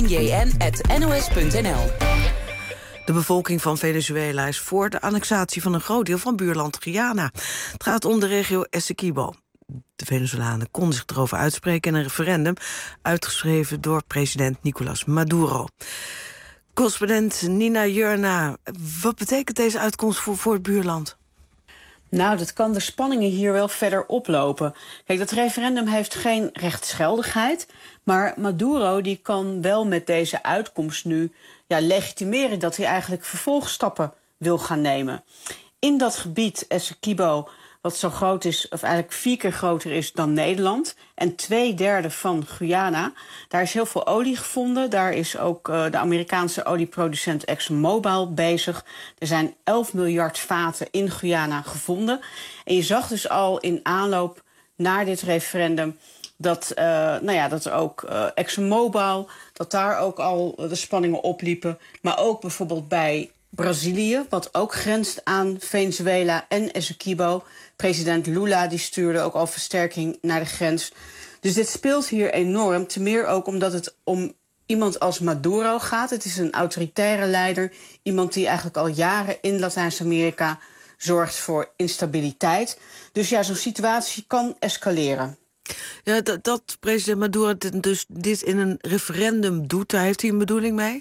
r1jn@nos.nl. De bevolking van Venezuela is voor de annexatie van een groot deel van buurland Guyana. Het gaat om de regio Essequibo. De Venezolanen konden zich erover uitspreken in een referendum uitgeschreven door president Nicolás Maduro. Correspondent Nina Jurna, wat betekent deze uitkomst voor het buurland? Nou, dat kan de spanningen hier wel verder oplopen. Kijk, dat referendum heeft geen rechtsgeldigheid, maar Maduro die kan wel met deze uitkomst nu legitimeren dat hij eigenlijk vervolgstappen wil gaan nemen. In dat gebied Essequibo, wat zo groot is, of eigenlijk 4 keer groter is dan Nederland, en 2/3 van Guyana, daar is heel veel olie gevonden. Daar is ook de Amerikaanse olieproducent ExxonMobil bezig. Er zijn 11 miljard vaten in Guyana gevonden. En je zag dus al in aanloop naar dit referendum dat dat ook ExxonMobil, dat daar ook al de spanningen opliepen. Maar ook bijvoorbeeld bij Brazilië, wat ook grenst aan Venezuela en Essequibo. President Lula die stuurde ook al versterking naar de grens. Dus dit speelt hier enorm, te meer ook omdat het om iemand als Maduro gaat. Het is een autoritaire leider, iemand die eigenlijk al jaren in Latijns-Amerika zorgt voor instabiliteit. Dus ja, zo'n situatie kan escaleren. Ja, dat president Maduro dus dit in een referendum doet, daar heeft hij een bedoeling mee?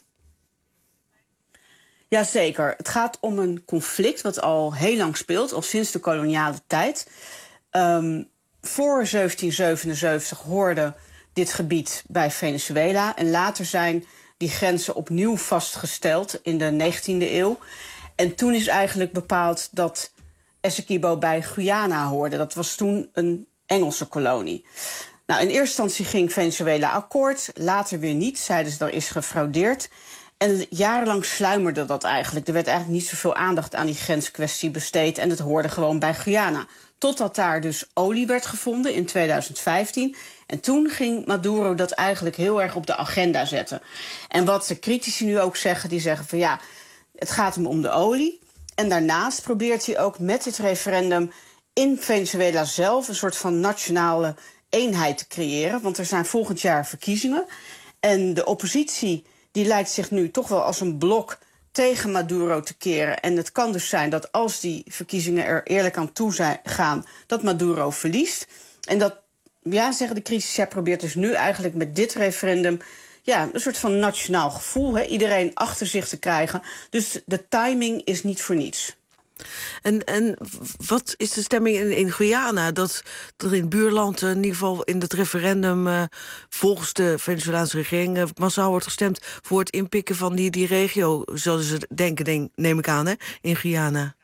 Jazeker. Het gaat om een conflict wat al heel lang speelt, al sinds de koloniale tijd. voor 1777 hoorde dit gebied bij Venezuela. En later zijn die grenzen opnieuw vastgesteld in de 19e eeuw. En toen is eigenlijk bepaald dat Essequibo bij Guyana hoorde. Dat was toen een Engelse kolonie. Nou, in eerste instantie ging Venezuela akkoord, later weer niet. Zeiden ze, er is gefraudeerd. En jarenlang sluimerde dat eigenlijk. Er werd eigenlijk niet zoveel aandacht aan die grenskwestie besteed. En het hoorde gewoon bij Guyana. Totdat daar dus olie werd gevonden in 2015. En toen ging Maduro dat eigenlijk heel erg op de agenda zetten. En wat de critici nu ook zeggen, die zeggen van ja, het gaat hem om de olie. En daarnaast probeert hij ook met dit referendum in Venezuela zelf een soort van nationale eenheid te creëren. Want er zijn volgend jaar verkiezingen. En de oppositie die lijkt zich nu toch wel als een blok tegen Maduro te keren. En het kan dus zijn dat als die verkiezingen er eerlijk aan toe gaan, dat Maduro verliest. En dat, ja, zeggen de critici, hij probeert dus nu eigenlijk met dit referendum ja, een soort van nationaal gevoel, iedereen achter zich te krijgen. Dus de timing is niet voor niets. En wat is de stemming in Guyana? Dat er in het buurland, in ieder geval in het referendum, volgens de Venezolaanse regering massaal wordt gestemd voor het inpikken van die regio, zoals ze denken, neem ik aan, in Guyana.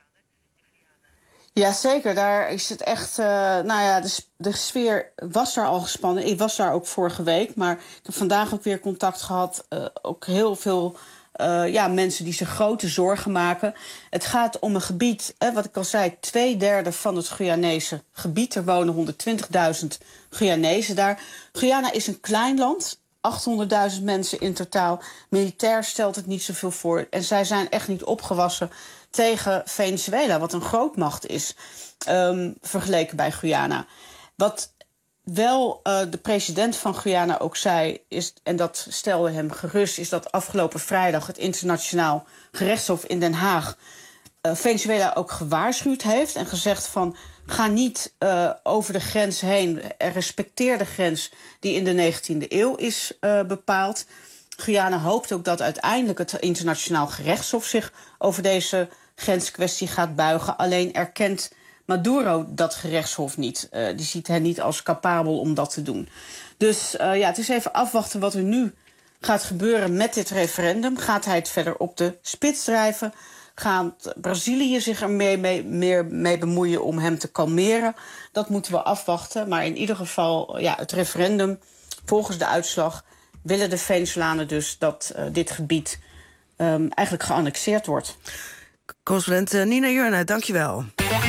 Ja, zeker. Daar is het echt, de sfeer was daar al gespannen. Ik was daar ook vorige week, maar ik heb vandaag ook weer contact gehad. Ook heel veel mensen die zich grote zorgen maken. Het gaat om een gebied, wat ik al zei, 2/3 van het Guyanese gebied. Er wonen 120.000 Guyanezen daar. Guyana is een klein land, 800.000 mensen in totaal. Militair stelt het niet zoveel voor. En zij zijn echt niet opgewassen tegen Venezuela, wat een grootmacht is, vergeleken bij Guyana. Wat wel de president van Guyana ook zei, is, en dat stelde hem gerust, is dat afgelopen vrijdag het internationaal gerechtshof in Den Haag Venezuela ook gewaarschuwd heeft en gezegd van ga niet over de grens heen, respecteer de grens die in de 19e eeuw is bepaald. Guyana hoopt ook dat uiteindelijk het internationaal gerechtshof zich over deze grenskwestie gaat buigen. Alleen erkent Maduro dat gerechtshof niet. Die ziet hen niet als capabel om dat te doen. Dus het is even afwachten wat er nu gaat gebeuren met dit referendum. Gaat hij het verder op de spits drijven? Gaat Brazilië zich er meer mee bemoeien om hem te kalmeren? Dat moeten we afwachten. Maar in ieder geval, het referendum, volgens de uitslag willen de Venezolanen dus dat dit gebied eigenlijk geannexeerd wordt. Correspondent Nina Jurna, dankjewel.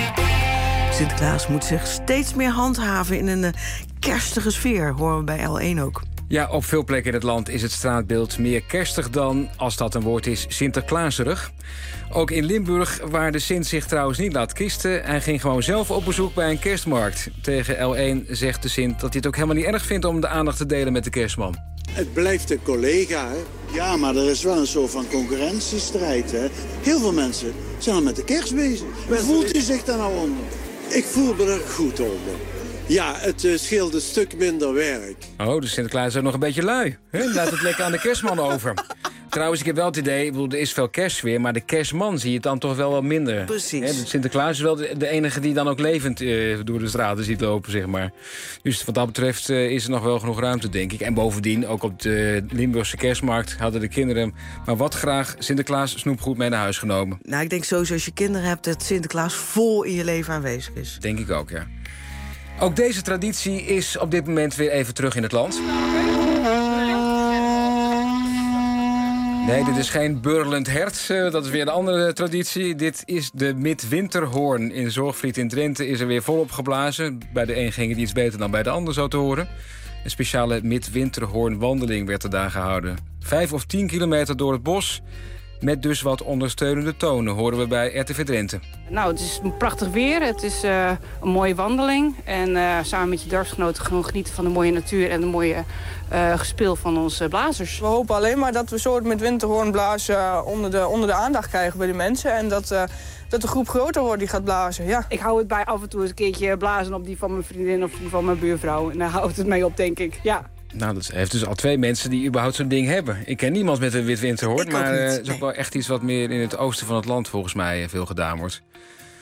Sinterklaas moet zich steeds meer handhaven in een kerstige sfeer, horen we bij L1 ook. Ja, op veel plekken in het land is het straatbeeld meer kerstig dan, als dat een woord is, Sinterklaaserig. Ook in Limburg, waar de Sint zich trouwens niet laat kisten. Hij ging gewoon zelf op bezoek bij een kerstmarkt. Tegen L1 zegt de Sint dat hij het ook helemaal niet erg vindt om de aandacht te delen met de kerstman. Het blijft een collega, hè? Ja, maar er is wel een soort van concurrentiestrijd, hè? Heel veel mensen zijn al met de kerst bezig. Hoe voelt u zich daar nou onder? Ik voel me er goed onder. Ja, het scheelt een stuk minder werk. Oh, dus Sinterklaas is ook nog een beetje lui. Hè? Laat het lekker aan de kerstman over. Trouwens, ik heb wel het idee, er is veel kerstsfeer, maar de kerstman zie je het dan toch wel wat minder. Precies. Hè? Sinterklaas is wel de enige die dan ook levend door de straten ziet lopen, zeg maar. Dus wat dat betreft is er nog wel genoeg ruimte, denk ik. En bovendien, ook op de Limburgse kerstmarkt hadden de kinderen maar wat graag Sinterklaas snoepgoed mee naar huis genomen. Nou, ik denk sowieso als je kinderen hebt dat Sinterklaas vol in je leven aanwezig is. Denk ik ook, ja. Ook deze traditie is op dit moment weer even terug in het land. Nee, dit is geen beurlend hert. Dat is weer een andere traditie. Dit is de midwinterhoorn. In Zorgvliet in Drenthe is er weer volop geblazen. Bij de een ging het iets beter dan bij de ander, zo te horen. Een speciale midwinterhoornwandeling werd er daar gehouden. 5 of 10 kilometer door het bos. Met dus wat ondersteunende tonen, horen we bij RTV Drenthe. Nou, het is prachtig weer. Het is een mooie wandeling. En samen met je dorpsgenoten gewoon genieten van de mooie natuur en de mooie gespeel van onze blazers. We hopen alleen maar dat we soort met winterhoornblazen onder de aandacht krijgen bij de mensen. En dat de groep groter wordt die gaat blazen, ja. Ik hou het bij af en toe eens een keertje blazen op die van mijn vriendin of die van mijn buurvrouw. En daar houdt het mee op, denk ik, ja. Nou, dat heeft dus al 2 mensen die überhaupt zo'n ding hebben. Ik ken niemand met een witwinterhoorn, maar het is ook wel echt iets wat meer in het oosten van het land volgens mij veel gedaan wordt.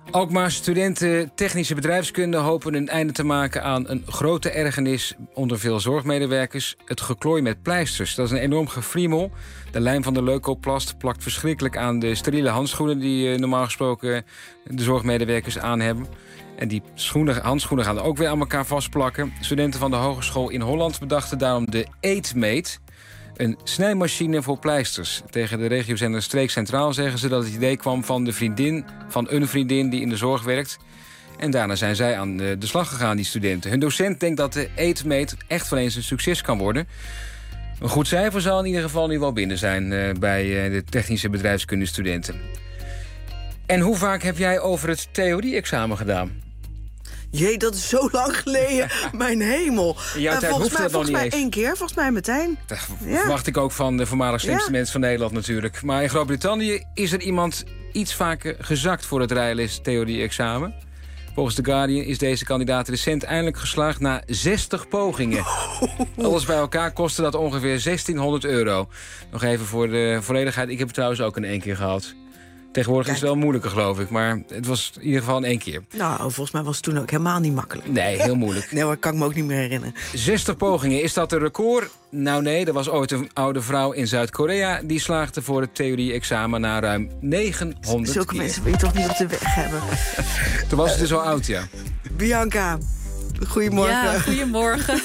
Ook maar studenten technische bedrijfskunde hopen een einde te maken aan een grote ergernis onder veel zorgmedewerkers: het geklooi met pleisters. Dat is een enorm gefriemel. De lijm van de leukoplast plakt verschrikkelijk aan de steriele handschoenen die normaal gesproken de zorgmedewerkers aan hebben. En die handschoenen gaan er ook weer aan elkaar vastplakken. Studenten van de Hogeschool in Holland bedachten daarom de Eetmate. Een snijmachine voor pleisters. Tegen de regiozender Streek Centraal zeggen ze dat het idee kwam van een vriendin die in de zorg werkt. En daarna zijn zij aan de slag gegaan, die studenten. Hun docent denkt dat de Eetmate echt wel eens een succes kan worden. Een goed cijfer zal in ieder geval nu wel binnen zijn bij de technische bedrijfskundestudenten. En hoe vaak heb jij over het theorie-examen gedaan? Jee, dat is zo lang geleden. Mijn hemel. In jouw tijd hoefde dat nog niet eens. Volgens mij 1 keer, volgens mij meteen. Dat verwacht ik ook van de voormalig slimste mensen van Nederland natuurlijk. Maar in Groot-Brittannië is er iemand iets vaker gezakt voor het rijles-theorie-examen. Volgens The Guardian is deze kandidaat recent eindelijk geslaagd na 60 pogingen. Alles bij elkaar kostte dat ongeveer €1600. Nog even voor de volledigheid. Ik heb het trouwens ook in 1 keer gehad. Tegenwoordig is het wel moeilijker, geloof ik. Maar het was in ieder geval in 1 keer. Nou, volgens mij was het toen ook helemaal niet makkelijk. Nee, heel moeilijk. Nee, dat kan ik me ook niet meer herinneren. 60 pogingen, is dat een record? Nou nee, er was ooit een oude vrouw in Zuid-Korea die slaagde voor het theorie-examen na ruim 900 Zulke keer. mensen wil je toch niet op de weg hebben? Toen was het dus al oud, ja. Bianca, goedemorgen. Ja, goedemorgen.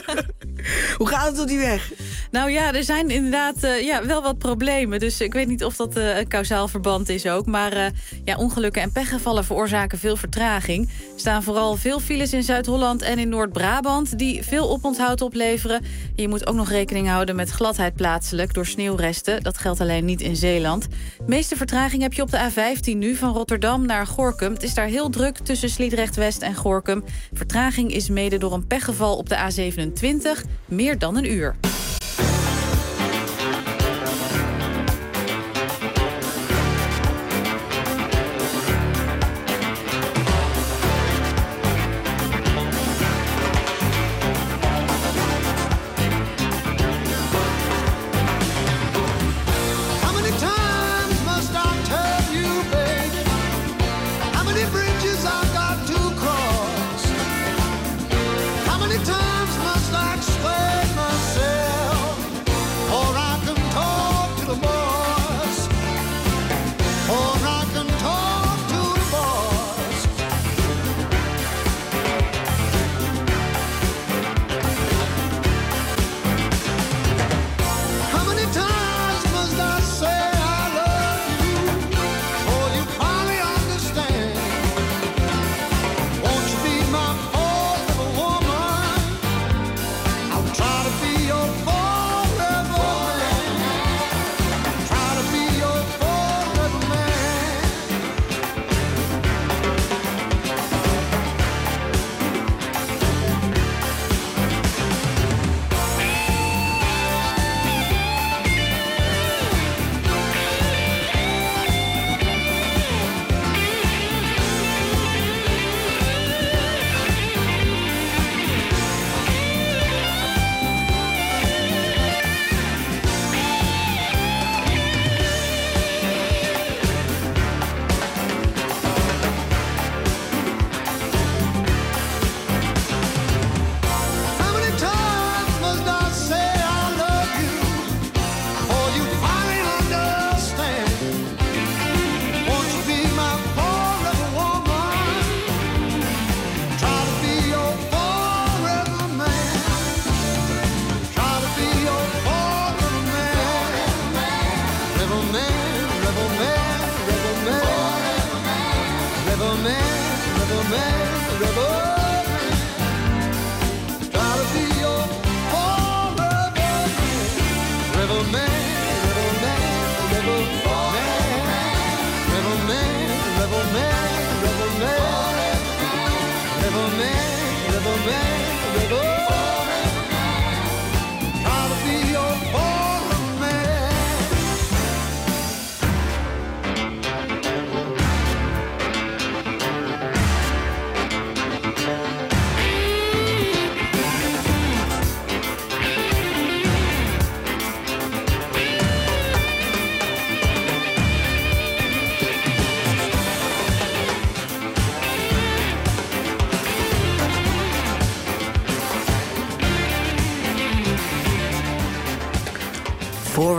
Hoe gaat het op die weg? Nou ja, er zijn inderdaad wel wat problemen. Dus ik weet niet of dat een kausaal verband is ook. Maar ongelukken en pechgevallen veroorzaken veel vertraging. Er staan vooral veel files in Zuid-Holland en in Noord-Brabant die veel oponthoud opleveren. Je moet ook nog rekening houden met gladheid plaatselijk door sneeuwresten. Dat geldt alleen niet in Zeeland. De meeste vertraging heb je op de A15 nu van Rotterdam naar Gorinchem. Het is daar heel druk tussen Sliedrecht-West en Gorinchem. Vertraging is mede door een pechgeval op de A27 meer dan 1 uur.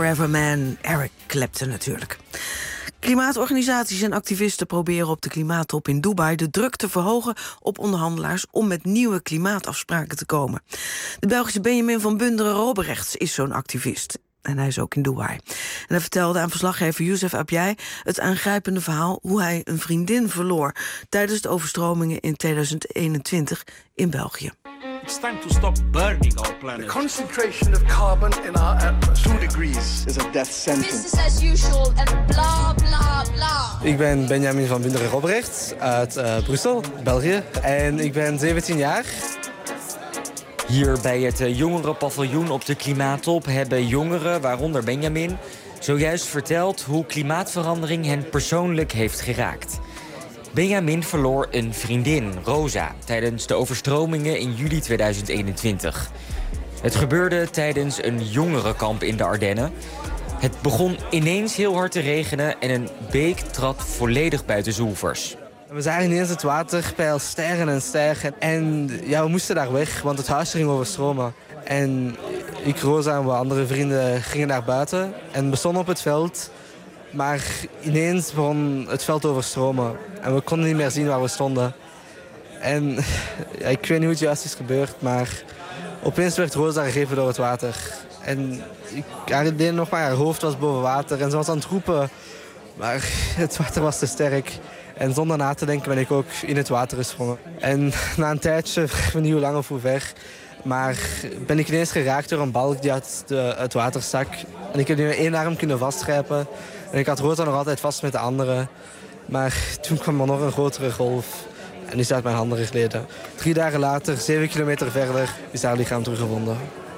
Forever Man, Eric Clapton natuurlijk. Klimaatorganisaties en activisten proberen op de klimaattop in Dubai de druk te verhogen op onderhandelaars om met nieuwe klimaatafspraken te komen. De Belgische Benjamin van Bunderen-Robrechts is zo'n activist. En hij is ook in Dubai. En hij vertelde aan verslaggever Youssef Abjai het aangrijpende verhaal hoe hij een vriendin verloor tijdens de overstromingen in 2021 in België. It's time to stop burning our planet. The concentration of carbon in our atmosphere 2 degrees is a death sentence. Business as usual and bla bla bla. Ik ben Benjamin van Bunderen-Robrechts uit Brussel, België. En ik ben 17 jaar. Hier bij het jongerenpaviljoen op de klimaattop hebben jongeren, waaronder Benjamin, zojuist verteld hoe klimaatverandering hen persoonlijk heeft geraakt. Benjamin verloor een vriendin, Rosa, tijdens de overstromingen in juli 2021. Het gebeurde tijdens een jongerenkamp in de Ardennen. Het begon ineens heel hard te regenen en een beek trad volledig buiten zoevers. We zagen ineens het waterpeil stijgen en stijgen. En ja, we moesten daar weg, want het huis ging overstromen. En ik, Rosa en wat andere vrienden gingen naar buiten en we stonden op het veld. Maar ineens begon het veld te overstromen. En we konden niet meer zien waar we stonden. En ja, ik weet niet hoe het juist is gebeurd, maar opeens werd Rosa gegrepen door het water. En haar hoofd was boven water en ze was aan het roepen. Maar het water was te sterk. En zonder na te denken ben ik ook in het water gesprongen. En na een tijdje, ik weet niet hoe lang of hoe ver, maar ben ik ineens geraakt door een balk die uit het water stak. En ik heb nu met 1 arm kunnen vastgrijpen. En ik had Rosa nog altijd vast met de andere. Maar toen kwam er nog een grotere golf. En die is uit mijn handen gegleden. 3 dagen later, 7 kilometer verder, is haar lichaam teruggevonden.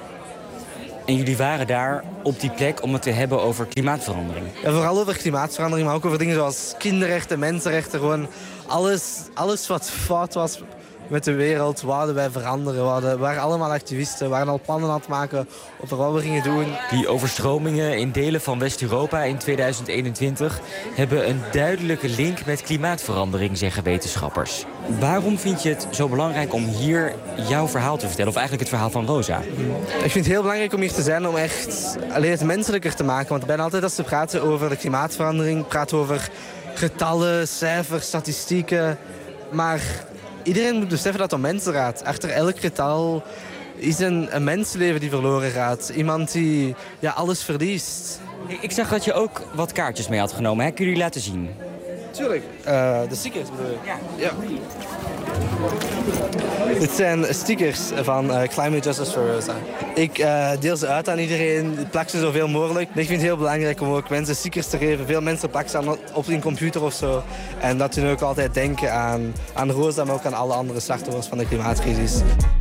En jullie waren daar op die plek om het te hebben over klimaatverandering? Ja, vooral over klimaatverandering, maar ook over dingen zoals kinderrechten, mensenrechten. Gewoon alles wat fout was met de wereld, wouden wij veranderen. We waren allemaal activisten, we waren al plannen aan het maken over wat we gingen doen. Die overstromingen in delen van West-Europa in 2021 hebben een duidelijke link met klimaatverandering, zeggen wetenschappers. Waarom vind je het zo belangrijk om hier jouw verhaal te vertellen, of eigenlijk het verhaal van Rosa? Ik vind het heel belangrijk om hier te zijn om echt alleen het menselijker te maken. Want bijna altijd als we praten over de klimaatverandering, praten we over getallen, cijfers, statistieken. Maar iedereen moet beseffen dat het om mensen gaat. Achter elk getal is een mensenleven die verloren gaat. Iemand die alles verliest. Ik zag dat je ook wat kaartjes mee had genomen. Hè? Kun je die laten zien? Tuurlijk. De stickers bedoel je? Ja. Dit zijn stickers van Climate Justice for Rosa. Ik deel ze uit aan iedereen, plak ze zoveel mogelijk. Ik vind het heel belangrijk om ook mensen stickers te geven. Veel mensen plakken ze op hun computer of zo. En dat hun ook altijd denken aan Rosa, maar ook aan alle andere slachtoffers van de klimaatcrisis.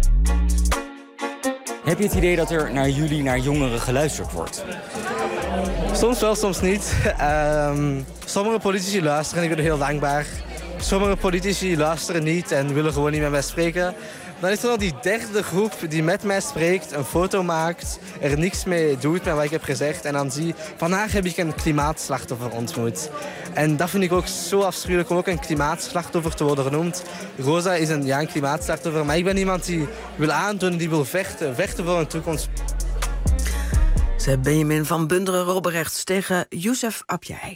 Heb je het idee dat er naar jongeren geluisterd wordt? Soms wel, soms niet. Sommige politici luisteren en ik ben heel dankbaar. Sommige politici luisteren niet en willen gewoon niet met mij spreken. Dan is er nog die derde groep die met mij spreekt, een foto maakt, er niks mee doet met wat ik heb gezegd. En dan zie vandaag heb ik een klimaatslachtoffer ontmoet. En dat vind ik ook zo afschuwelijk om ook een klimaatslachtoffer te worden genoemd. Rosa is een klimaatslachtoffer, maar ik ben iemand die wil aandoen, die wil vechten voor een toekomst. Zei Benjamin van Bunderen-Robrechts tegen Youssef Abjai.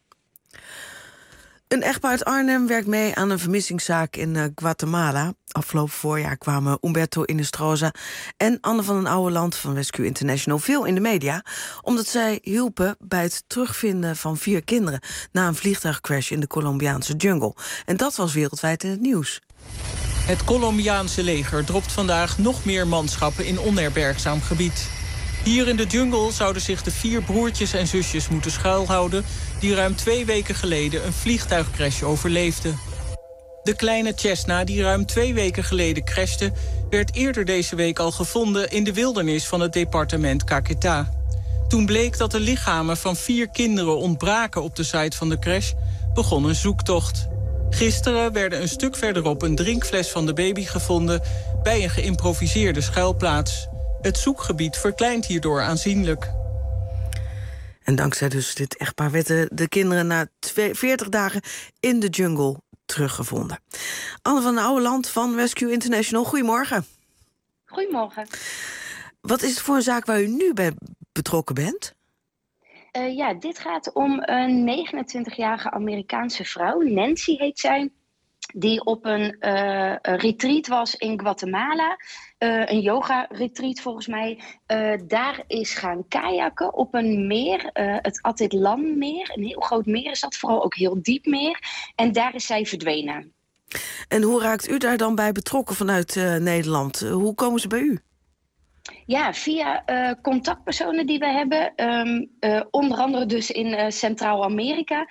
Een echtpaar uit Arnhem werkt mee aan een vermissingszaak in Guatemala. Afgelopen voorjaar kwamen Humberto Inestrosa en Anne van den Ouweland van Rescue International veel in de media, omdat zij hielpen bij het terugvinden van 4 kinderen na een vliegtuigcrash in de Colombiaanse jungle. En dat was wereldwijd in het nieuws. Het Colombiaanse leger dropt vandaag nog meer manschappen in onherbergzaam gebied. Hier in de jungle zouden zich de 4 broertjes en zusjes moeten schuilhouden die ruim 2 weken geleden een vliegtuigcrash overleefden. De kleine Cessna die ruim 2 weken geleden crashte, werd eerder deze week al gevonden in de wildernis van het departement Caquetá. Toen bleek dat de lichamen van 4 kinderen ontbraken op de site van de crash, begon een zoektocht. Gisteren werden een stuk verderop een drinkfles van de baby gevonden bij een geïmproviseerde schuilplaats. Het zoekgebied verkleint hierdoor aanzienlijk. En dankzij dus dit echtpaar werden de kinderen na 40 dagen in de jungle teruggevonden. Anne van den Ouweland van Rescue International, goedemorgen. Goedemorgen. Wat is het voor een zaak waar u nu bij betrokken bent? Dit gaat om een 29-jarige Amerikaanse vrouw. Nancy heet zij. Die op een retreat was in Guatemala. Een yoga-retreat volgens mij. Daar is gaan kajakken op een meer. Het Atitlan-meer. Een heel groot meer is dat. Vooral ook heel diep meer. En daar is zij verdwenen. En hoe raakt u daar dan bij betrokken vanuit Nederland? Hoe komen ze bij u? Ja, via contactpersonen die we hebben. Onder andere dus in Centraal-Amerika.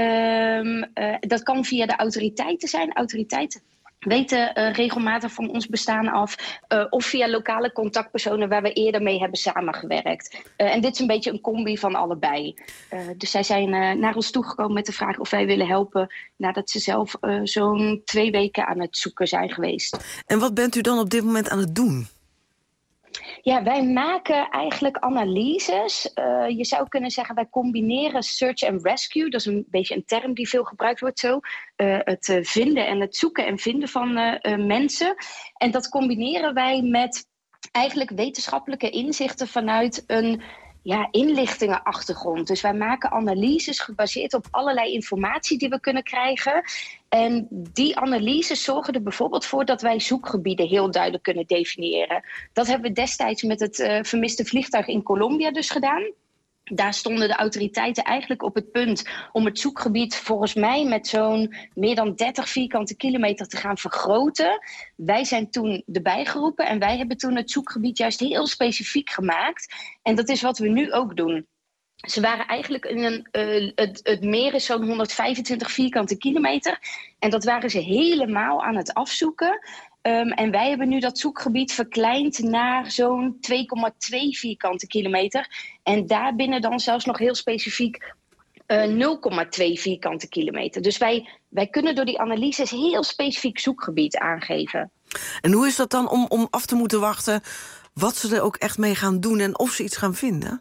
Dat kan via de autoriteiten zijn. Autoriteiten weten regelmatig van ons bestaan af. Of via lokale contactpersonen waar we eerder mee hebben samengewerkt. En dit is een beetje een combi van allebei. Dus zij zijn naar ons toegekomen met de vraag of wij willen helpen, nadat ze zelf zo'n 2 weken aan het zoeken zijn geweest. En wat bent u dan op dit moment aan het doen? Ja, wij maken eigenlijk analyses. Je zou kunnen zeggen, wij combineren search and rescue. Dat is een beetje een term die veel gebruikt wordt zo. Het vinden en het zoeken en vinden van mensen. En dat combineren wij met eigenlijk wetenschappelijke inzichten vanuit een inlichtingenachtergrond. Dus wij maken analyses gebaseerd op allerlei informatie die we kunnen krijgen. En die analyses zorgen er bijvoorbeeld voor dat wij zoekgebieden heel duidelijk kunnen definiëren. Dat hebben we destijds met het vermiste vliegtuig in Colombia dus gedaan. Daar stonden de autoriteiten eigenlijk op het punt om het zoekgebied volgens mij met zo'n meer dan 30 vierkante kilometer te gaan vergroten. Wij zijn toen erbij geroepen en wij hebben toen het zoekgebied juist heel specifiek gemaakt. En dat is wat we nu ook doen. Ze waren eigenlijk in het meer is zo'n 125 vierkante kilometer. En dat waren ze helemaal aan het afzoeken. En wij hebben nu dat zoekgebied verkleind naar zo'n 2,2 vierkante kilometer. En daarbinnen dan zelfs nog heel specifiek 0,2 vierkante kilometer. Dus wij kunnen door die analyses heel specifiek zoekgebied aangeven. En hoe is dat dan om af te moeten wachten wat ze er ook echt mee gaan doen en of ze iets gaan vinden?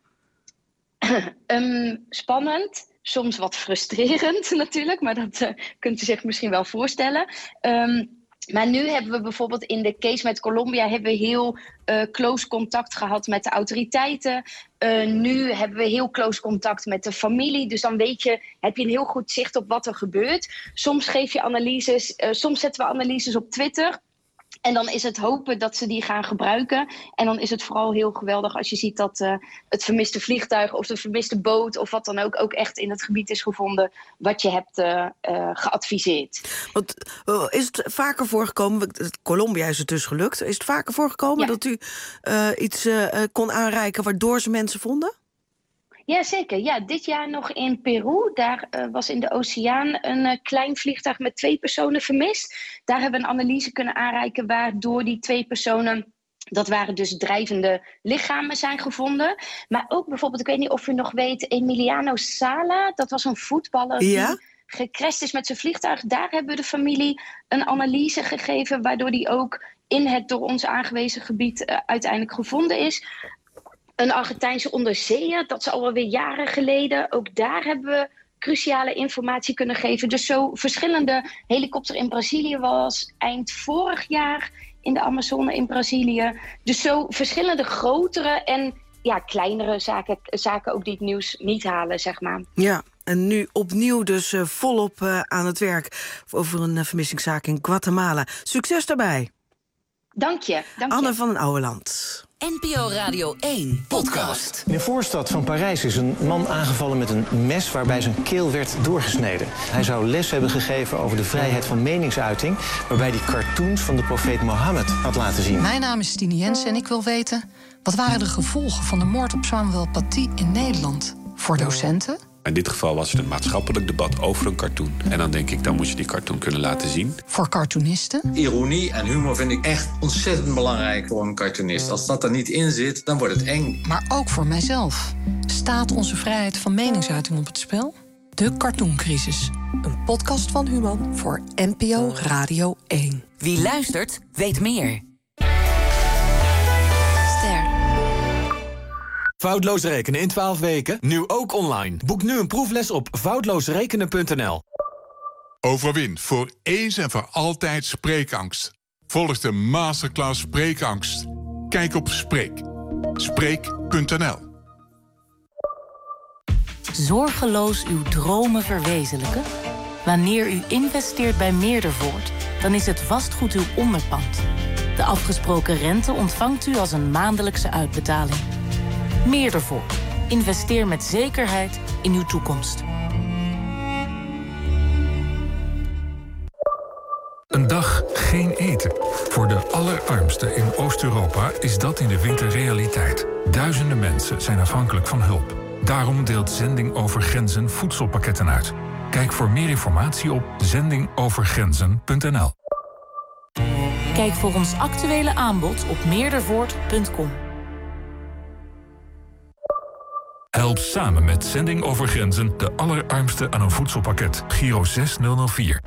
Spannend, soms wat frustrerend natuurlijk, maar dat kunt u zich misschien wel voorstellen. Maar nu hebben we bijvoorbeeld in de case met Colombia hebben we heel close contact gehad met de autoriteiten. Nu hebben we heel close contact met de familie. Dus dan heb je een heel goed zicht op wat er gebeurt. Soms geef je analyses, soms zetten we analyses op Twitter. En dan is het hopen dat ze die gaan gebruiken. En dan is het vooral heel geweldig als je ziet dat het vermiste vliegtuig of de vermiste boot of wat dan ook echt in het gebied is gevonden wat je hebt geadviseerd. Want, is het vaker voorgekomen, Colombia is het dus gelukt, is het vaker voorgekomen dat u iets kon aanreiken waardoor ze mensen vonden? Jazeker, ja. Dit jaar nog in Peru. Daar was in de oceaan een klein vliegtuig met 2 personen vermist. Daar hebben we een analyse kunnen aanreiken waardoor die 2 personen, dat waren dus drijvende lichamen, zijn gevonden. Maar ook bijvoorbeeld, ik weet niet of u nog weet, Emiliano Sala, dat was een voetballer die gecrashed is met zijn vliegtuig. Daar hebben we de familie een analyse gegeven waardoor die ook in het door ons aangewezen gebied uiteindelijk gevonden is. Een Argentijnse onderzeeër, dat is alweer jaren geleden. Ook daar hebben we cruciale informatie kunnen geven. Dus zo verschillende helikopter in Brazilië was eind vorig jaar in de Amazone in Brazilië. Dus zo verschillende grotere en kleinere zaken ook die het nieuws niet halen, zeg maar. Ja, en nu opnieuw dus volop aan het werk over een vermissingszaak in Guatemala. Succes daarbij. Dank je. Anne van den Ouweland. NPO Radio 1 podcast. In de voorstad van Parijs is een man aangevallen met een mes waarbij zijn keel werd doorgesneden. Hij zou les hebben gegeven over de vrijheid van meningsuiting, waarbij hij cartoons van de profeet Mohammed had laten zien. Mijn naam is Tine Jensen en ik wil weten, wat waren de gevolgen van de moord op Samuel Paty in Nederland? Voor docenten? In dit geval was het een maatschappelijk debat over een cartoon. En dan denk ik, dan moet je die cartoon kunnen laten zien. Voor cartoonisten? Ironie en humor vind ik echt ontzettend belangrijk voor een cartoonist. Als dat er niet in zit, dan wordt het eng. Maar ook voor mijzelf. Staat onze vrijheid van meningsuiting op het spel? De Cartooncrisis. Een podcast van Human voor NPO Radio 1. Wie luistert, weet meer. Foutloos rekenen in 12 weken, nu ook online. Boek nu een proefles op foutloosrekenen.nl. Overwin voor eens en voor altijd spreekangst. Volg de masterclass Spreekangst. Kijk op Spreek. Spreek.nl. zorgeloos uw dromen verwezenlijken? Wanneer u investeert bij Meerdervoort, dan is het vastgoed uw onderpand. De afgesproken rente ontvangt u als een maandelijkse uitbetaling. Meerdervoort. Investeer met zekerheid in uw toekomst. Een dag geen eten. Voor de allerarmsten in Oost-Europa is dat in de winter realiteit. Duizenden mensen zijn afhankelijk van hulp. Daarom deelt Zending Over Grenzen voedselpakketten uit. Kijk voor meer informatie op zendingovergrenzen.nl. Kijk voor ons actuele aanbod op meerdervoort.com. Help samen met Zending Over Grenzen de allerarmsten aan een voedselpakket. Giro 6004.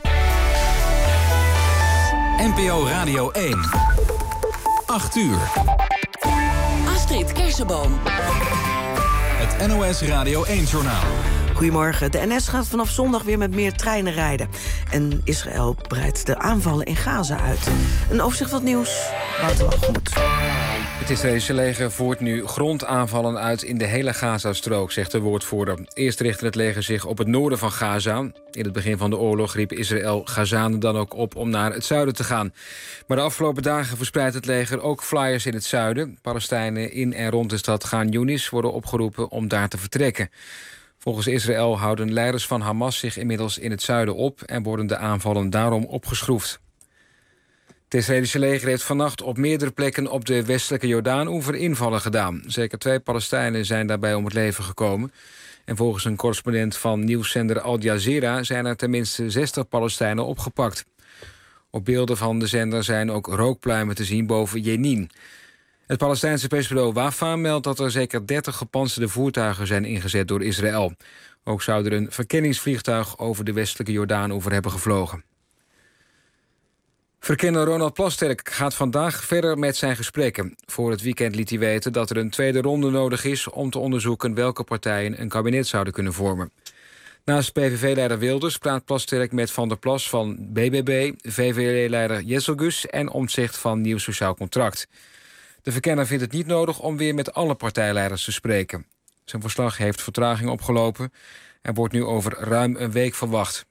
NPO Radio 1. 8 uur. Astrid Kersenboom. Het NOS Radio 1-journaal. Goedemorgen. De NS gaat vanaf zondag weer met meer treinen rijden. En Israël breidt de aanvallen in Gaza uit. Een overzicht van het nieuws. Wouter Wachtgoed. Het Israëlische leger voert nu grondaanvallen uit in de hele Gazastrook, zegt de woordvoerder. Eerst richtte het leger zich op het noorden van Gaza. In het begin van de oorlog riep Israël Gazanen dan ook op om naar het zuiden te gaan. Maar de afgelopen dagen verspreidt het leger ook flyers in het zuiden. Palestijnen in en rond de stad Gaan Yunis worden opgeroepen om daar te vertrekken. Volgens Israël houden leiders van Hamas zich inmiddels in het zuiden op en worden de aanvallen daarom opgeschroefd. Het Israëlische leger heeft vannacht op meerdere plekken op de westelijke Jordaan-oever invallen gedaan. Zeker 2 Palestijnen zijn daarbij om het leven gekomen. En volgens een correspondent van nieuwszender Al Jazeera zijn er tenminste 60 Palestijnen opgepakt. Op beelden van de zender zijn ook rookpluimen te zien boven Jenin. Het Palestijnse persbureau Wafa meldt dat er zeker 30 gepantserde voertuigen zijn ingezet door Israël. Ook zou er een verkenningsvliegtuig over de westelijke Jordaan-oever hebben gevlogen. Verkenner Ronald Plasterk gaat vandaag verder met zijn gesprekken. Voor het weekend liet hij weten dat er een tweede ronde nodig is om te onderzoeken welke partijen een kabinet zouden kunnen vormen. Naast PVV-leider Wilders praat Plasterk met Van der Plas van BBB, VVD-leider Jesselgus en Omtzigt van Nieuw Sociaal Contract. De verkenner vindt het niet nodig om weer met alle partijleiders te spreken. Zijn verslag heeft vertraging opgelopen en wordt nu over ruim een week verwacht.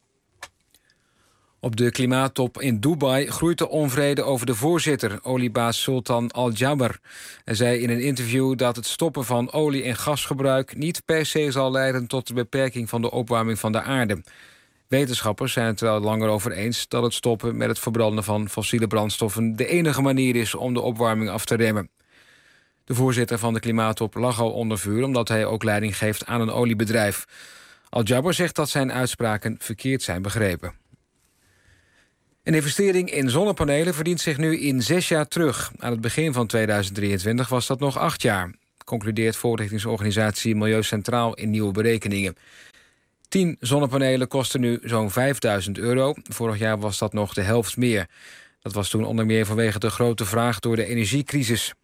Op de klimaattop in Dubai groeit de onvrede over de voorzitter, oliebaas Sultan Al Jaber. Hij zei in een interview dat het stoppen van olie- en gasgebruik niet per se zal leiden tot de beperking van de opwarming van de aarde. Wetenschappers zijn het er al langer over eens dat het stoppen met het verbranden van fossiele brandstoffen de enige manier is om de opwarming af te remmen. De voorzitter van de klimaattop lag al onder vuur omdat hij ook leiding geeft aan een oliebedrijf. Al Jaber zegt dat zijn uitspraken verkeerd zijn begrepen. Een investering in zonnepanelen verdient zich nu in 6 jaar terug. Aan het begin van 2023 was dat nog 8 jaar. Concludeert voorlichtingsorganisatie Milieu Centraal in nieuwe berekeningen. 10 zonnepanelen kosten nu zo'n €5.000. Vorig jaar was dat nog de helft meer. Dat was toen onder meer vanwege de grote vraag door de energiecrisis.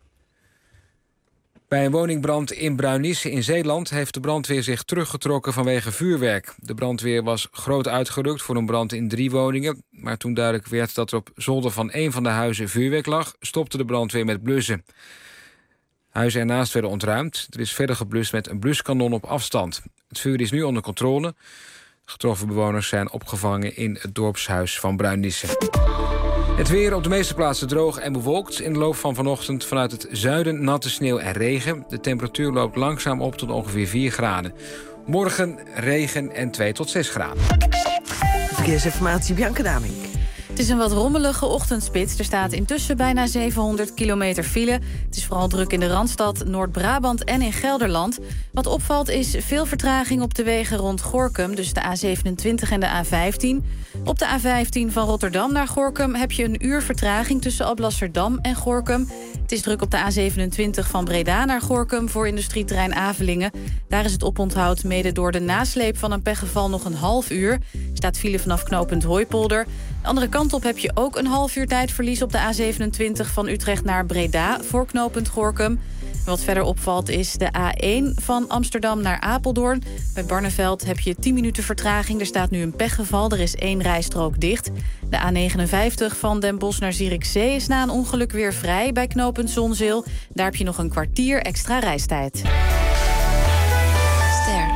Bij een woningbrand in Bruinisse in Zeeland heeft de brandweer zich teruggetrokken vanwege vuurwerk. De brandweer was groot uitgerukt voor een brand in 3 woningen. Maar toen duidelijk werd dat er op zolder van 1 van de huizen vuurwerk lag, stopte de brandweer met blussen. Huizen ernaast werden ontruimd. Er is verder geblust met een bluskanon op afstand. Het vuur is nu onder controle. Getroffen bewoners zijn opgevangen in het dorpshuis van Bruinisse. Het weer op de meeste plaatsen droog en bewolkt. In de loop van vanochtend vanuit het zuiden natte sneeuw en regen. De temperatuur loopt langzaam op tot ongeveer 4 graden. Morgen regen en 2 tot 6 graden. Verkeersinformatie, Bianca Damink. Het is een wat rommelige ochtendspits. Er staat intussen bijna 700 kilometer file. Het is vooral druk in de Randstad, Noord-Brabant en in Gelderland. Wat opvalt is veel vertraging op de wegen rond Gorinchem, dus de A27 en de A15. Op de A15 van Rotterdam naar Gorinchem heb je een uur vertraging tussen Alblasserdam en Gorinchem. Het is druk op de A27 van Breda naar Gorinchem voor industrieterrein Avelingen. Daar is het oponthoud mede door de nasleep van een pechgeval nog een half uur. Er staat file vanaf knooppunt Hooipolder. De andere kant op heb je ook een half uur tijdverlies op de A27 van Utrecht naar Breda voor knooppunt Gorinchem. Wat verder opvalt is de A1 van Amsterdam naar Apeldoorn. Bij Barneveld heb je 10 minuten vertraging. Er staat nu een pechgeval, er is 1 rijstrook dicht. De A59 van Den Bosch naar Zierikzee is na een ongeluk weer vrij bij knooppunt Zonzeel. Daar heb je nog een kwartier extra reistijd. Ster.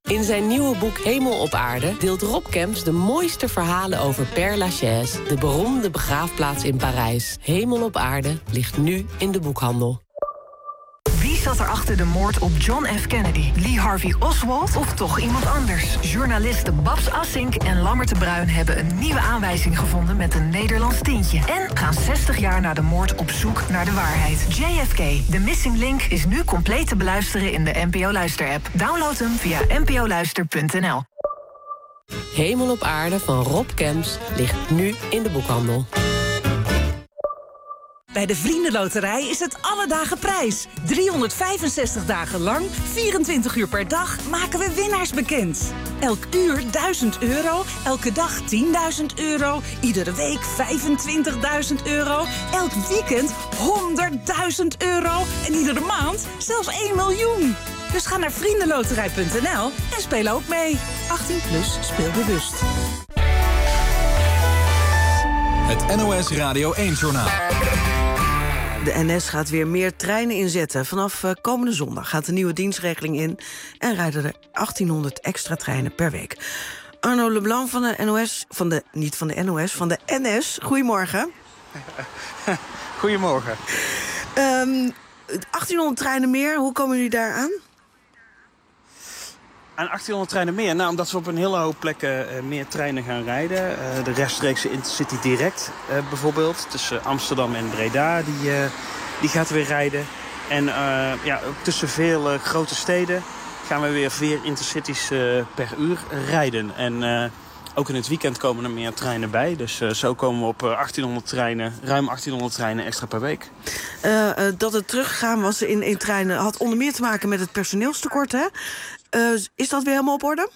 In zijn nieuwe boek Hemel op Aarde deelt Rob Kemps de mooiste verhalen over Père Lachaise, de beroemde begraafplaats in Parijs. Hemel op Aarde ligt nu in de boekhandel. Wie zat er achter de moord op John F. Kennedy? Lee Harvey Oswald of toch iemand anders? Journalisten Babs Assink en Lammert de Bruin hebben een nieuwe aanwijzing gevonden met een Nederlands tintje. En gaan 60 jaar na de moord op zoek naar de waarheid. JFK, de Missing Link, is nu compleet te beluisteren in de NPO Luister-app. Download hem via npoluister.nl. Hemel op Aarde van Rob Kemps ligt nu in de boekhandel. Bij de Vriendenloterij is het alle dagen prijs. 365 dagen lang, 24 uur per dag, maken we winnaars bekend. Elk uur 1.000 euro, elke dag 10.000 euro, iedere week 25.000 euro, elk weekend 100.000 euro en iedere maand zelfs 1 miljoen. Dus ga naar vriendenloterij.nl en speel ook mee. 18 plus, speel bewust. Het NOS Radio 1-journaal. De NS gaat weer meer treinen inzetten. Vanaf komende zondag gaat de nieuwe dienstregeling in en rijden er 1800 extra treinen per week. Arno Leblanc van de NOS, van de NS. Goedemorgen. Goedemorgen. 1800 treinen meer, hoe komen jullie daar aan? Aan 1800 treinen meer? Nou, omdat we op een hele hoop plekken meer treinen gaan rijden. De rechtstreekse Intercity Direct bijvoorbeeld, tussen Amsterdam en Breda, die gaat weer rijden. En ook tussen veel grote steden gaan we weer 4 Intercities per uur rijden. En ook in het weekend komen er meer treinen bij. Dus zo komen we op 1800 treinen, ruim 1800 treinen extra per week. Dat het teruggaan was in treinen had onder meer te maken met het personeelstekort, hè? Is dat weer helemaal op orde?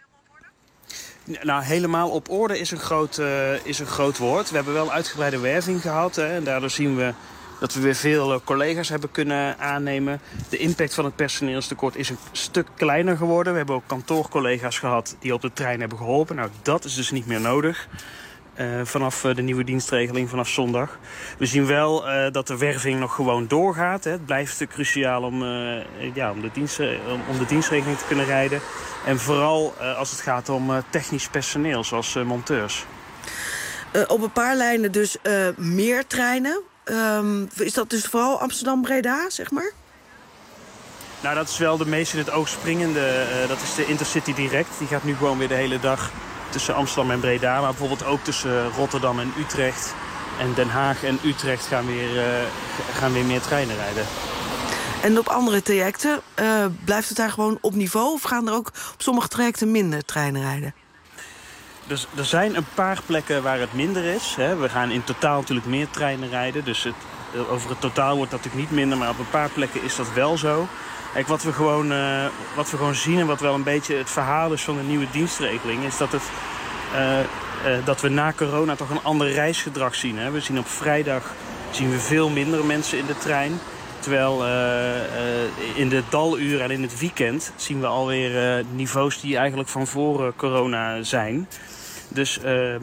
Nou, helemaal op orde is een groot woord. We hebben wel uitgebreide werving gehad. Hè, en daardoor zien we dat we weer veel collega's hebben kunnen aannemen. De impact van het personeelstekort is een stuk kleiner geworden. We hebben ook kantoorcollega's gehad die op de trein hebben geholpen. Nou, dat is dus niet meer nodig. Vanaf de nieuwe dienstregeling vanaf zondag. We zien wel dat de werving nog gewoon doorgaat. Hè. Het blijft cruciaal om de dienstregeling te kunnen rijden. En vooral als het gaat om technisch personeel, zoals monteurs. Op een paar lijnen dus meer treinen. Is dat dus vooral Amsterdam-Breda, zeg maar? Nou, dat is wel de meest in het oog springende. Dat is de Intercity Direct. Die gaat nu gewoon weer de hele dag tussen Amsterdam en Breda, maar bijvoorbeeld ook tussen Rotterdam en Utrecht. En Den Haag en Utrecht gaan weer meer treinen rijden. En op andere trajecten, blijft het daar gewoon op niveau? Of gaan er ook op sommige trajecten minder treinen rijden? Dus er zijn een paar plekken waar het minder is. Hè. We gaan in totaal natuurlijk meer treinen rijden. Dus over het totaal wordt dat natuurlijk niet minder, maar op een paar plekken is dat wel zo. Kijk, wat we gewoon zien en wat wel een beetje het verhaal is van de nieuwe dienstregeling, is dat we na corona toch een ander reisgedrag zien. Hè. We zien op vrijdag veel minder mensen in de trein. Terwijl in de daluren en in het weekend zien we alweer niveaus die eigenlijk van voor corona zijn. Dus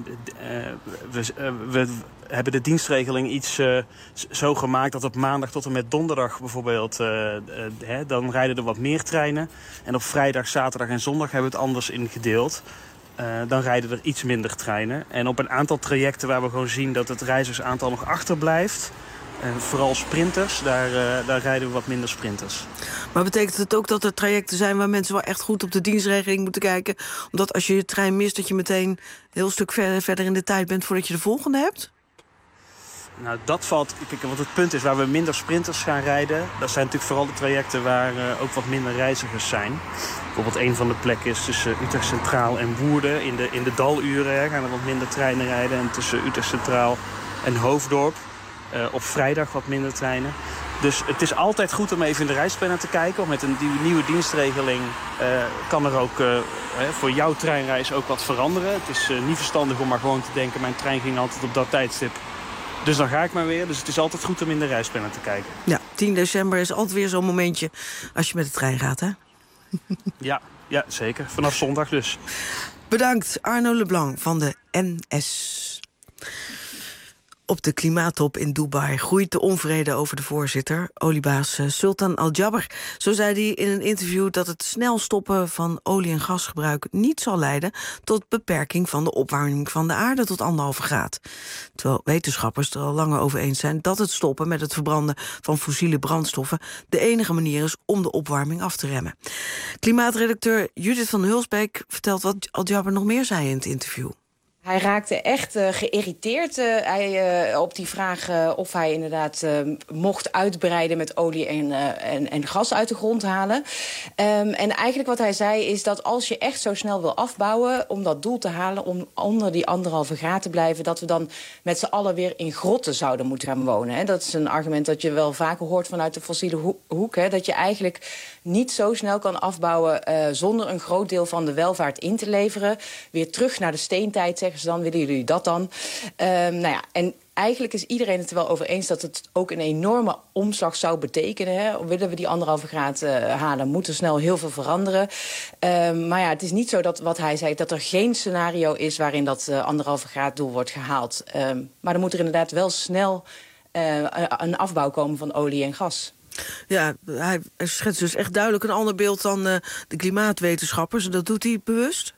we hebben de dienstregeling iets zo gemaakt dat op maandag tot en met donderdag bijvoorbeeld, dan rijden er wat meer treinen. En op vrijdag, zaterdag en zondag hebben we het anders ingedeeld. Dan rijden er iets minder treinen. En op een aantal trajecten waar we gewoon zien dat het reizigersaantal nog achterblijft, vooral sprinters, daar rijden we wat minder sprinters. Maar betekent het ook dat er trajecten zijn waar mensen wel echt goed op de dienstregeling moeten kijken? Omdat als je je trein mist, dat je meteen een heel stuk verder in de tijd bent voordat je de volgende hebt? Nou, dat valt. Kijk, want het punt is waar we minder sprinters gaan rijden, dat zijn natuurlijk vooral de trajecten waar ook wat minder reizigers zijn. Bijvoorbeeld een van de plekken is tussen Utrecht Centraal en Woerden. In de daluren gaan er wat minder treinen rijden. En tussen Utrecht Centraal en Hoofddorp op vrijdag wat minder treinen. Dus het is altijd goed om even in de reisplanner te kijken. Met een nieuwe dienstregeling kan er ook voor jouw treinreis ook wat veranderen. Het is niet verstandig om maar gewoon te denken, mijn trein ging altijd op dat tijdstip, dus dan ga ik maar weer. Dus het is altijd goed om in de reisplanner te kijken. Ja, 10 december is altijd weer zo'n momentje als je met de trein gaat, hè? Ja, zeker. Vanaf zondag dus. Bedankt, Arno Leblanc van de NS. Op de klimaattop in Dubai groeit de onvrede over de voorzitter, oliebaas Sultan Al-Jaber. Zo zei hij in een interview dat het snel stoppen van olie- en gasgebruik niet zal leiden tot beperking van de opwarming van de aarde tot 1,5 graad. Terwijl wetenschappers er al langer over eens zijn dat het stoppen met het verbranden van fossiele brandstoffen de enige manier is om de opwarming af te remmen. Klimaatredacteur Judith van Hulsbeek vertelt wat Al-Jaber nog meer zei in het interview. Hij raakte echt geïrriteerd op die vraag of hij inderdaad mocht uitbreiden met olie en gas uit de grond halen. En eigenlijk wat hij zei is dat als je echt zo snel wil afbouwen om dat doel te halen, om onder die 1,5 graad te blijven, dat we dan met z'n allen weer in grotten zouden moeten gaan wonen. Hè. Dat is een argument dat je wel vaker hoort vanuit de fossiele hoek. Hè, dat je eigenlijk niet zo snel kan afbouwen zonder een groot deel van de welvaart in te leveren. Weer terug naar de steentijd, zeggen ze dan. Willen jullie dat dan? En eigenlijk is iedereen het er wel over eens dat het ook een enorme omslag zou betekenen. Hè? Willen we die 1,5 graad halen, moet er snel heel veel veranderen. Maar ja, het is niet zo dat wat hij zei, dat er geen scenario is waarin dat 1,5 graad doel wordt gehaald. Maar dan moet er inderdaad wel snel een afbouw komen van olie en gas. Ja, hij schetst dus echt duidelijk een ander beeld dan de klimaatwetenschappers. En dat doet hij bewust?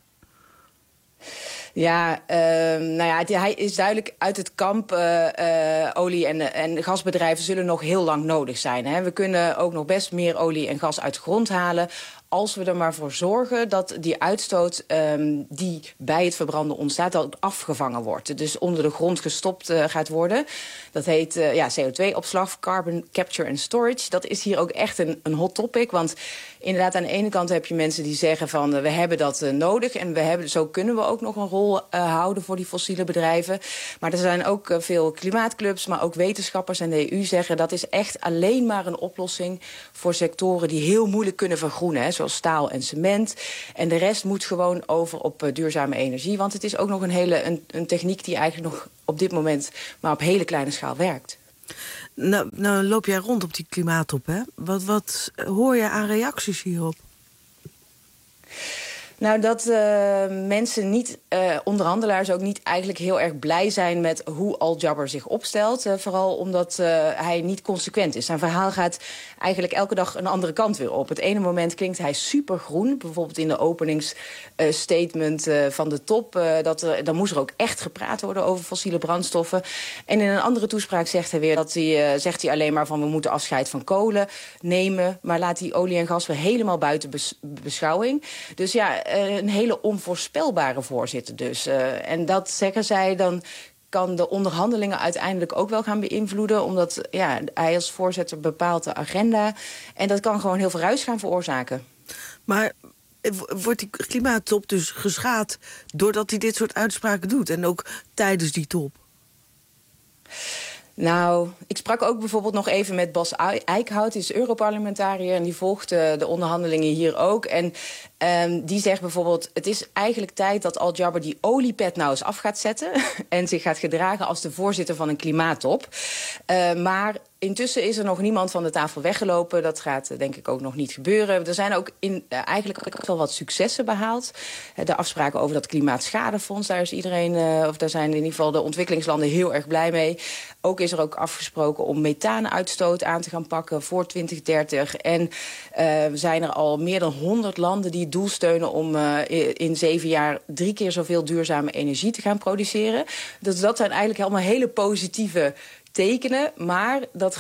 Ja, hij is duidelijk uit het kamp. Olie- en gasbedrijven zullen nog heel lang nodig zijn. Hè. We kunnen ook nog best meer olie en gas uit de grond halen, als we er maar voor zorgen dat die uitstoot die bij het verbranden ontstaat, dat afgevangen wordt. Dus onder de grond gestopt gaat worden. Dat heet CO2-opslag, carbon capture and storage. Dat is hier ook echt een hot topic. Want inderdaad, aan de ene kant heb je mensen die zeggen van we hebben dat nodig. En zo kunnen we ook nog een rol houden voor die fossiele bedrijven. Maar er zijn ook veel klimaatclubs, maar ook wetenschappers en de EU zeggen dat is echt alleen maar een oplossing voor sectoren die heel moeilijk kunnen vergroenen. Hè, zoals staal en cement. En de rest moet gewoon over op duurzame energie. Want het is ook nog een techniek die eigenlijk nog op dit moment maar op hele kleine schaal werkt. Nou loop jij rond op die klimaattop, hè? Wat hoor je aan reacties hierop? Nou, dat mensen niet, onderhandelaars ook niet eigenlijk heel erg blij zijn met hoe Al-Jaber zich opstelt. Vooral omdat hij niet consequent is. Zijn verhaal gaat eigenlijk elke dag een andere kant weer op. Het ene moment klinkt hij supergroen. Bijvoorbeeld in de openingsstatement van de top. Dan moest er ook echt gepraat worden over fossiele brandstoffen. En in een andere toespraak zegt hij weer zegt hij alleen maar van we moeten afscheid van kolen nemen. Maar laat die olie en gas weer helemaal buiten beschouwing. Dus ja, een hele onvoorspelbare voorzitter dus. En dat zeggen zij, dan kan de onderhandelingen uiteindelijk ook wel gaan beïnvloeden, omdat hij als voorzitter bepaalt de agenda. En dat kan gewoon heel veel ruis gaan veroorzaken. Maar wordt die klimaattop dus geschaad doordat hij dit soort uitspraken doet? En ook tijdens die top? Nou, ik sprak ook bijvoorbeeld nog even met Bas Eickhout, die is Europarlementariër en die volgt de onderhandelingen hier ook. En die zegt bijvoorbeeld, het is eigenlijk tijd dat Al-Jaber die oliepet nou eens af gaat zetten en zich gaat gedragen als de voorzitter van een klimaattop. Maar intussen is er nog niemand van de tafel weggelopen. Dat gaat denk ik ook nog niet gebeuren. Er zijn ook eigenlijk ook wel wat successen behaald. De afspraken over dat klimaatschadefonds, daar is iedereen, of daar zijn in ieder geval de ontwikkelingslanden heel erg blij mee. Ook is er ook afgesproken om methaanuitstoot aan te gaan pakken voor 2030. En zijn er al meer dan 100 landen die het doel steunen om in 7 jaar 3 keer zoveel duurzame energie te gaan produceren. Dus dat zijn eigenlijk allemaal hele positieve tekenen. Maar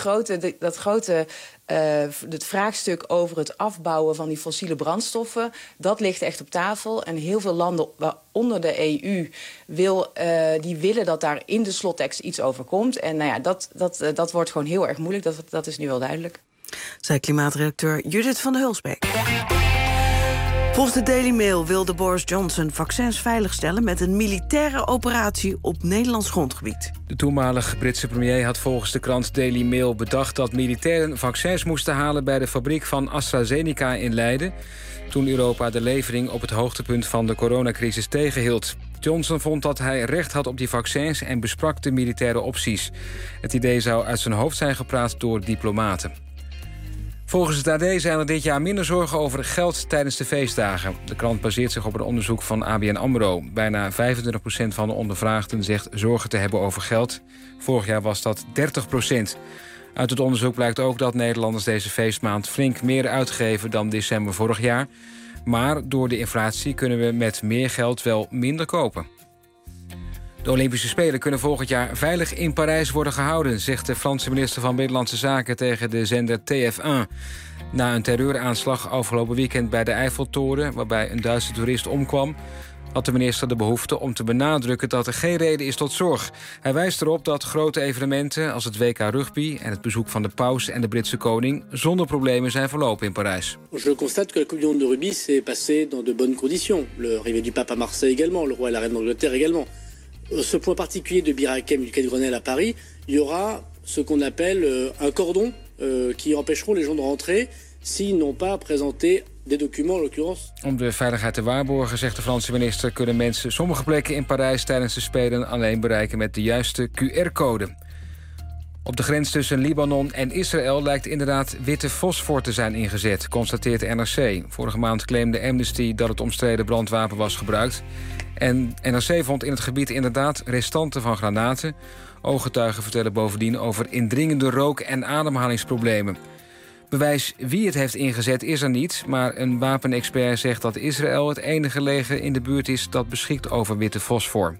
het vraagstuk over het afbouwen van die fossiele brandstoffen, dat ligt echt op tafel. En heel veel landen, waaronder de EU, die willen dat daar in de slottekst iets over komt. En dat wordt gewoon heel erg moeilijk. Dat is nu wel duidelijk. Zei klimaatredacteur Judith van Hulsbeek. Volgens de Daily Mail wilde Boris Johnson vaccins veiligstellen met een militaire operatie op Nederlands grondgebied. De toenmalige Britse premier had volgens de krant Daily Mail bedacht dat militairen vaccins moesten halen bij de fabriek van AstraZeneca in Leiden, toen Europa de levering op het hoogtepunt van de coronacrisis tegenhield. Johnson vond dat hij recht had op die vaccins en besprak de militaire opties. Het idee zou uit zijn hoofd zijn gepraat door diplomaten. Volgens het AD zijn er dit jaar minder zorgen over geld tijdens de feestdagen. De krant baseert zich op een onderzoek van ABN AMRO. Bijna 25% van de ondervraagden zegt zorgen te hebben over geld. Vorig jaar was dat 30%. Uit het onderzoek blijkt ook dat Nederlanders deze feestmaand flink meer uitgeven dan december vorig jaar. Maar door de inflatie kunnen we met meer geld wel minder kopen. De Olympische Spelen kunnen volgend jaar veilig in Parijs worden gehouden, zegt de Franse minister van Binnenlandse Zaken tegen de zender TF1. Na een terreuraanslag afgelopen weekend bij de Eiffeltoren, waarbij een Duitse toerist omkwam, had de minister de behoefte om te benadrukken dat er geen reden is tot zorg. Hij wijst erop dat grote evenementen als het WK Rugby en het bezoek van de paus en de Britse koning zonder problemen zijn verlopen in Parijs. Je constate que la Coupe du Monde de rugby s'est passée dans de bonnes conditions. L'arrivée du pape à Marseille également, le roi et la reine d'Angleterre également. Ce point particulier de Bir Hakeim du Quai de Grenelle à Paris, il y aura ce qu'on appelle un cordon qui empêcheront les gens de rentrer s'ils n'ont pas présenté des documents, en l'occurrence. Om de veiligheid te waarborgen, zegt de Franse minister, kunnen mensen sommige plekken in Parijs tijdens de Spelen alleen bereiken met de juiste QR-code. Op de grens tussen Libanon en Israël lijkt inderdaad witte fosfor te zijn ingezet, constateert NRC. Vorige maand claimde Amnesty dat het omstreden brandwapen was gebruikt. En NRC vond in het gebied inderdaad restanten van granaten. Ooggetuigen vertellen bovendien over indringende rook- en ademhalingsproblemen. Bewijs wie het heeft ingezet is er niet, maar een wapenexpert zegt dat Israël het enige leger in de buurt is dat beschikt over witte fosfor.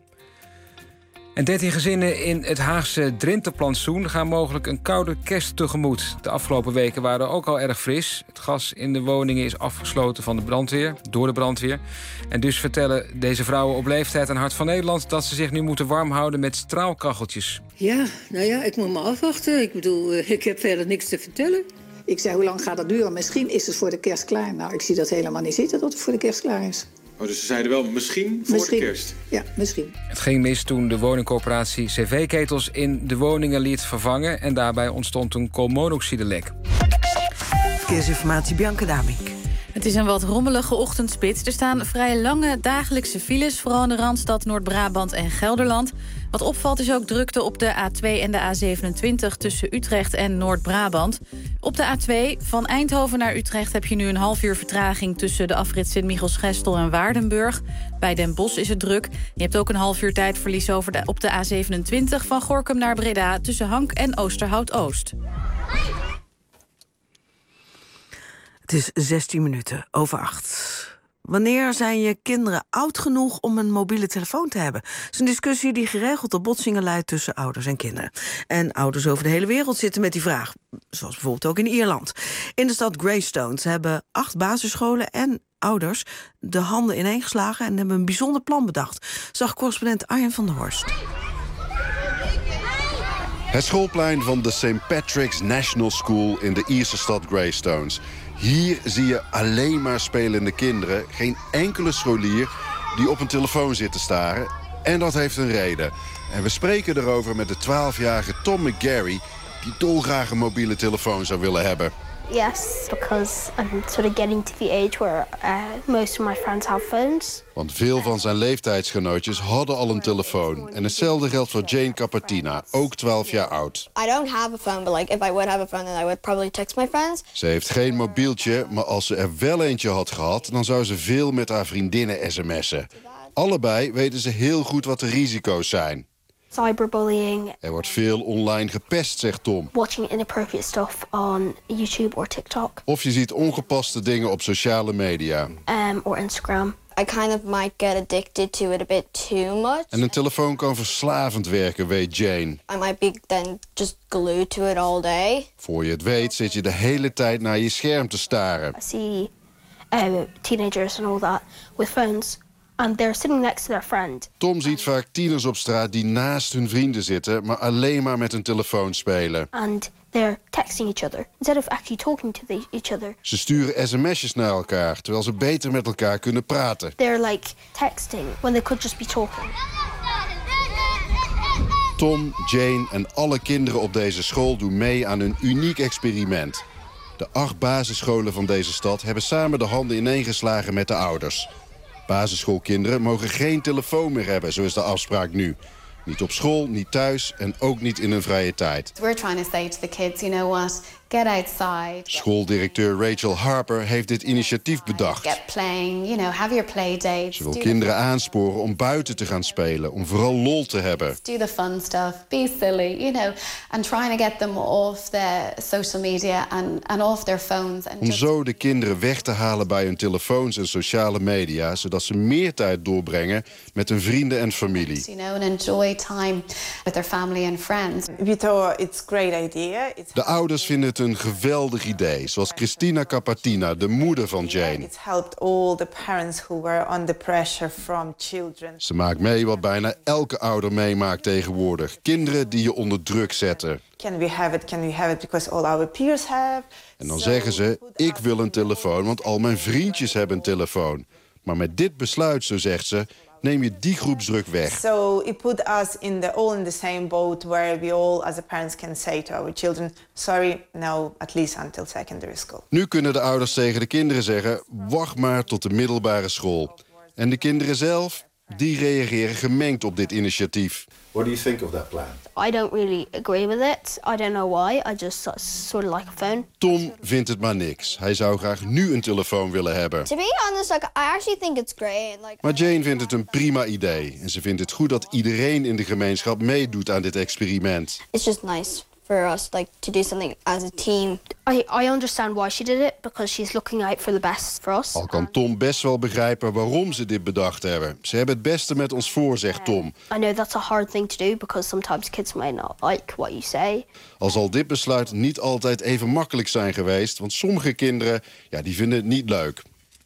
En 13 gezinnen in het Haagse Drentenplantsoen gaan mogelijk een koude kerst tegemoet. De afgelopen weken waren ook al erg fris. Het gas in de woningen is afgesloten van de brandweer, door de brandweer. En dus vertellen deze vrouwen op leeftijd aan Hart van Nederland dat ze zich nu moeten warm houden met straalkacheltjes. Ja, nou ja, ik moet me afwachten. Ik bedoel, ik heb verder niks te vertellen. Ik zei, hoe lang gaat dat duren? Misschien is het voor de kerst klaar. Nou, ik zie dat helemaal niet zitten dat het voor de kerst klaar is. Oh, dus ze zeiden wel misschien voor de kerst? Ja, misschien. Het ging mis toen de woningcorporatie cv-ketels in de woningen liet vervangen. En daarbij ontstond een koolmonoxidelek. Verkeersinformatie, Bianca Damink. Het is een wat rommelige ochtendspits. Er staan vrij lange dagelijkse files, vooral in de Randstad, Noord-Brabant en Gelderland. Wat opvalt is ook drukte op de A2 en de A27 tussen Utrecht en Noord-Brabant. Op de A2 van Eindhoven naar Utrecht heb je nu een half uur vertraging tussen de afrit Sint-Michels-Gestel en Waardenburg. Bij Den Bosch is het druk. Je hebt ook een half uur tijdverlies op de A27 van Gorinchem naar Breda tussen Hank en Oosterhout-Oost. Het is 16 minuten over 8. Wanneer zijn je kinderen oud genoeg om een mobiele telefoon te hebben? Het is een discussie die geregeld tot botsingen leidt tussen ouders en kinderen. En ouders over de hele wereld zitten met die vraag. Zoals bijvoorbeeld ook in Ierland. In de stad Greystones hebben 8 basisscholen en ouders de handen ineengeslagen en hebben een bijzonder plan bedacht. Zag correspondent Arjen van der Horst. Het schoolplein van de St. Patrick's National School in de Ierse stad Greystones. Hier zie je alleen maar spelende kinderen. Geen enkele scholier die op een telefoon zit te staren. En dat heeft een reden. En we spreken erover met de 12-jarige Tom McGarry, die dolgraag een mobiele telefoon zou willen hebben. Yes, because I'm sort of getting to the age where most of my friends have phones. Want veel van zijn leeftijdsgenootjes hadden al een telefoon. En hetzelfde geldt voor Jane Capatina, ook 12 jaar oud. I don't have a phone, but like if I would have a phone, then I would probably text my friends. Ze heeft geen mobieltje, maar als ze er wel eentje had gehad, dan zou ze veel met haar vriendinnen sms'en. Allebei weten ze heel goed wat de risico's zijn. Cyberbullying. Er wordt veel online gepest, zegt Tom. Watching inappropriate stuff on YouTube or TikTok. Of je ziet ongepaste dingen op sociale media. Or Instagram. I kind of might get addicted to it a bit too much. En een telefoon kan verslavend werken, weet Jane. I might be then just glued to it all day. Voor je het weet zit je de hele tijd naar je scherm te staren. I see teenagers and all that with phones. And they're sitting next to their friend. Tom ziet vaak tieners op straat die naast hun vrienden zitten, maar alleen maar met een telefoon spelen. And they're texting each other instead of actually talking to each other. Ze sturen sms'jes naar elkaar, terwijl ze beter met elkaar kunnen praten. They're like texting when they could just be talking. Tom, Jane en alle kinderen op deze school doen mee aan een uniek experiment. De 8 basisscholen van deze stad hebben samen de handen ineengeslagen met de ouders. Basisschoolkinderen mogen geen telefoon meer hebben, zo is de afspraak nu. Niet op school, niet thuis en ook niet in hun vrije tijd. We're trying to say to the kids, you know what, Get outside. Schooldirecteur Rachel Harper heeft dit initiatief bedacht. Get playing, have your play dates. Ze wil kinderen aansporen om buiten te gaan spelen, om vooral lol te hebben. Do the fun stuff, be silly, and trying to get them off their social media and off their phones. Om zo de kinderen weg te halen bij hun telefoons en sociale media, zodat ze meer tijd doorbrengen met hun vrienden en familie. And enjoy time with their family and friends. We thought it's a great idea. De ouders vinden het een geweldig idee, zoals Christina Capatina, de moeder van Jane. It helped all the parents who were under pressure from children. Ze maakt mee wat bijna elke ouder meemaakt tegenwoordig. Kinderen die je onder druk zetten. Can we have it because all our peers have. En dan zeggen ze, ik wil een telefoon, want al mijn vriendjes hebben een telefoon. Maar met dit besluit, zo zegt ze, neem je die groepsdruk weg. So it put us all in the same boat where we all as a parents can say to our children, sorry, no, at least until secondary school. Nu kunnen de ouders tegen de kinderen zeggen, wacht maar tot de middelbare school. En de kinderen zelf, die reageren gemengd op dit initiatief. What do you think of that plan? I don't really agree with it. I don't know why. I just sort of like a phone. Tom vindt het maar niks. Hij zou graag nu een telefoon willen hebben. To be honest, I actually think it's great. Maar Jane vindt het een prima idee. En ze vindt het goed dat iedereen in de gemeenschap meedoet aan dit experiment. It's just nice for us, to do something as a team. I understand why she did it, because she's looking out for the best for us. Al kan Tom best wel begrijpen waarom ze dit bedacht hebben. Ze hebben het beste met ons voor, zegt Tom. I know that's a hard thing to do, because sometimes kids might not like what you say. Al zal dit besluit niet altijd even makkelijk zijn geweest, want sommige kinderen, die vinden het niet leuk.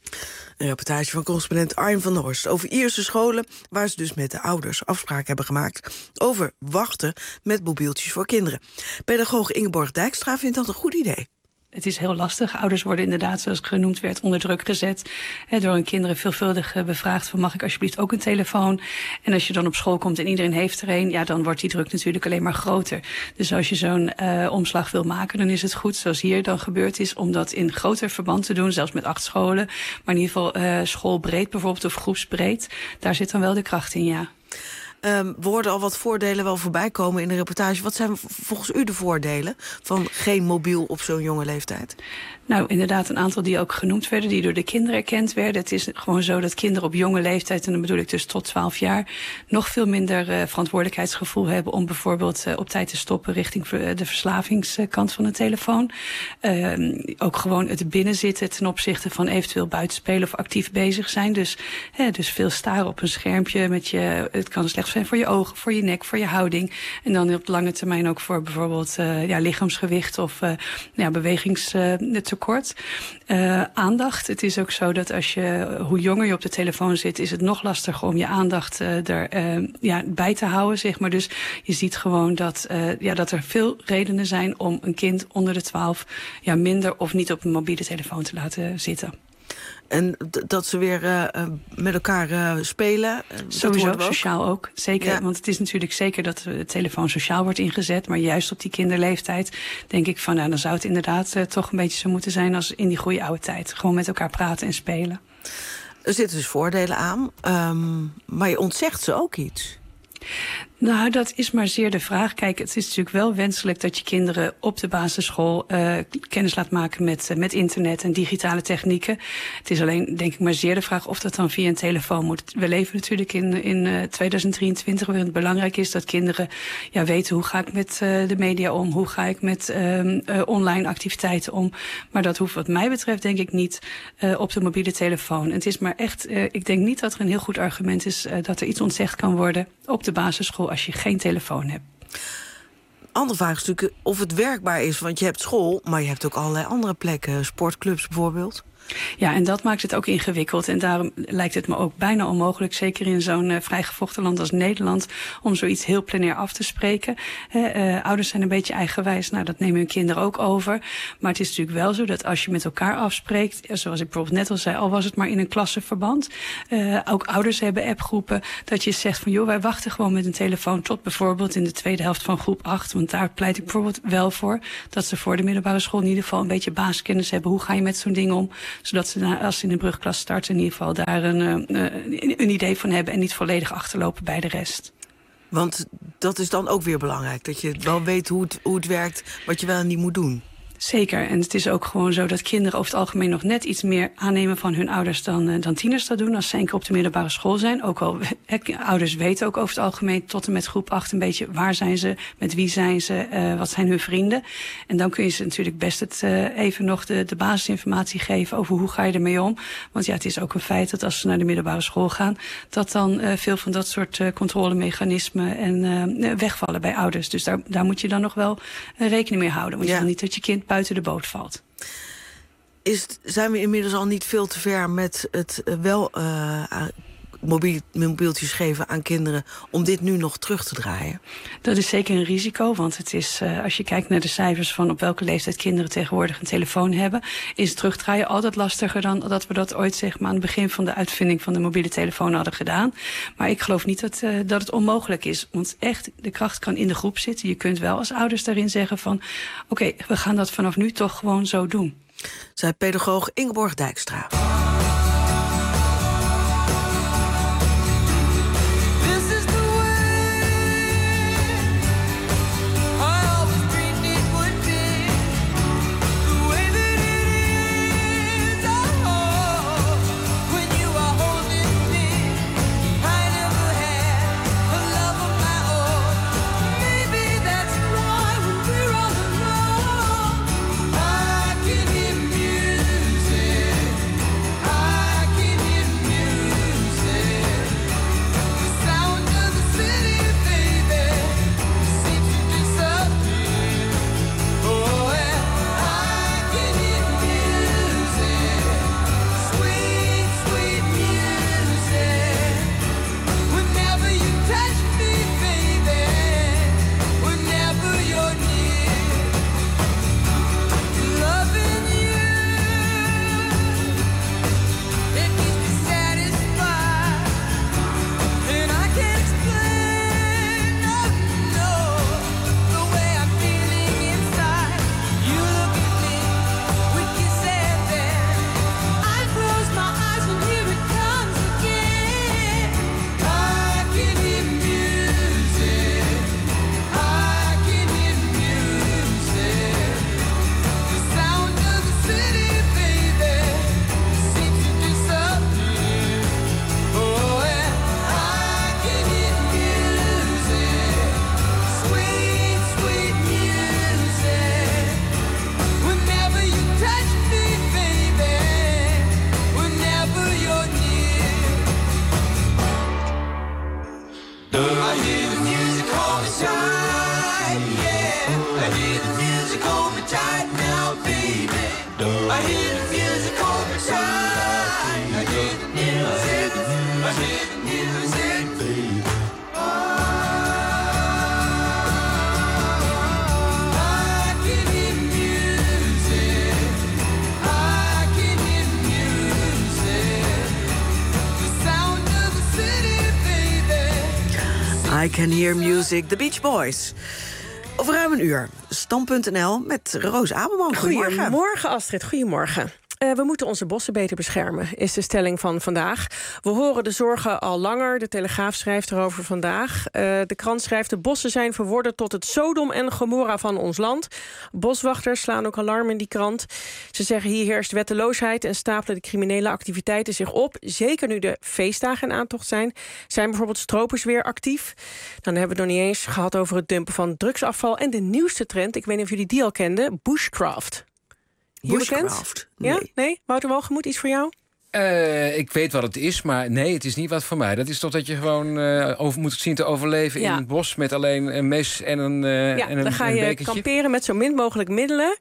Een reportage van correspondent Arjen van der Horst over Ierse scholen, waar ze dus met de ouders afspraken hebben gemaakt over wachten met mobieltjes voor kinderen. Pedagoog Ingeborg Dijkstra vindt dat een goed idee. Het is heel lastig. Ouders worden inderdaad, zoals genoemd werd, onder druk gezet. Door hun kinderen veelvuldig bevraagd van, mag ik alsjeblieft ook een telefoon? En als je dan op school komt en iedereen heeft er een, dan wordt die druk natuurlijk alleen maar groter. Dus als je zo'n omslag wil maken, dan is het goed, zoals hier dan gebeurd is, om dat in groter verband te doen, zelfs met 8 scholen. Maar in ieder geval schoolbreed bijvoorbeeld, of groepsbreed. Daar zit dan wel de kracht in, ja. We hoorden al wat voordelen wel voorbij komen in de reportage. Wat zijn volgens u de voordelen van geen mobiel op zo'n jonge leeftijd? Nou, inderdaad een aantal die ook genoemd werden, die door de kinderen erkend werden. Het is gewoon zo dat kinderen op jonge leeftijd, en dan bedoel ik dus tot 12 jaar... nog veel minder verantwoordelijkheidsgevoel hebben om bijvoorbeeld op tijd te stoppen richting de verslavingskant van de telefoon. Ook gewoon het binnenzitten ten opzichte van eventueel buitenspelen of actief bezig zijn. Dus veel staren op een schermpje met het kan slecht zijn voor je ogen, voor je nek, voor je houding. En dan op lange termijn ook voor bijvoorbeeld lichaamsgewicht of bewegingstekort. Aandacht. Het is ook zo dat hoe jonger je op de telefoon zit, is het nog lastiger om je aandacht bij te houden, zeg maar. Dus je ziet gewoon dat er veel redenen zijn om een kind onder de 12 minder of niet op een mobiele telefoon te laten zitten. En dat ze weer met elkaar spelen. Sowieso, sociaal ook. Zeker, ja. Want het is natuurlijk zeker dat de telefoon sociaal wordt ingezet. Maar juist op die kinderleeftijd denk ik van, dan zou het inderdaad toch een beetje zo moeten zijn als in die goede oude tijd. Gewoon met elkaar praten en spelen. Er zitten dus voordelen aan, maar je ontzegt ze ook iets. Nou, dat is maar zeer de vraag. Kijk, het is natuurlijk wel wenselijk dat je kinderen op de basisschool kennis laat maken met internet en digitale technieken. Het is alleen, denk ik, maar zeer de vraag of dat dan via een telefoon moet. We leven natuurlijk in 2023, waarin het belangrijk is dat kinderen weten hoe ga ik met de media om, hoe ga ik met online activiteiten om. Maar dat hoeft wat mij betreft denk ik niet op de mobiele telefoon. Het is maar echt, ik denk niet dat er een heel goed argument is dat er iets ontzegd kan worden op de basisschool als je geen telefoon hebt. Andere vraag is natuurlijk of het werkbaar is, want je hebt school, maar je hebt ook allerlei andere plekken, sportclubs bijvoorbeeld. Ja, en dat maakt het ook ingewikkeld. En daarom lijkt het me ook bijna onmogelijk, zeker in zo'n vrijgevochten land als Nederland, om zoiets heel plenair af te spreken. Ouders zijn een beetje eigenwijs, dat nemen hun kinderen ook over. Maar het is natuurlijk wel zo dat als je met elkaar afspreekt, zoals ik bijvoorbeeld net al zei, al was het maar in een klassenverband, ook ouders hebben appgroepen, dat je zegt van wij wachten gewoon met een telefoon tot bijvoorbeeld in de tweede helft van groep 8. Want daar pleit ik bijvoorbeeld wel voor, dat ze voor de middelbare school in ieder geval een beetje basiskennis hebben. Hoe ga je met zo'n ding om? Zodat ze als ze in de brugklas starten in ieder geval daar een idee van hebben en niet volledig achterlopen bij de rest. Want dat is dan ook weer belangrijk, dat je wel weet hoe het werkt, wat je wel en niet moet doen. Zeker. En het is ook gewoon zo dat kinderen over het algemeen nog net iets meer aannemen van hun ouders dan tieners dat doen als ze 1 keer op de middelbare school zijn. Ook al ouders weten ook over het algemeen tot en met groep 8 een beetje waar zijn ze, met wie zijn ze, wat zijn hun vrienden. En dan kun je ze natuurlijk best even nog de basisinformatie geven over hoe ga je ermee om. Want ja, het is ook een feit dat als ze naar de middelbare school gaan, dat dan veel van dat soort controlemechanismen en wegvallen bij ouders. Dus daar moet je dan nog wel rekening mee houden. Want je wil niet dat je kind buiten de boot valt. Zijn we inmiddels al niet veel te ver met het mobieltjes geven aan kinderen om dit nu nog terug te draaien? Dat is zeker een risico, want het is, als je kijkt naar de cijfers van op welke leeftijd kinderen tegenwoordig een telefoon hebben, is het terugdraaien altijd lastiger dan dat we dat ooit zeg maar aan het begin van de uitvinding van de mobiele telefoon hadden gedaan. Maar ik geloof niet dat het onmogelijk is, want echt, de kracht kan in de groep zitten. Je kunt wel als ouders daarin zeggen van oké, we gaan dat vanaf nu toch gewoon zo doen. Zei pedagoog Ingeborg Dijkstra. I Can Hear Music, The Beach Boys. Over ruim een uur, Stand.nl met Roos Amelman. Goedemorgen. Goedemorgen, Astrid. Goedemorgen. We moeten onze bossen beter beschermen, is de stelling van vandaag. We horen de zorgen al langer. De Telegraaf schrijft erover vandaag. De krant schrijft: de bossen zijn verworden tot het Sodom en Gomorra van ons land. Boswachters slaan ook alarm in die krant. Ze zeggen: hier heerst wetteloosheid en stapelen de criminele activiteiten zich op. Zeker nu de feestdagen in aantocht zijn. Zijn bijvoorbeeld stropers weer actief? Dan hebben we het nog niet eens gehad over het dumpen van drugsafval. En de nieuwste trend, ik weet niet of jullie die al kenden, bushcraft. Bushcraft? Nee. Ja? Nee? Wouter Walgemoed, iets voor jou? Ik weet wat het is, maar nee, het is niet wat voor mij. Dat is toch dat je gewoon moet zien te overleven in het bos met alleen een mes en een bekertje. Dan ga je kamperen met zo min mogelijk middelen.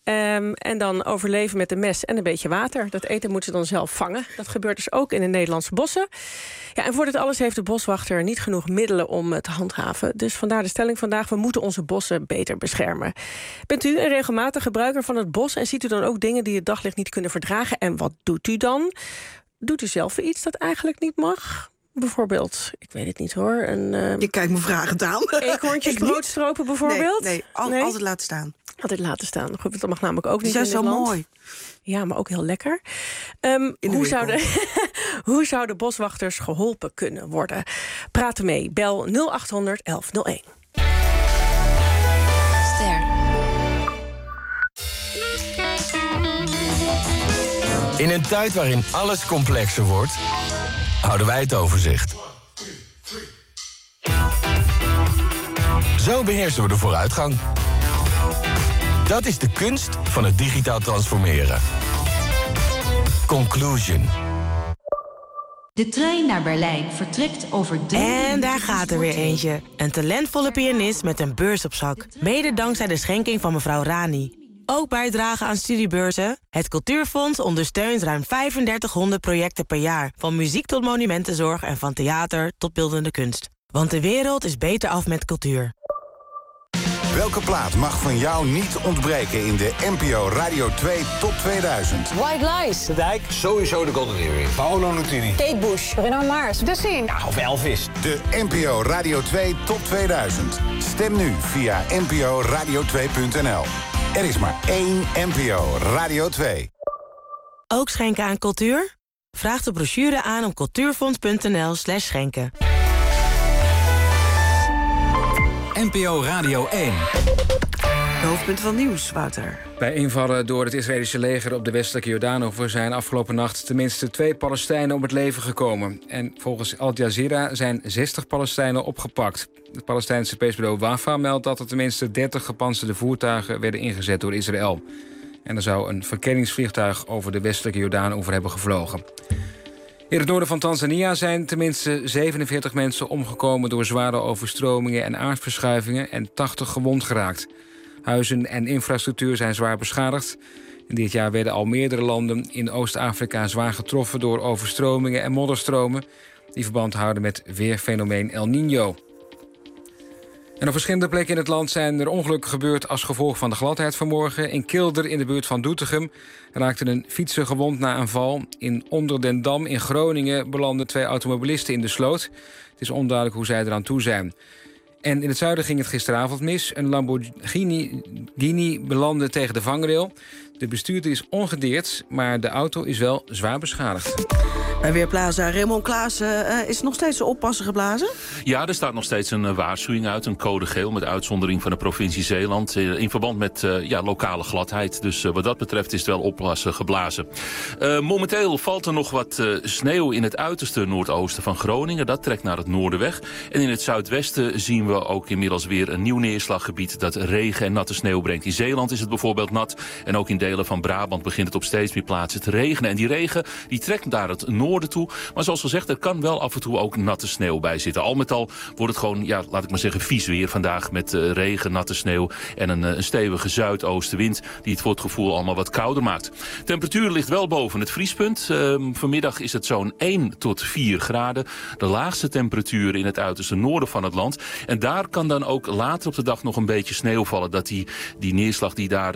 En dan overleven met een mes en een beetje water. Dat eten moeten ze dan zelf vangen. Dat gebeurt dus ook in de Nederlandse bossen. Ja, en voor dit alles heeft de boswachter niet genoeg middelen om te handhaven. Dus vandaar de stelling vandaag: we moeten onze bossen beter beschermen. Bent u een regelmatig gebruiker van het bos en ziet u dan ook dingen die het daglicht niet kunnen verdragen? En wat doet u dan? Doet u zelf iets dat eigenlijk niet mag? Bijvoorbeeld, ik weet het niet hoor. Je kijkt me vragend aan. Eekhoorntjes broodstropen bijvoorbeeld? Nee, altijd laten staan. Altijd laten staan. Dat mag namelijk ook niet. Die zijn zo mooi. Ja, maar ook heel lekker. Hoe zouden boswachters geholpen kunnen worden? Praat mee. Bel 0800 1101. Ster. In een tijd waarin alles complexer wordt, houden wij het overzicht. Zo beheersen we de vooruitgang. Dat is de kunst van het digitaal transformeren. Conclusion. De trein naar Berlijn vertrekt over 3 minuten. En daar gaat er weer eentje. Een talentvolle pianist met een beurs op zak. Mede dankzij de schenking van mevrouw Rani. Ook bijdragen aan studiebeurzen. Het Cultuurfonds ondersteunt ruim 3500 projecten per jaar. Van muziek tot monumentenzorg en van theater tot beeldende kunst. Want de wereld is beter af met cultuur. Welke plaat mag van jou niet ontbreken in de NPO Radio 2 Top 2000? White Lies. De Dijk. Sowieso de Golden Earring. Paolo Nutini. Kate Bush. Bruno Mars. The Scene. Ja, of Elvis. De NPO Radio 2 Top 2000. Stem nu via nporadio2.nl. Er is maar één NPO Radio 2. Ook schenken aan cultuur? Vraag de brochure aan op cultuurfonds.nl/schenken. NPO Radio 1. Hoofdpunt van nieuws, Wouter. Bij invallen door het Israëlische leger op de westelijke Jordaanoever zijn afgelopen nacht tenminste 2 Palestijnen om het leven gekomen. En volgens Al Jazeera zijn 60 Palestijnen opgepakt. Het Palestijnse persbureau Wafa meldt dat er tenminste 30 gepantserde voertuigen werden ingezet door Israël. En er zou een verkenningsvliegtuig over de westelijke Jordaanoever hebben gevlogen. In het noorden van Tanzania zijn tenminste 47 mensen omgekomen door zware overstromingen en aardverschuivingen en 80 gewond geraakt. Huizen en infrastructuur zijn zwaar beschadigd. En dit jaar werden al meerdere landen in Oost-Afrika zwaar getroffen door overstromingen en modderstromen die verband houden met weerfenomeen El Niño. En op verschillende plekken in het land zijn er ongelukken gebeurd als gevolg van de gladheid vanmorgen. In Kilder, in de buurt van Doetinchem, raakte een fietser gewond na een val. In Onderdendam in Groningen belanden 2 automobilisten in de sloot. Het is onduidelijk hoe zij eraan toe zijn. En in het zuiden ging het gisteravond mis. Een Lamborghini belandde tegen de vangrail. De bestuurder is ongedeerd, maar de auto is wel zwaar beschadigd. Bij Weerplaza Raymond Klaassen, is nog steeds de oppassen geblazen? Ja, er staat nog steeds een waarschuwing uit, een code geel met uitzondering van de provincie Zeeland in verband met lokale gladheid. Dus wat dat betreft is het wel oppassen geblazen. Momenteel valt er nog wat sneeuw in het uiterste noordoosten van Groningen. Dat trekt naar het noorden weg. En in het zuidwesten zien we ook inmiddels weer een nieuw neerslaggebied dat regen en natte sneeuw brengt. In Zeeland is het bijvoorbeeld nat en ook in delen van Brabant begint het op steeds meer plaatsen te regenen. En die regen die trekt naar het noorden toe. Maar zoals gezegd, er kan wel af en toe ook natte sneeuw bij zitten. Al met al wordt het gewoon, laat ik maar zeggen, vies weer vandaag met regen, natte sneeuw en een stevige zuidoostenwind die het voor het gevoel allemaal wat kouder maakt. Temperatuur ligt wel boven het vriespunt. Vanmiddag is het zo'n 1 tot 4 graden. De laagste temperatuur in het uiterste noorden van het land. En daar kan dan ook later op de dag nog een beetje sneeuw vallen. Dat die neerslag die daar,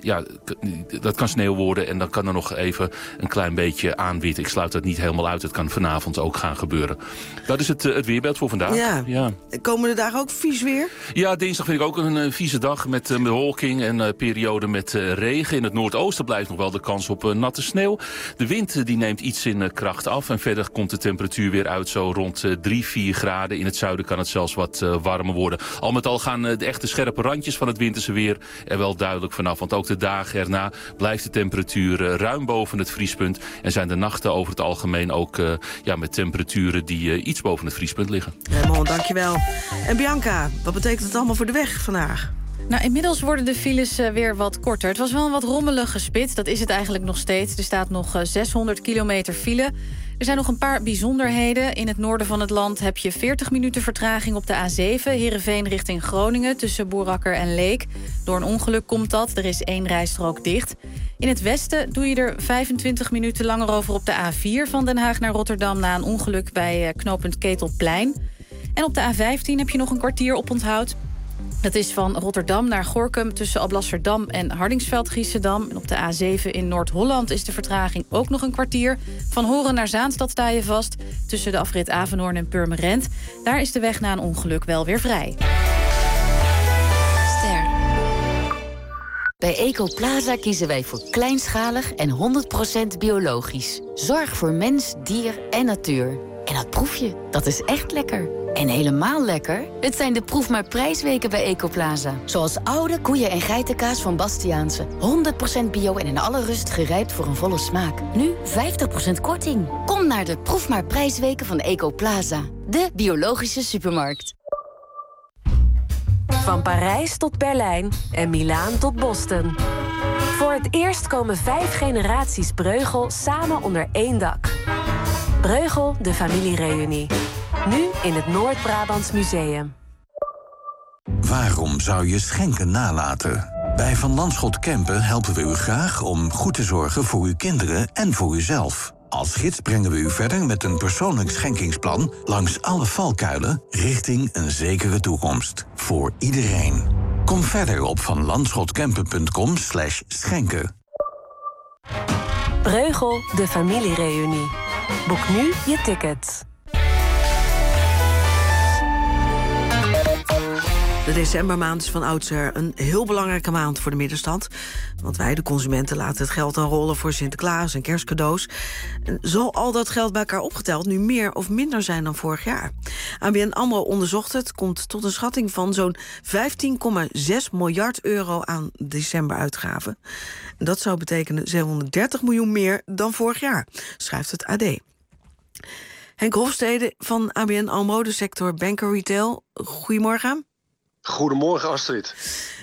dat kan sneeuw worden en dan kan er nog even een klein beetje aanwitten. Ik sluit dat niet helemaal uit. Het kan vanavond ook gaan gebeuren. Dat is het weerbeeld voor vandaag. Ja. Komen de dagen ook vies weer? Ja, dinsdag vind ik ook een vieze dag met bewolking en periode met regen. In het noordoosten blijft nog wel de kans op natte sneeuw. De wind die neemt iets in kracht af en verder komt de temperatuur weer uit zo rond 3-4 graden. In het zuiden kan het zelfs wat warmer worden. Al met al gaan de echte scherpe randjes van het winterse weer er wel duidelijk vanaf. Want ook de dagen erna blijft de temperatuur ruim boven het vriespunt en zijn de nachten over het algemeen ook met temperaturen die iets boven het vriespunt liggen. Raymond, dankjewel. En Bianca, wat betekent het allemaal voor de weg vandaag? Nou, inmiddels worden de files weer wat korter. Het was wel een wat rommelige spits, dat is het eigenlijk nog steeds. Er staat nog 600 kilometer file. Er zijn nog een paar bijzonderheden. In het noorden van het land heb je 40 minuten vertraging op de A7... Heerenveen richting Groningen, tussen Boerakker en Leek. Door een ongeluk komt dat, er is 1 rijstrook dicht. In het westen doe je er 25 minuten langer over op de A4... van Den Haag naar Rotterdam na een ongeluk bij knooppunt Ketelplein. En op de A15 heb je nog een kwartier oponthoud. Dat is van Rotterdam naar Gorinchem tussen Alblasserdam en Hardingsveld-Giessendam. En op de A7 in Noord-Holland is de vertraging ook nog een kwartier. Van Horen naar Zaanstad sta je vast tussen de afrit Avenhoorn en Purmerend. Daar is de weg na een ongeluk wel weer vrij. Ster. Bij Ecoplaza kiezen wij voor kleinschalig en 100% biologisch. Zorg voor mens, dier en natuur. En dat proefje, dat is echt lekker. En helemaal lekker, het zijn de proef maar prijsweken bij Ecoplaza. Zoals oude koeien- en geitenkaas van Bastiaanse. 100% bio en in alle rust gerijpt voor een volle smaak. Nu 50% korting. Kom naar de proef maar prijsweken van Ecoplaza. De biologische supermarkt. Van Parijs tot Berlijn en Milaan tot Boston. Voor het eerst komen 5 generaties Breugel samen onder één dak. Breugel, de familiereunie. Nu in het Noord-Brabants Museum. Waarom zou je schenken nalaten? Bij Van Lanschot Kempen helpen we u graag om goed te zorgen voor uw kinderen en voor uzelf. Als gids brengen we u verder met een persoonlijk schenkingsplan langs alle valkuilen richting een zekere toekomst. Voor iedereen. Kom verder op vanlandschotkampen.com/schenken. Breugel, de familiereunie. Boek nu je ticket. De decembermaand is van oudsher een heel belangrijke maand voor de middenstand. Want wij, de consumenten, laten het geld dan rollen voor Sinterklaas en kerstcadeaus. En zal al dat geld bij elkaar opgeteld nu meer of minder zijn dan vorig jaar? ABN AMRO onderzocht het, komt tot een schatting van zo'n 15,6 miljard euro aan decemberuitgaven. En dat zou betekenen 730 miljoen meer dan vorig jaar, schrijft het AD. Henk Hofstede van ABN AMRO, de sector banker retail. Goedemorgen. Goedemorgen, Astrid.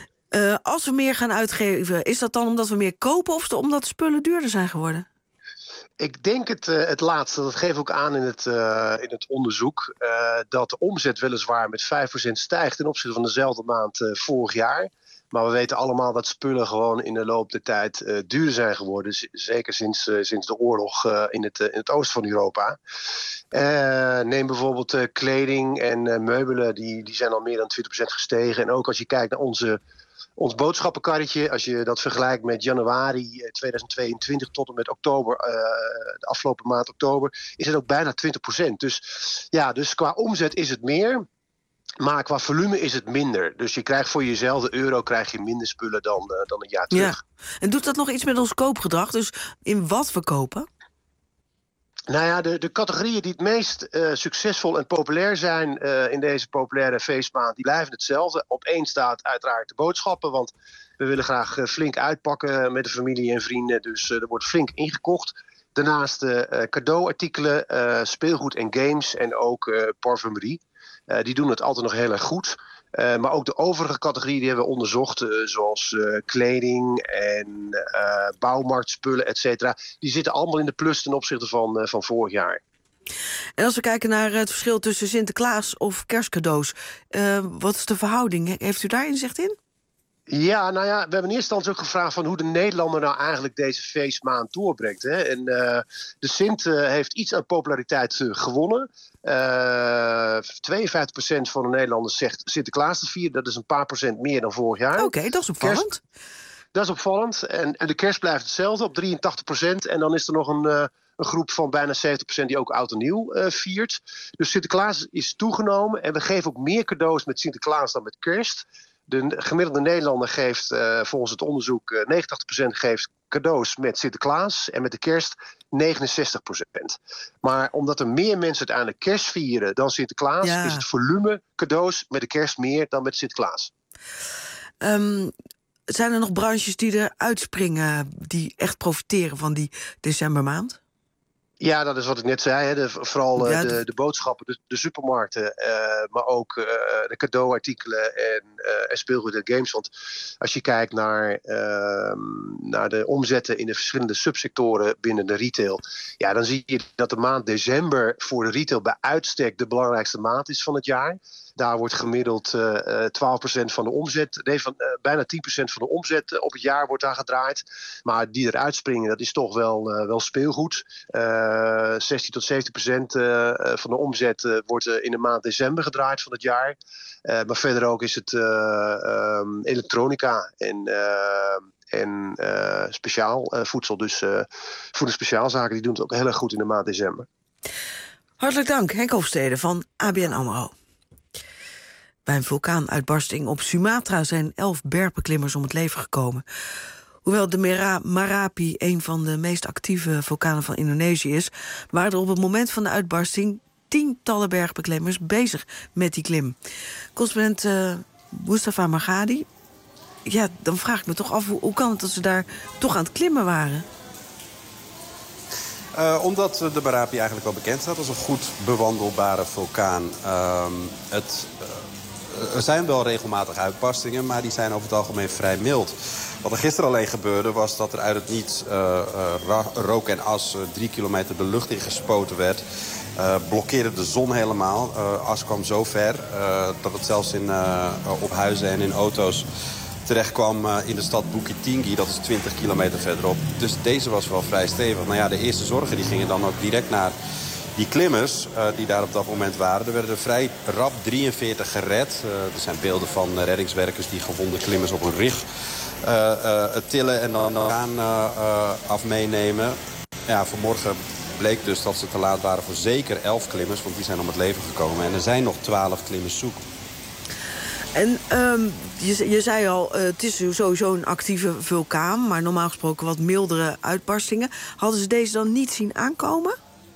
Als we meer gaan uitgeven, is dat dan omdat we meer kopen of omdat spullen duurder zijn geworden? Ik denk het laatste. Dat geeft ook aan in het onderzoek. Dat de omzet weliswaar met 5% stijgt ten opzichte van dezelfde maand vorig jaar. Maar we weten allemaal dat spullen gewoon in de loop der tijd duurder zijn geworden. Zeker sinds de oorlog in het oosten van Europa. Neem bijvoorbeeld kleding en meubelen. Die zijn al meer dan 20% gestegen. En ook als je kijkt naar ons boodschappenkarretje, als je dat vergelijkt met januari 2022 tot en met oktober, de afgelopen maand oktober, is het ook bijna 20%. Dus qua omzet is het meer. Maar qua volume is het minder. Dus je krijgt voor jezelfde euro krijg je minder spullen dan een jaar terug. Ja. En doet dat nog iets met ons koopgedrag? Dus in wat we kopen? Nou ja, de categorieën die het meest succesvol en populair zijn in deze populaire feestmaand, die blijven hetzelfde. Op één staat uiteraard de boodschappen, want we willen graag flink uitpakken met de familie en vrienden. Dus er wordt flink ingekocht. Daarnaast cadeauartikelen, speelgoed en games en ook parfumerie. Die doen het altijd nog heel erg goed. Maar ook de overige categorieën die hebben we onderzocht, zoals kleding en bouwmarktspullen, et cetera. Die zitten allemaal in de plus ten opzichte van vorig jaar. En als we kijken naar het verschil tussen Sinterklaas of kerstcadeaus, wat is de verhouding? Heeft u daar inzicht in? Ja, nou ja, we hebben in eerste instantie ook gevraagd van hoe de Nederlander nou eigenlijk deze feestmaand doorbrengt. Hè? En de Sint heeft iets aan populariteit gewonnen. 52% van de Nederlanders zegt Sinterklaas te vieren. Dat is een paar procent meer dan vorig jaar. Oké, dat is opvallend. Dat is opvallend. En de kerst blijft hetzelfde op 83%. En dan is er nog een groep van bijna 70% die ook oud en nieuw viert. Dus Sinterklaas is toegenomen. En we geven ook meer cadeaus met Sinterklaas dan met kerst. De gemiddelde Nederlander geeft volgens het onderzoek 89% geeft cadeaus met Sinterklaas en met de kerst 69%. Maar omdat er meer mensen uiteindelijk kerst vieren dan Sinterklaas, is het volume cadeaus met de kerst meer dan met Sinterklaas. Zijn er nog branches die er uitspringen, die echt profiteren van die decembermaand? Ja, dat is wat ik net zei. Hè. Vooral de boodschappen, de supermarkten. Maar ook de cadeauartikelen en speelgoed en games. Want als je kijkt naar de omzetten in de verschillende subsectoren binnen de retail, ja, dan zie je dat de maand december voor de retail bij uitstek de belangrijkste maand is van het jaar. Daar wordt gemiddeld 12% van de omzet, bijna 10% van de omzet op het jaar wordt daar gedraaid. Maar die eruit springen, dat is toch wel speelgoed. 16 tot 70% van de omzet wordt in de maand december gedraaid van het jaar. Maar verder ook is het elektronica en speciaal voedsel. Dus voedingsspeciaalzaken die doen het ook heel erg goed in de maand december. Hartelijk dank, Henk Hofstede van ABN AMRO. Bij een vulkaanuitbarsting op Sumatra zijn 11 bergbeklimmers om het leven gekomen. Hoewel de Merapi een van de meest actieve vulkanen van Indonesië is, waren er op het moment van de uitbarsting tientallen bergbeklimmers bezig met die klim. Correspondent Mustafa Margadi. Ja, dan vraag ik me toch af, hoe kan het dat ze daar toch aan het klimmen waren? Omdat de Merapi eigenlijk wel bekend staat als een goed bewandelbare vulkaan. Er zijn wel regelmatig uitbarstingen, maar die zijn over het algemeen vrij mild. Wat er gisteren alleen gebeurde was dat er uit het niets rook en as 3 kilometer de lucht in gespoten werd. Blokkeerde de zon helemaal. As kwam zo ver dat het zelfs op huizen en in auto's terecht kwam in de stad Bukittinggi. Dat is 20 kilometer verderop. Dus deze was wel vrij stevig. Nou ja, de eerste zorgen die gingen dan ook direct naar die klimmers die daar op dat moment waren. Er werden er vrij rap 43 gered. Er zijn beelden van reddingswerkers die gewonde klimmers op een rig tillen en dan af meenemen. Ja, vanmorgen bleek dus dat ze te laat waren voor zeker 11 klimmers, want die zijn om het leven gekomen. En er zijn nog 12 klimmers zoek. En je zei al, het is sowieso een actieve vulkaan, maar normaal gesproken wat mildere uitbarstingen. Hadden ze deze dan niet zien aankomen?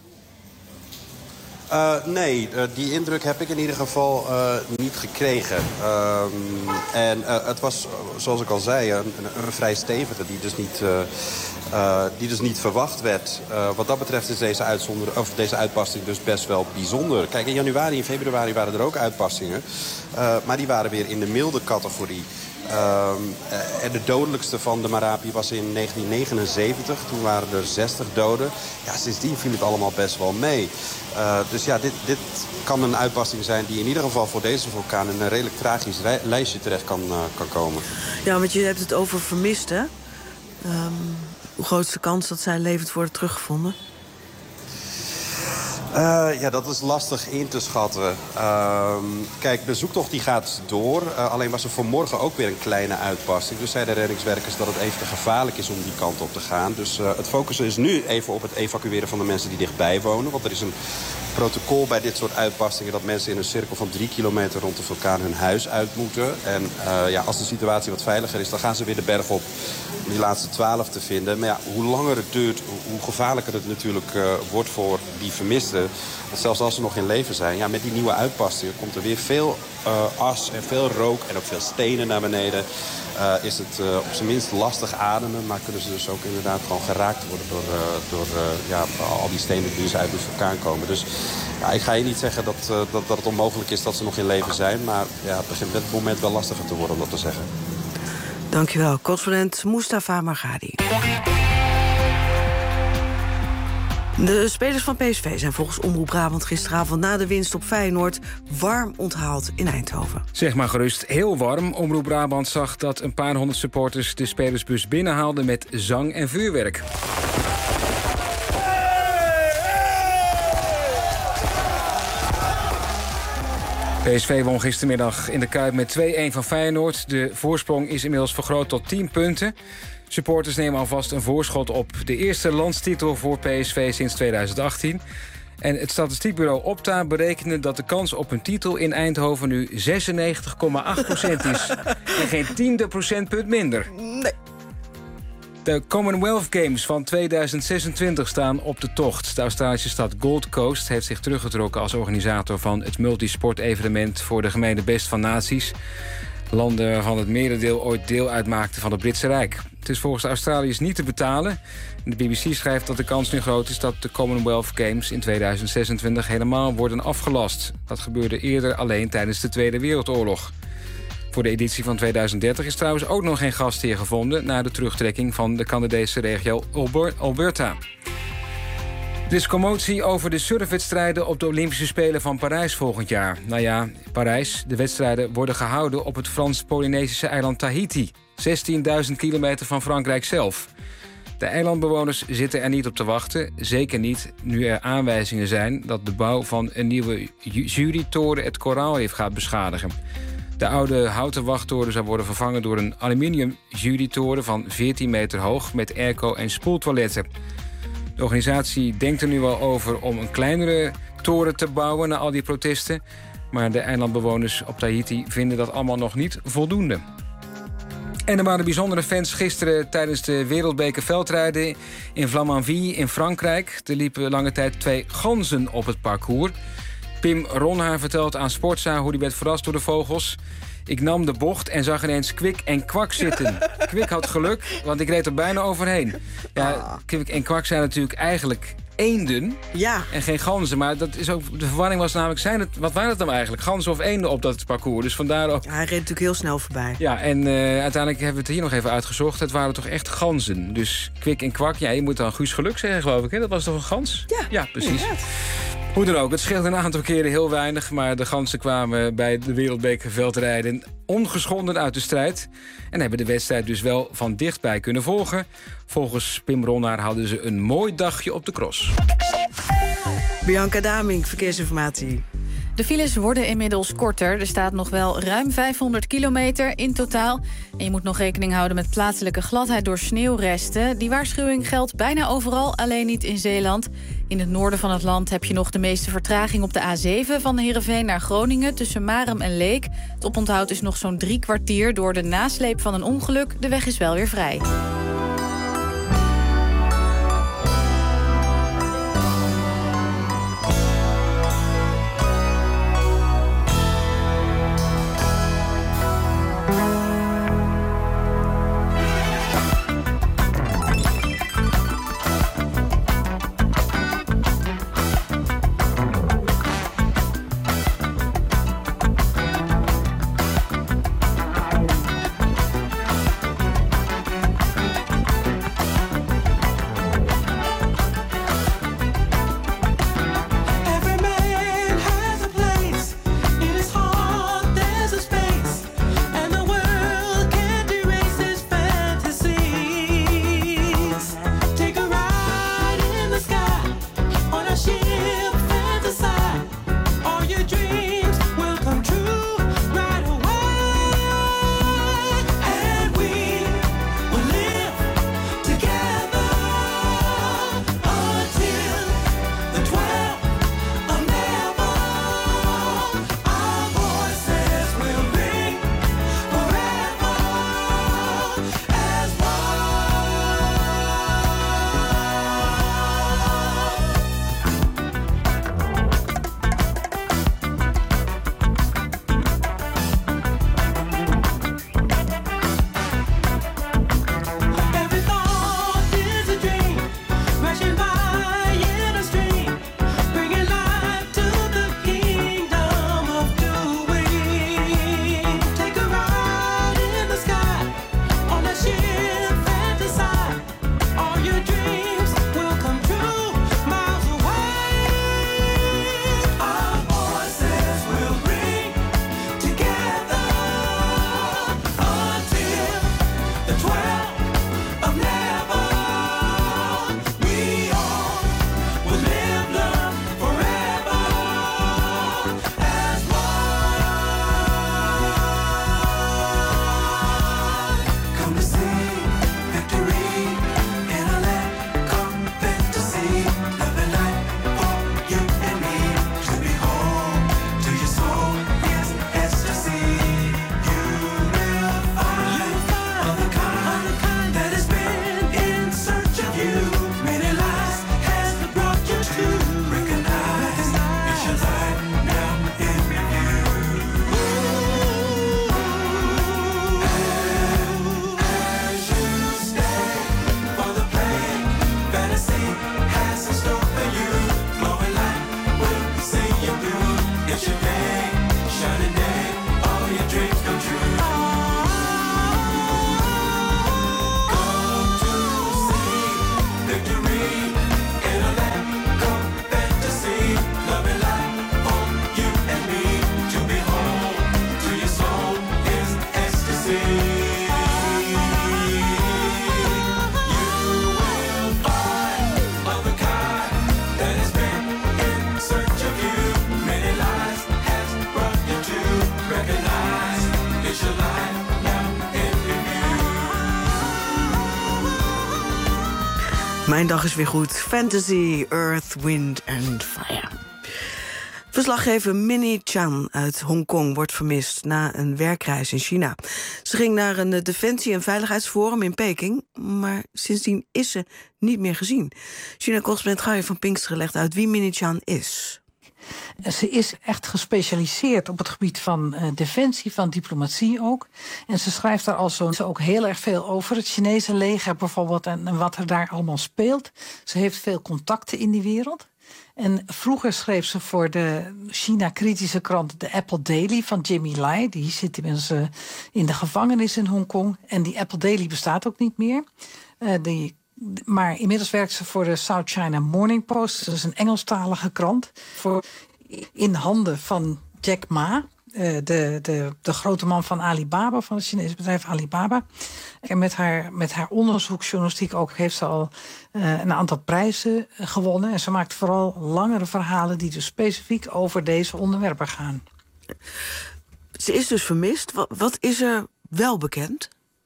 Nee, die indruk heb ik in ieder geval niet gekregen. Het was, zoals ik al zei, een vrij stevige die dus niet verwacht werd. Wat dat betreft is deze uitbarsting dus best wel bijzonder. Kijk, in januari en februari waren er ook uitbarstingen. Maar die waren weer in de milde categorie. En de dodelijkste van de Merapi was in 1979. Toen waren er 60 doden. Ja, sindsdien viel het allemaal best wel mee. Dus ja, dit kan een uitbarsting zijn die in ieder geval voor deze vulkaan in een redelijk tragisch lijstje terecht kan komen. Ja, want je hebt het over vermisten. Hoe groot is de kans dat zij levend worden teruggevonden? Ja, dat is lastig in te schatten. Kijk, de zoektocht die gaat door. Alleen was er vanmorgen ook weer een kleine uitbarsting. Dus zeiden de reddingswerkers dat het even te gevaarlijk is om die kant op te gaan. Dus het focussen is nu even op het evacueren van de mensen die dichtbij wonen. Want er is een protocol bij dit soort uitbarstingen dat mensen in een cirkel van 3 kilometer rond de vulkaan hun huis uit moeten. En als de situatie wat veiliger is, dan gaan ze weer de berg op om die laatste 12 te vinden. Maar ja, hoe langer het duurt, hoe gevaarlijker het natuurlijk wordt voor die vermisten. Want zelfs als ze nog in leven zijn, ja, met die nieuwe uitbarstingen komt er weer veel as en veel rook en ook veel stenen naar beneden. Is het op zijn minst lastig ademen, maar kunnen ze dus ook inderdaad gewoon geraakt worden door al die stenen die dus uit de vulkaan komen. Dus ja, ik ga je niet zeggen dat het onmogelijk is dat ze nog in leven zijn, maar ja, het begint met het moment wel lastiger te worden om dat te zeggen. Dankjewel, correspondent Mustafa Margadi. De spelers van PSV zijn volgens Omroep Brabant gisteravond na de winst op Feyenoord warm onthaald in Eindhoven. Zeg maar gerust, heel warm. Omroep Brabant zag dat een paar honderd supporters de spelersbus binnenhaalden met zang en vuurwerk. PSV won gistermiddag in de Kuip met 2-1 van Feyenoord. De voorsprong is inmiddels vergroot tot 10 punten. Supporters nemen alvast een voorschot op de eerste landstitel voor PSV sinds 2018. En het statistiekbureau Opta berekende dat de kans op een titel in Eindhoven nu 96,8% is. En geen tiende procentpunt minder. Nee. De Commonwealth Games van 2026 staan op de tocht. De Australische stad Gold Coast heeft zich teruggetrokken als organisator van het multisport-evenement voor de gemene best van naties. Landen waarvan het merendeel ooit deel uitmaakte van het Britse Rijk. Het is volgens de Australiërs niet te betalen. De BBC schrijft dat de kans nu groot is dat de Commonwealth Games in 2026 helemaal worden afgelast. Dat gebeurde eerder alleen tijdens de Tweede Wereldoorlog. Voor de editie van 2030 is trouwens ook nog geen gastheer gevonden na de terugtrekking van de Canadese regio Alberta. Er is commotie over de surfwedstrijden op de Olympische Spelen van Parijs volgend jaar. Nou ja, Parijs. De wedstrijden worden gehouden op het Frans-Polynesische eiland Tahiti. 16.000 kilometer van Frankrijk zelf. De eilandbewoners zitten er niet op te wachten. Zeker niet nu er aanwijzingen zijn dat de bouw van een nieuwe jurytoren het koraalrif gaat beschadigen. De oude houten wachttoren zou worden vervangen door een aluminium jurytoren van 14 meter hoog met airco en spoeltoiletten. De organisatie denkt er nu wel over om een kleinere toren te bouwen na al die protesten. Maar de eilandbewoners op Tahiti vinden dat allemaal nog niet voldoende. En er waren bijzondere fans gisteren tijdens de Wereldbeker veldrijden in Flamanville in Frankrijk. Er liepen lange tijd 2 ganzen op het parcours. Pim Ronhaar vertelt aan Sportza hoe hij werd verrast door de vogels. Ik nam de bocht en zag ineens Kwik en Kwak zitten. Kwik had geluk, want ik reed er bijna overheen. Ja, Kwik en Kwak zijn natuurlijk eigenlijk eenden en geen ganzen. Maar dat is ook, de verwarring was namelijk, wat waren het dan eigenlijk? Ganzen of eenden op dat parcours? Dus vandaar ook... Hij reed natuurlijk heel snel voorbij. Ja, en uiteindelijk hebben we het hier nog even uitgezocht. Het waren toch echt ganzen. Dus Kwik en Kwak, ja, je moet dan Guus Geluk zeggen, geloof ik. Hè? Dat was toch een gans? Ja, precies. Inderdaad. Hoe dan ook, het scheelt een aantal keren heel weinig... maar de ganzen kwamen bij de wereldbeker veldrijden ongeschonden uit de strijd... en hebben de wedstrijd dus wel van dichtbij kunnen volgen. Volgens Pim Ronhaar hadden ze een mooi dagje op de cross. Bianca Damink, verkeersinformatie. De files worden inmiddels korter. Er staat nog wel ruim 500 kilometer in totaal. En je moet nog rekening houden met plaatselijke gladheid door sneeuwresten. Die waarschuwing geldt bijna overal, alleen niet in Zeeland. In het noorden van het land heb je nog de meeste vertraging op de A7... van Heerenveen naar Groningen tussen Marem en Leek. Het oponthoud is nog zo'n 3 kwartier door de nasleep van een ongeluk. De weg is wel weer vrij. Mijn dag is weer goed. Fantasy, Earth, Wind and Fire. Verslaggever Minnie Chan uit Hongkong wordt vermist na een werkreis in China. Ze ging naar een defensie- en veiligheidsforum in Peking, maar sindsdien is ze niet meer gezien. China-correspondent Gary van Pinksteren legt uit wie Minnie Chan is. Ze is echt gespecialiseerd op het gebied van defensie, van diplomatie ook. En ze schrijft daar ook heel erg veel over. Het Chinese leger bijvoorbeeld en wat er daar allemaal speelt. Ze heeft veel contacten in die wereld. En vroeger schreef ze voor de China-kritische krant The Apple Daily van Jimmy Lai. Die zit inmiddels in de gevangenis in Hongkong. En die Apple Daily bestaat ook niet meer. Maar inmiddels werkt ze voor de South China Morning Post. Dat is een Engelstalige krant. In handen van Jack Ma, de grote man van Alibaba, van het Chinese bedrijf Alibaba. En met haar onderzoeksjournalistiek ook heeft ze al een aantal prijzen gewonnen. En ze maakt vooral langere verhalen die dus specifiek over deze onderwerpen gaan. Ze is dus vermist. Wat is er wel bekend?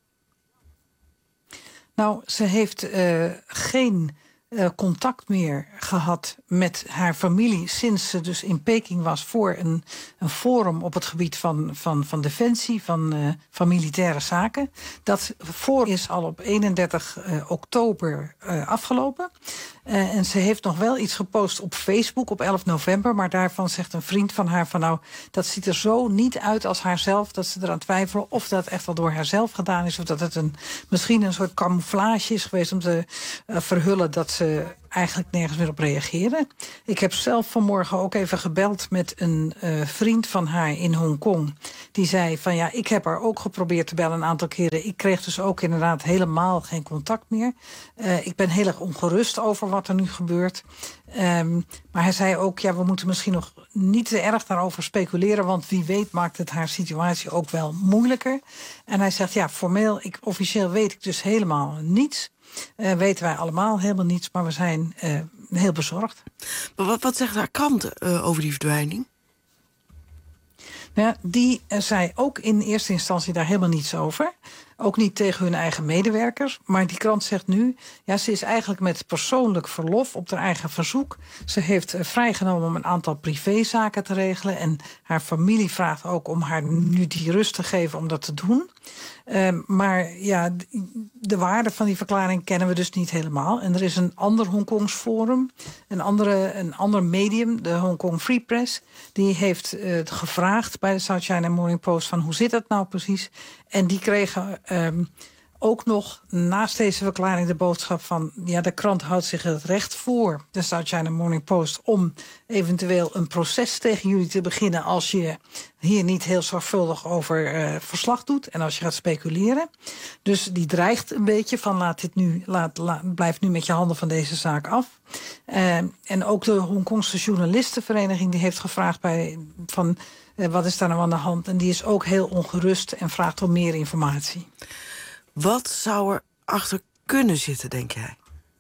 Nou, ze heeft geen contact meer gehad met haar familie sinds ze dus in Peking was voor een forum op het gebied van defensie, van militaire zaken. Dat forum is al op 31 oktober afgelopen. En ze heeft nog wel iets gepost op Facebook op 11 november... maar daarvan zegt een vriend van haar van nou, dat ziet er zo niet uit als haarzelf... dat ze eraan twijfelen of dat echt wel door haarzelf gedaan is... of dat het misschien een soort camouflage is geweest om te verhullen... dat ze eigenlijk nergens meer op reageerde. Ik heb zelf vanmorgen ook even gebeld met een vriend van haar in Hongkong. Die zei van ja, ik heb haar ook geprobeerd te bellen een aantal keren. Ik kreeg dus ook inderdaad helemaal geen contact meer. Ik ben heel erg ongerust over wat er nu gebeurt. Maar hij zei ook, ja, we moeten misschien nog niet te erg daarover speculeren... want wie weet maakt het haar situatie ook wel moeilijker. En hij zegt, ja, officieel weet ik dus helemaal niets... weten wij allemaal helemaal niets, maar we zijn heel bezorgd. Maar wat zegt haar krant over die verdwijning? Nou ja, die zei ook in eerste instantie daar helemaal niets over. Ook niet tegen hun eigen medewerkers. Maar die krant zegt nu, ja, ze is eigenlijk met persoonlijk verlof op haar eigen verzoek. Ze heeft vrijgenomen om een aantal privézaken te regelen. En haar familie vraagt ook om haar nu die rust te geven om dat te doen. Maar ja, de waarde van die verklaring kennen we dus niet helemaal. En er is een ander Hongkongs forum, een ander medium, de Hongkong Free Press. Die heeft gevraagd bij de South China Morning Post van hoe zit dat nou precies? En die kregen ook nog naast deze verklaring de boodschap van... ja, de krant houdt zich het recht voor, de South China Morning Post... om eventueel een proces tegen jullie te beginnen... als je hier niet heel zorgvuldig over verslag doet... en als je gaat speculeren. Dus die dreigt een beetje van blijf nu met je handen van deze zaak af. En ook de Hongkongse journalistenvereniging... die heeft gevraagd wat is daar nou aan de hand? En die is ook heel ongerust en vraagt om meer informatie. Wat zou er achter kunnen zitten, denk jij?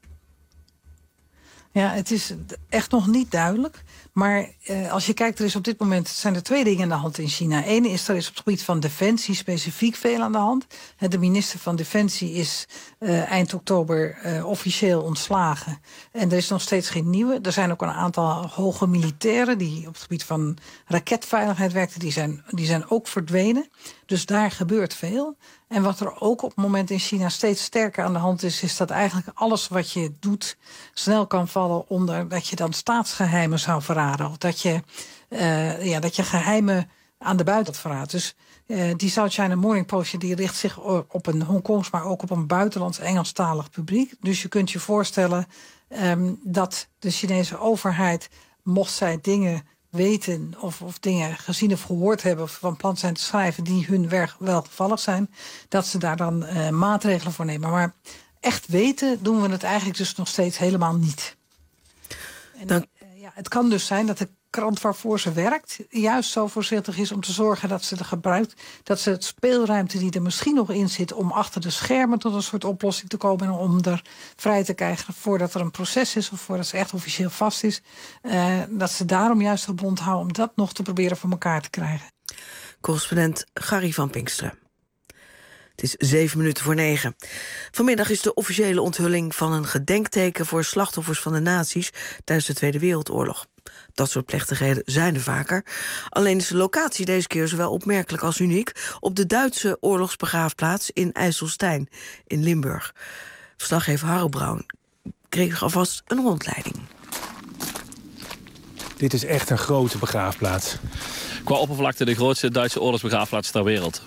Ja, het is echt nog niet duidelijk. Maar als je kijkt, zijn er twee dingen aan de hand in China. Eén is, er is op het gebied van defensie specifiek veel aan de hand. De minister van Defensie is eind oktober officieel ontslagen. En er is nog steeds geen nieuwe. Er zijn ook een aantal hoge militairen die op het gebied van raketveiligheid werkten. Die zijn ook verdwenen. Dus daar gebeurt veel. En wat er ook op het moment in China steeds sterker aan de hand is dat eigenlijk alles wat je doet snel kan vallen onder dat je dan staatsgeheimen zou verraden. Of dat je geheimen aan de buitenwereld verraadt. Dus die South China Morning Post die richt zich op een Hongkongs, maar ook op een buitenlands Engelstalig publiek. Dus je kunt je voorstellen dat de Chinese overheid, mocht zij dingen weten of dingen gezien of gehoord hebben of van plan zijn te schrijven die hun welgevallig zijn, dat ze daar dan maatregelen voor nemen. Maar echt weten doen we het eigenlijk dus nog steeds helemaal niet. En, het kan dus zijn dat de krant waarvoor ze werkt juist zo voorzichtig is om te zorgen dat ze dat ze het speelruimte die er misschien nog in zit om achter de schermen tot een soort oplossing te komen en om er vrij te krijgen voordat er een proces is of voordat ze echt officieel vast is, dat ze daarom juist de bond houden om dat nog te proberen voor elkaar te krijgen. Correspondent Gary van Pinksteren. Het is 7:07. Vanmiddag is de officiële onthulling van een gedenkteken voor slachtoffers van de nazi's tijdens de Tweede Wereldoorlog. Dat soort plechtigheden zijn er vaker. Alleen is de locatie deze keer zowel opmerkelijk als uniek op de Duitse oorlogsbegraafplaats in IJsselstein in Limburg. Verslaggever Harro Braun kreeg alvast een rondleiding. Dit is echt een grote begraafplaats. Qua oppervlakte de grootste Duitse oorlogsbegraafplaats ter wereld.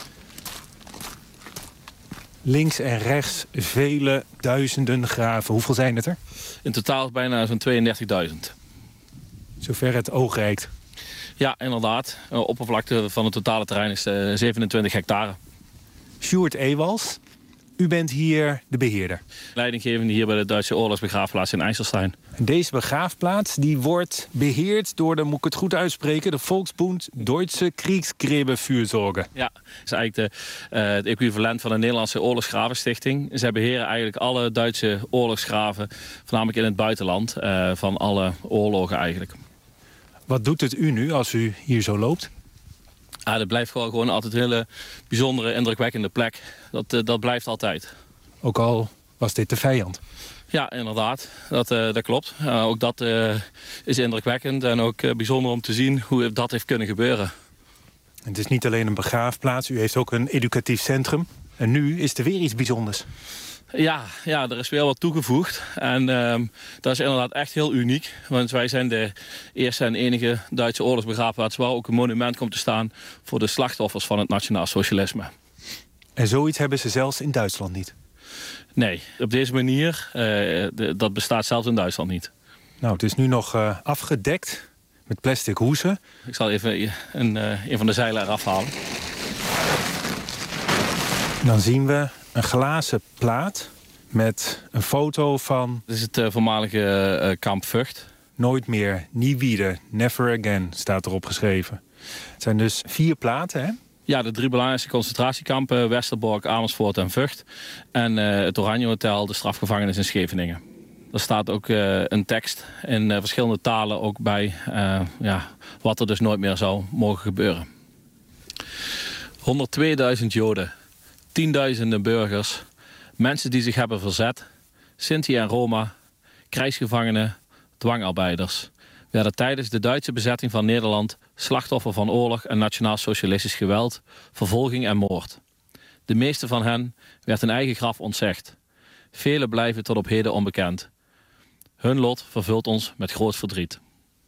Links en rechts vele duizenden graven. Hoeveel zijn het er? In totaal bijna zo'n 32.000. Zover het oog reikt. Ja, inderdaad. De oppervlakte van het totale terrein is 27 hectare. Sjoerd Ewals, u bent hier de beheerder. Leidinggevende hier bij de Duitse oorlogsbegraafplaats in IJsselstein. En deze begraafplaats die wordt beheerd door de, moet ik het goed uitspreken, de Volksbund Deutsche Kriegsgräberfürsorge. Ja, dat is eigenlijk het equivalent van de Nederlandse Oorlogsgravenstichting. Zij beheren eigenlijk alle Duitse oorlogsgraven, voornamelijk in het buitenland, van alle oorlogen eigenlijk. Wat doet het u nu als u hier zo loopt? Dat blijft gewoon altijd een hele bijzondere, indrukwekkende plek. Dat blijft altijd. Ook al was dit de vijand? Ja, inderdaad. Dat klopt. Ook dat is indrukwekkend en ook bijzonder om te zien hoe dat heeft kunnen gebeuren. Het is niet alleen een begraafplaats, u heeft ook een educatief centrum. En nu is er weer iets bijzonders. Ja, er is weer wat toegevoegd. En dat is inderdaad echt heel uniek. Want wij zijn de eerste en enige Duitse oorlogsbegraafplaats waar ook een monument komt te staan voor de slachtoffers van het nationaal socialisme. En zoiets hebben ze zelfs in Duitsland niet? Nee, op deze manier, dat bestaat zelfs in Duitsland niet. Nou, het is nu nog afgedekt met plastic hoezen. Ik zal even een van de zeilen eraf halen. Dan zien we een glazen plaat met een foto van... Dit is het voormalige kamp Vught. Nooit meer, nie wieder, never again, staat erop geschreven. Het zijn dus 4 platen, hè? Ja, de 3 belangrijkste concentratiekampen, Westerbork, Amersfoort en Vught. En het Oranje Hotel, de strafgevangenis in Scheveningen. Er staat ook een tekst in verschillende talen ook bij wat er dus nooit meer zou mogen gebeuren. 102.000 Joden, tienduizenden burgers, mensen die zich hebben verzet, Sinti en Roma, krijgsgevangenen, dwangarbeiders, werden tijdens de Duitse bezetting van Nederland slachtoffer van oorlog en nationaal-socialistisch geweld, vervolging en moord. De meeste van hen werd hun eigen graf ontzegd. Velen blijven tot op heden onbekend. Hun lot vervult ons met groot verdriet.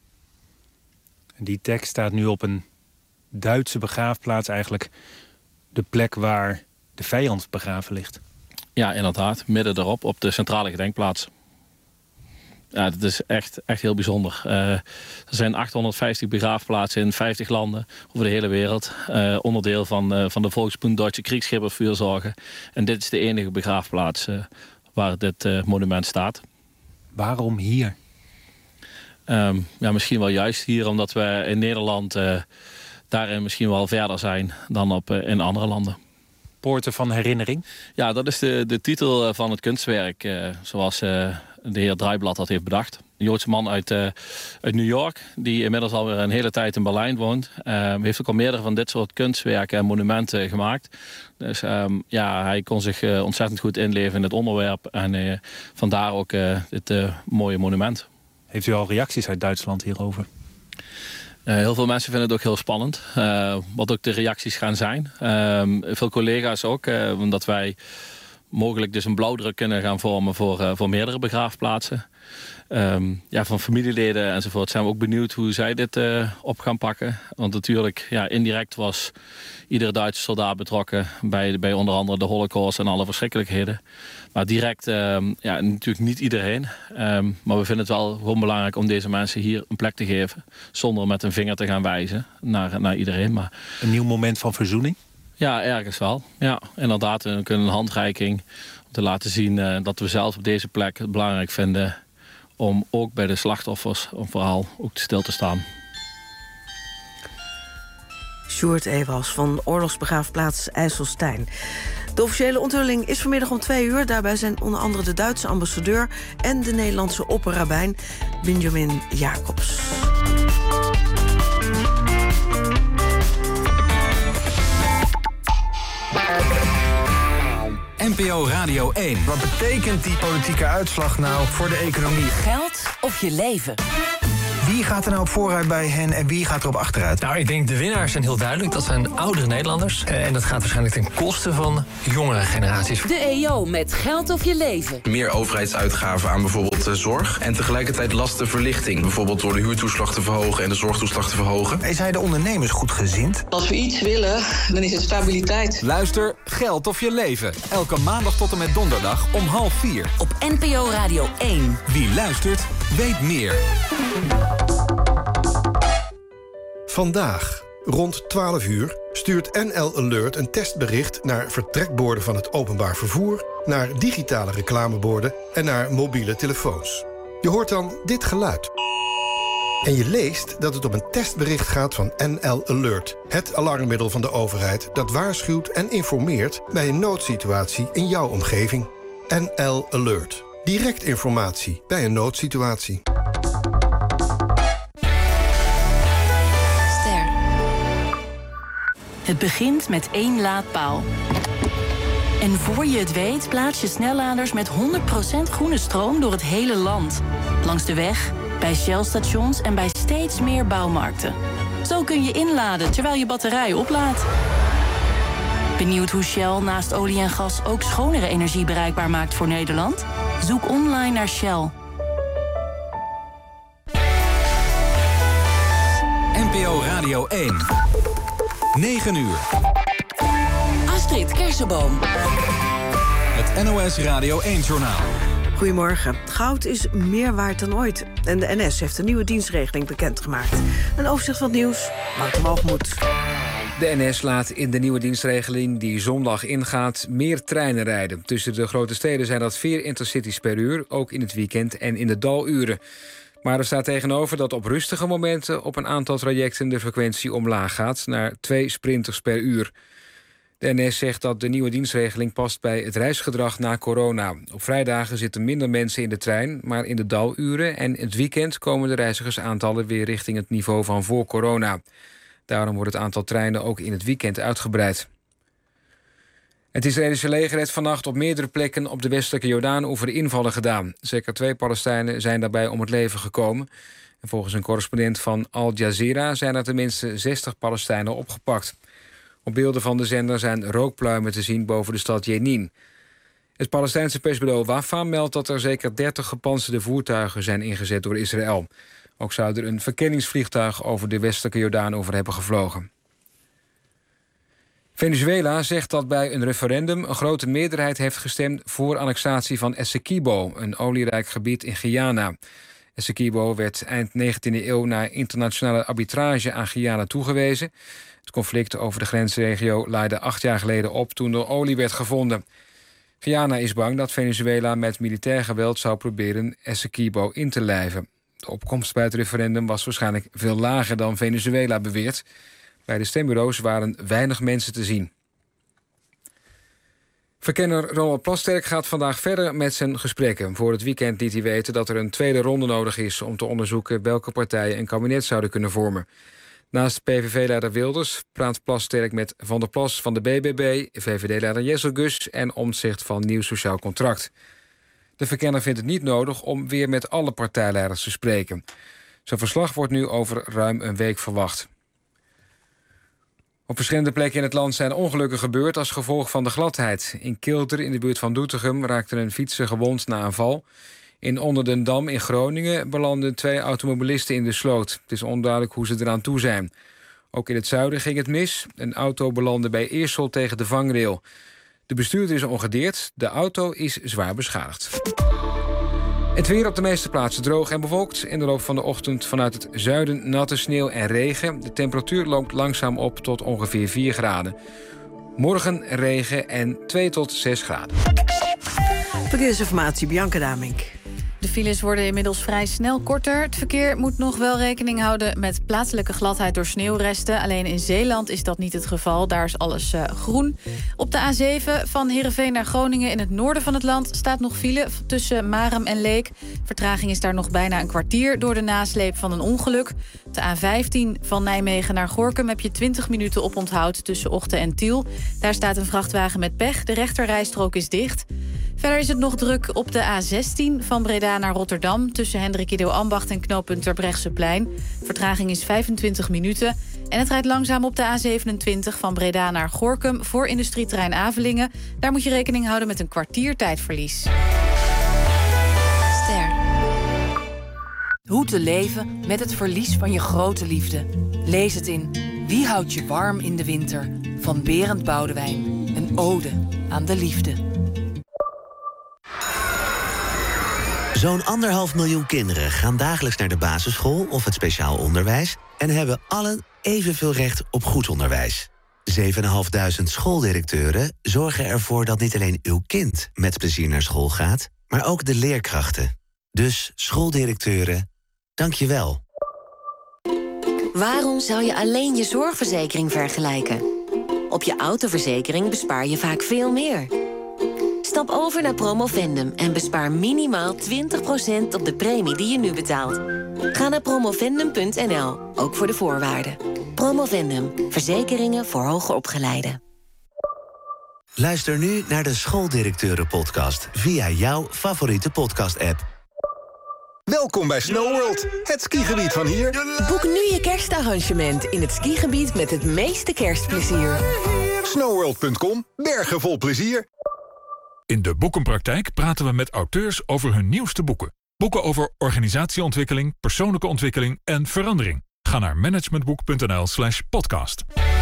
Die tekst staat nu op een Duitse begraafplaats, eigenlijk de plek waar de vijand begraven ligt. Ja, inderdaad. Midden erop, op de centrale gedenkplaats. Ja, dat is echt heel bijzonder. Er zijn 850 begraafplaatsen in 50 landen over de hele wereld. Onderdeel van de Volksbund Deutsche Kriegsgräberfürsorge. En dit is de enige begraafplaats waar dit monument staat. Waarom hier? Misschien wel juist hier, omdat we in Nederland daarin misschien wel verder zijn dan in andere landen. Poorten van herinnering? Ja, dat is de titel van het kunstwerk, zoals de heer Draaiblad dat heeft bedacht. Een Joodse man uit New York, die inmiddels alweer een hele tijd in Berlijn woont. Heeft ook al meerdere van dit soort kunstwerken en monumenten gemaakt. Dus hij kon zich ontzettend goed inleven in het onderwerp. En vandaar ook dit mooie monument. Heeft u al reacties uit Duitsland hierover? Heel veel mensen vinden het ook heel spannend. Wat ook de reacties gaan zijn. Veel collega's ook. Omdat wij mogelijk dus een blauwdruk kunnen gaan vormen voor meerdere begraafplaatsen. Van familieleden enzovoort zijn we ook benieuwd hoe zij dit op gaan pakken. Want natuurlijk, indirect was iedere Duitse soldaat betrokken bij onder andere de Holocaust en alle verschrikkelijkheden. Maar direct, natuurlijk niet iedereen. Maar we vinden het wel gewoon belangrijk om deze mensen hier een plek te geven. Zonder met een vinger te gaan wijzen naar iedereen. Maar een nieuw moment van verzoening? Ja, ergens wel. Ja, inderdaad. We kunnen een handreiking om te laten zien dat we zelf op deze plek het belangrijk vinden om ook bij de slachtoffers een verhaal ook stil te staan. Sjoerd Ewals van oorlogsbegraafplaats IJsselstein. De officiële onthulling is vanmiddag om 2:00. Daarbij zijn onder andere de Duitse ambassadeur en de Nederlandse opperrabijn Benjamin Jacobs. NPO Radio 1. Wat betekent die politieke uitslag nou voor de economie? Geld of je leven? Wie Wie gaat er nou op vooruit bij hen en wie gaat er op achteruit? Nou, ik denk de winnaars zijn heel duidelijk. Dat zijn oudere Nederlanders. En dat gaat waarschijnlijk ten koste van jongere generaties. De EO met Geld of je leven. Meer overheidsuitgaven aan bijvoorbeeld zorg. En tegelijkertijd lastenverlichting. Bijvoorbeeld door de huurtoeslag te verhogen en de zorgtoeslag te verhogen. Zijn de ondernemers goed gezind? Als we iets willen, dan is het stabiliteit. Luister Geld of je leven. Elke maandag tot en met donderdag om 3:30. Op NPO Radio 1. Wie luistert, weet meer. Vandaag, rond 12 uur, stuurt NL Alert een testbericht naar vertrekborden van het openbaar vervoer, naar digitale reclameborden en naar mobiele telefoons. Je hoort dan dit geluid. En je leest dat het om een testbericht gaat van NL Alert. Het alarmmiddel van de overheid dat waarschuwt en informeert bij een noodsituatie in jouw omgeving. NL Alert. Direct informatie bij een noodsituatie. Het begint met 1 laadpaal. En voor je het weet plaats je snelladers met 100% groene stroom door het hele land. Langs de weg, bij Shell-stations en bij steeds meer bouwmarkten. Zo kun je inladen terwijl je batterij oplaadt. Benieuwd hoe Shell naast olie en gas ook schonere energie bereikbaar maakt voor Nederland? Zoek online naar Shell. NPO Radio 1. 9 uur. Astrid Kersenboom. Het NOS Radio 1-journaal. Goedemorgen. Goud is meer waard dan ooit. En de NS heeft een nieuwe dienstregeling bekendgemaakt. Een overzicht van het nieuws. Wouter Walgemoed. De NS laat in de nieuwe dienstregeling die zondag ingaat meer treinen rijden. Tussen de grote steden zijn dat 4 intercities per uur, ook in het weekend en in de daluren. Maar er staat tegenover dat op rustige momenten op een aantal trajecten de frequentie omlaag gaat naar 2 sprinters per uur. De NS zegt dat de nieuwe dienstregeling past bij het reisgedrag na corona. Op vrijdagen zitten minder mensen in de trein, maar in de daluren en het weekend komen de reizigersaantallen weer richting het niveau van voor corona. Daarom wordt het aantal treinen ook in het weekend uitgebreid. Het Israëlische leger heeft vannacht op meerdere plekken op de westelijke Jordaan-oever invallen gedaan. Zeker 2 Palestijnen zijn daarbij om het leven gekomen. En volgens een correspondent van Al Jazeera zijn er tenminste 60 Palestijnen opgepakt. Op beelden van de zender zijn rookpluimen te zien boven de stad Jenin. Het Palestijnse persbureau Wafa meldt dat er zeker 30 gepantserde voertuigen zijn ingezet door Israël. Ook zou er een verkenningsvliegtuig over de westelijke Jordaan-oever hebben gevlogen. Venezuela zegt dat bij een referendum een grote meerderheid heeft gestemd voor annexatie van Essequibo, een olierijk gebied in Guyana. Essequibo werd eind 19e eeuw na internationale arbitrage aan Guyana toegewezen. Het conflict over de grensregio leidde 8 jaar geleden op toen er olie werd gevonden. Guyana is bang dat Venezuela met militair geweld zou proberen Essequibo in te lijven. De opkomst bij het referendum was waarschijnlijk veel lager dan Venezuela beweert. Bij de stembureaus waren weinig mensen te zien. Verkenner Ronald Plasterk gaat vandaag verder met zijn gesprekken. Voor het weekend liet hij weten dat er een tweede ronde nodig is om te onderzoeken welke partijen een kabinet zouden kunnen vormen. Naast PVV-leider Wilders praat Plasterk met Van der Plas van de BBB, VVD-leider Jesselgus en Omtzigt van Nieuw Sociaal Contract. De verkenner vindt het niet nodig om weer met alle partijleiders te spreken. Zijn verslag wordt nu over ruim een week verwacht. Op verschillende plekken in het land zijn ongelukken gebeurd als gevolg van de gladheid. In Kilter, in de buurt van Doetinchem, raakte een fietser gewond na een val. In Onderdendam in Groningen belanden 2 automobilisten in de sloot. Het is onduidelijk hoe ze eraan toe zijn. Ook in het zuiden ging het mis. Een auto belandde bij Eersel tegen de vangrail. De bestuurder is ongedeerd. De auto is zwaar beschadigd. Het weer op de meeste plaatsen droog en bewolkt. In de loop van de ochtend vanuit het zuiden natte sneeuw en regen. De temperatuur loopt langzaam op tot ongeveer 4 graden. Morgen regen en 2 tot 6 graden. Verkeersinformatie, Bianca Damink. De files worden inmiddels vrij snel korter. Het verkeer moet nog wel rekening houden met plaatselijke gladheid door sneeuwresten. Alleen in Zeeland is dat niet het geval. Daar is alles groen. Op de A7 van Heerenveen naar Groningen in het noorden van het land staat nog file tussen Marem en Leek. Vertraging is daar nog bijna een kwartier door de nasleep van een ongeluk. Op de A15 van Nijmegen naar Gorinchem heb je 20 minuten oponthoud tussen Ochten en Tiel. Daar staat een vrachtwagen met pech. De rechterrijstrook is dicht. Verder is het nog druk op de A16 van Breda naar Rotterdam... tussen Hendrik Ido Ambacht en knooppunt Terbrechtseplein. Vertraging is 25 minuten. En het rijdt langzaam op de A27 van Breda naar Gorinchem... voor industrieterrein Avelingen. Daar moet je rekening houden met een kwartier tijdverlies. Ster. Hoe te leven met het verlies van je grote liefde. Lees het in Wie houdt je warm in de winter? Van Berend Boudewijn. Een ode aan de liefde. Zo'n 1,5 miljoen kinderen gaan dagelijks naar de basisschool of het speciaal onderwijs... en hebben allen evenveel recht op goed onderwijs. 7.500 schooldirecteuren zorgen ervoor dat niet alleen uw kind met plezier naar school gaat... maar ook de leerkrachten. Dus schooldirecteuren, dank je wel. Waarom zou je alleen je zorgverzekering vergelijken? Op je autoverzekering bespaar je vaak veel meer. Stap over naar Promovendum en bespaar minimaal 20% op de premie die je nu betaalt. Ga naar promovendum.nl, ook voor de voorwaarden. Promovendum, verzekeringen voor hoger opgeleiden. Luister nu naar de Schooldirecteuren-podcast via jouw favoriete podcast-app. Welkom bij SnowWorld, het skigebied van hier. Boek nu je kerstarrangement in het skigebied met het meeste kerstplezier. SnowWorld.com, bergen vol plezier. In de Boekenpraktijk praten we met auteurs over hun nieuwste boeken. Boeken over organisatieontwikkeling, persoonlijke ontwikkeling en verandering. Ga naar managementboek.nl/podcast.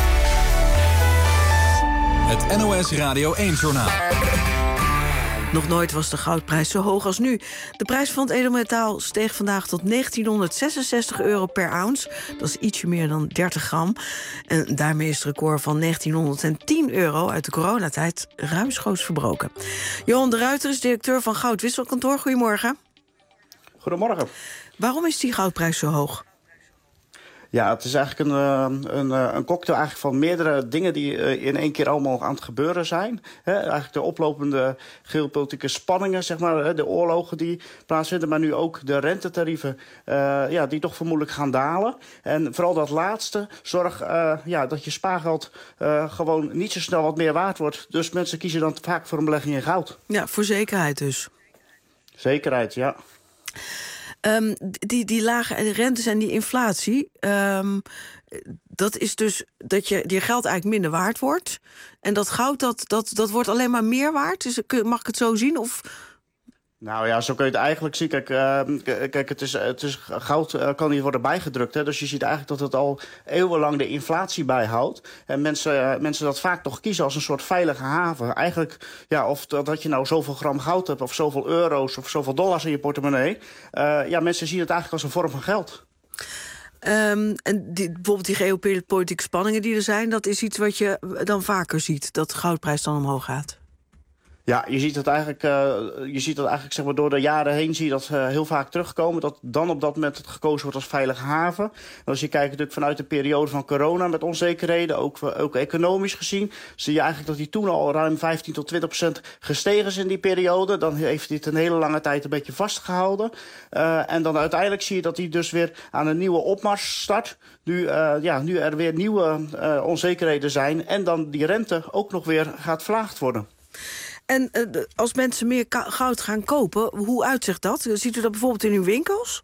Het NOS Radio 1-journaal. Nog nooit was de goudprijs zo hoog als nu. De prijs van het edelmetaal steeg vandaag tot €1966 per ounce. Dat is ietsje meer dan 30 gram. En daarmee is het record van €1910 uit de coronatijd ruimschoots verbroken. Johan de Ruiter is directeur van Goudwisselkantoor. Goedemorgen. Goedemorgen. Waarom is die goudprijs zo hoog? Ja, het is eigenlijk een cocktail eigenlijk van meerdere dingen die in één keer allemaal aan het gebeuren zijn. Eigenlijk de oplopende geopolitieke spanningen, zeg maar, de oorlogen die plaatsvinden, maar nu ook de rentetarieven die toch vermoedelijk gaan dalen. En vooral dat laatste, zorg dat je spaargeld gewoon niet zo snel wat meer waard wordt. Dus mensen kiezen dan vaak voor een belegging in goud. Ja, voor zekerheid dus. Zekerheid, ja. Die lage rentes en die inflatie, dat is dus dat je geld eigenlijk minder waard wordt. En dat goud, dat wordt alleen maar meer waard. Dus, mag ik het zo zien? Of... Nou ja, zo kun je het eigenlijk zien. Kijk, het is goud kan niet worden bijgedrukt. Hè? Dus je ziet eigenlijk dat het al eeuwenlang de inflatie bijhoudt. En mensen dat vaak nog kiezen als een soort veilige haven. Eigenlijk, of dat je nou zoveel gram goud hebt, of zoveel euro's, of zoveel dollars in je portemonnee. Mensen zien het eigenlijk als een vorm van geld. En bijvoorbeeld die geopolitieke spanningen die er zijn, dat is iets wat je dan vaker ziet, dat de goudprijs dan omhoog gaat. Ja, je ziet dat eigenlijk zeg maar, door de jaren heen zie je dat heel vaak terugkomen. Dat dan op dat moment het gekozen wordt als veilige haven. En als je kijkt natuurlijk vanuit de periode van corona met onzekerheden, ook economisch gezien, zie je eigenlijk dat die toen al ruim 15 tot 20% gestegen is in die periode. Dan heeft hij het een hele lange tijd een beetje vastgehouden. En dan uiteindelijk zie je dat hij dus weer aan een nieuwe opmars start. Nu er weer nieuwe onzekerheden zijn en dan die rente ook nog weer gaat verlaagd worden. En als mensen meer goud gaan kopen, hoe uitzicht dat? Ziet u dat bijvoorbeeld in uw winkels?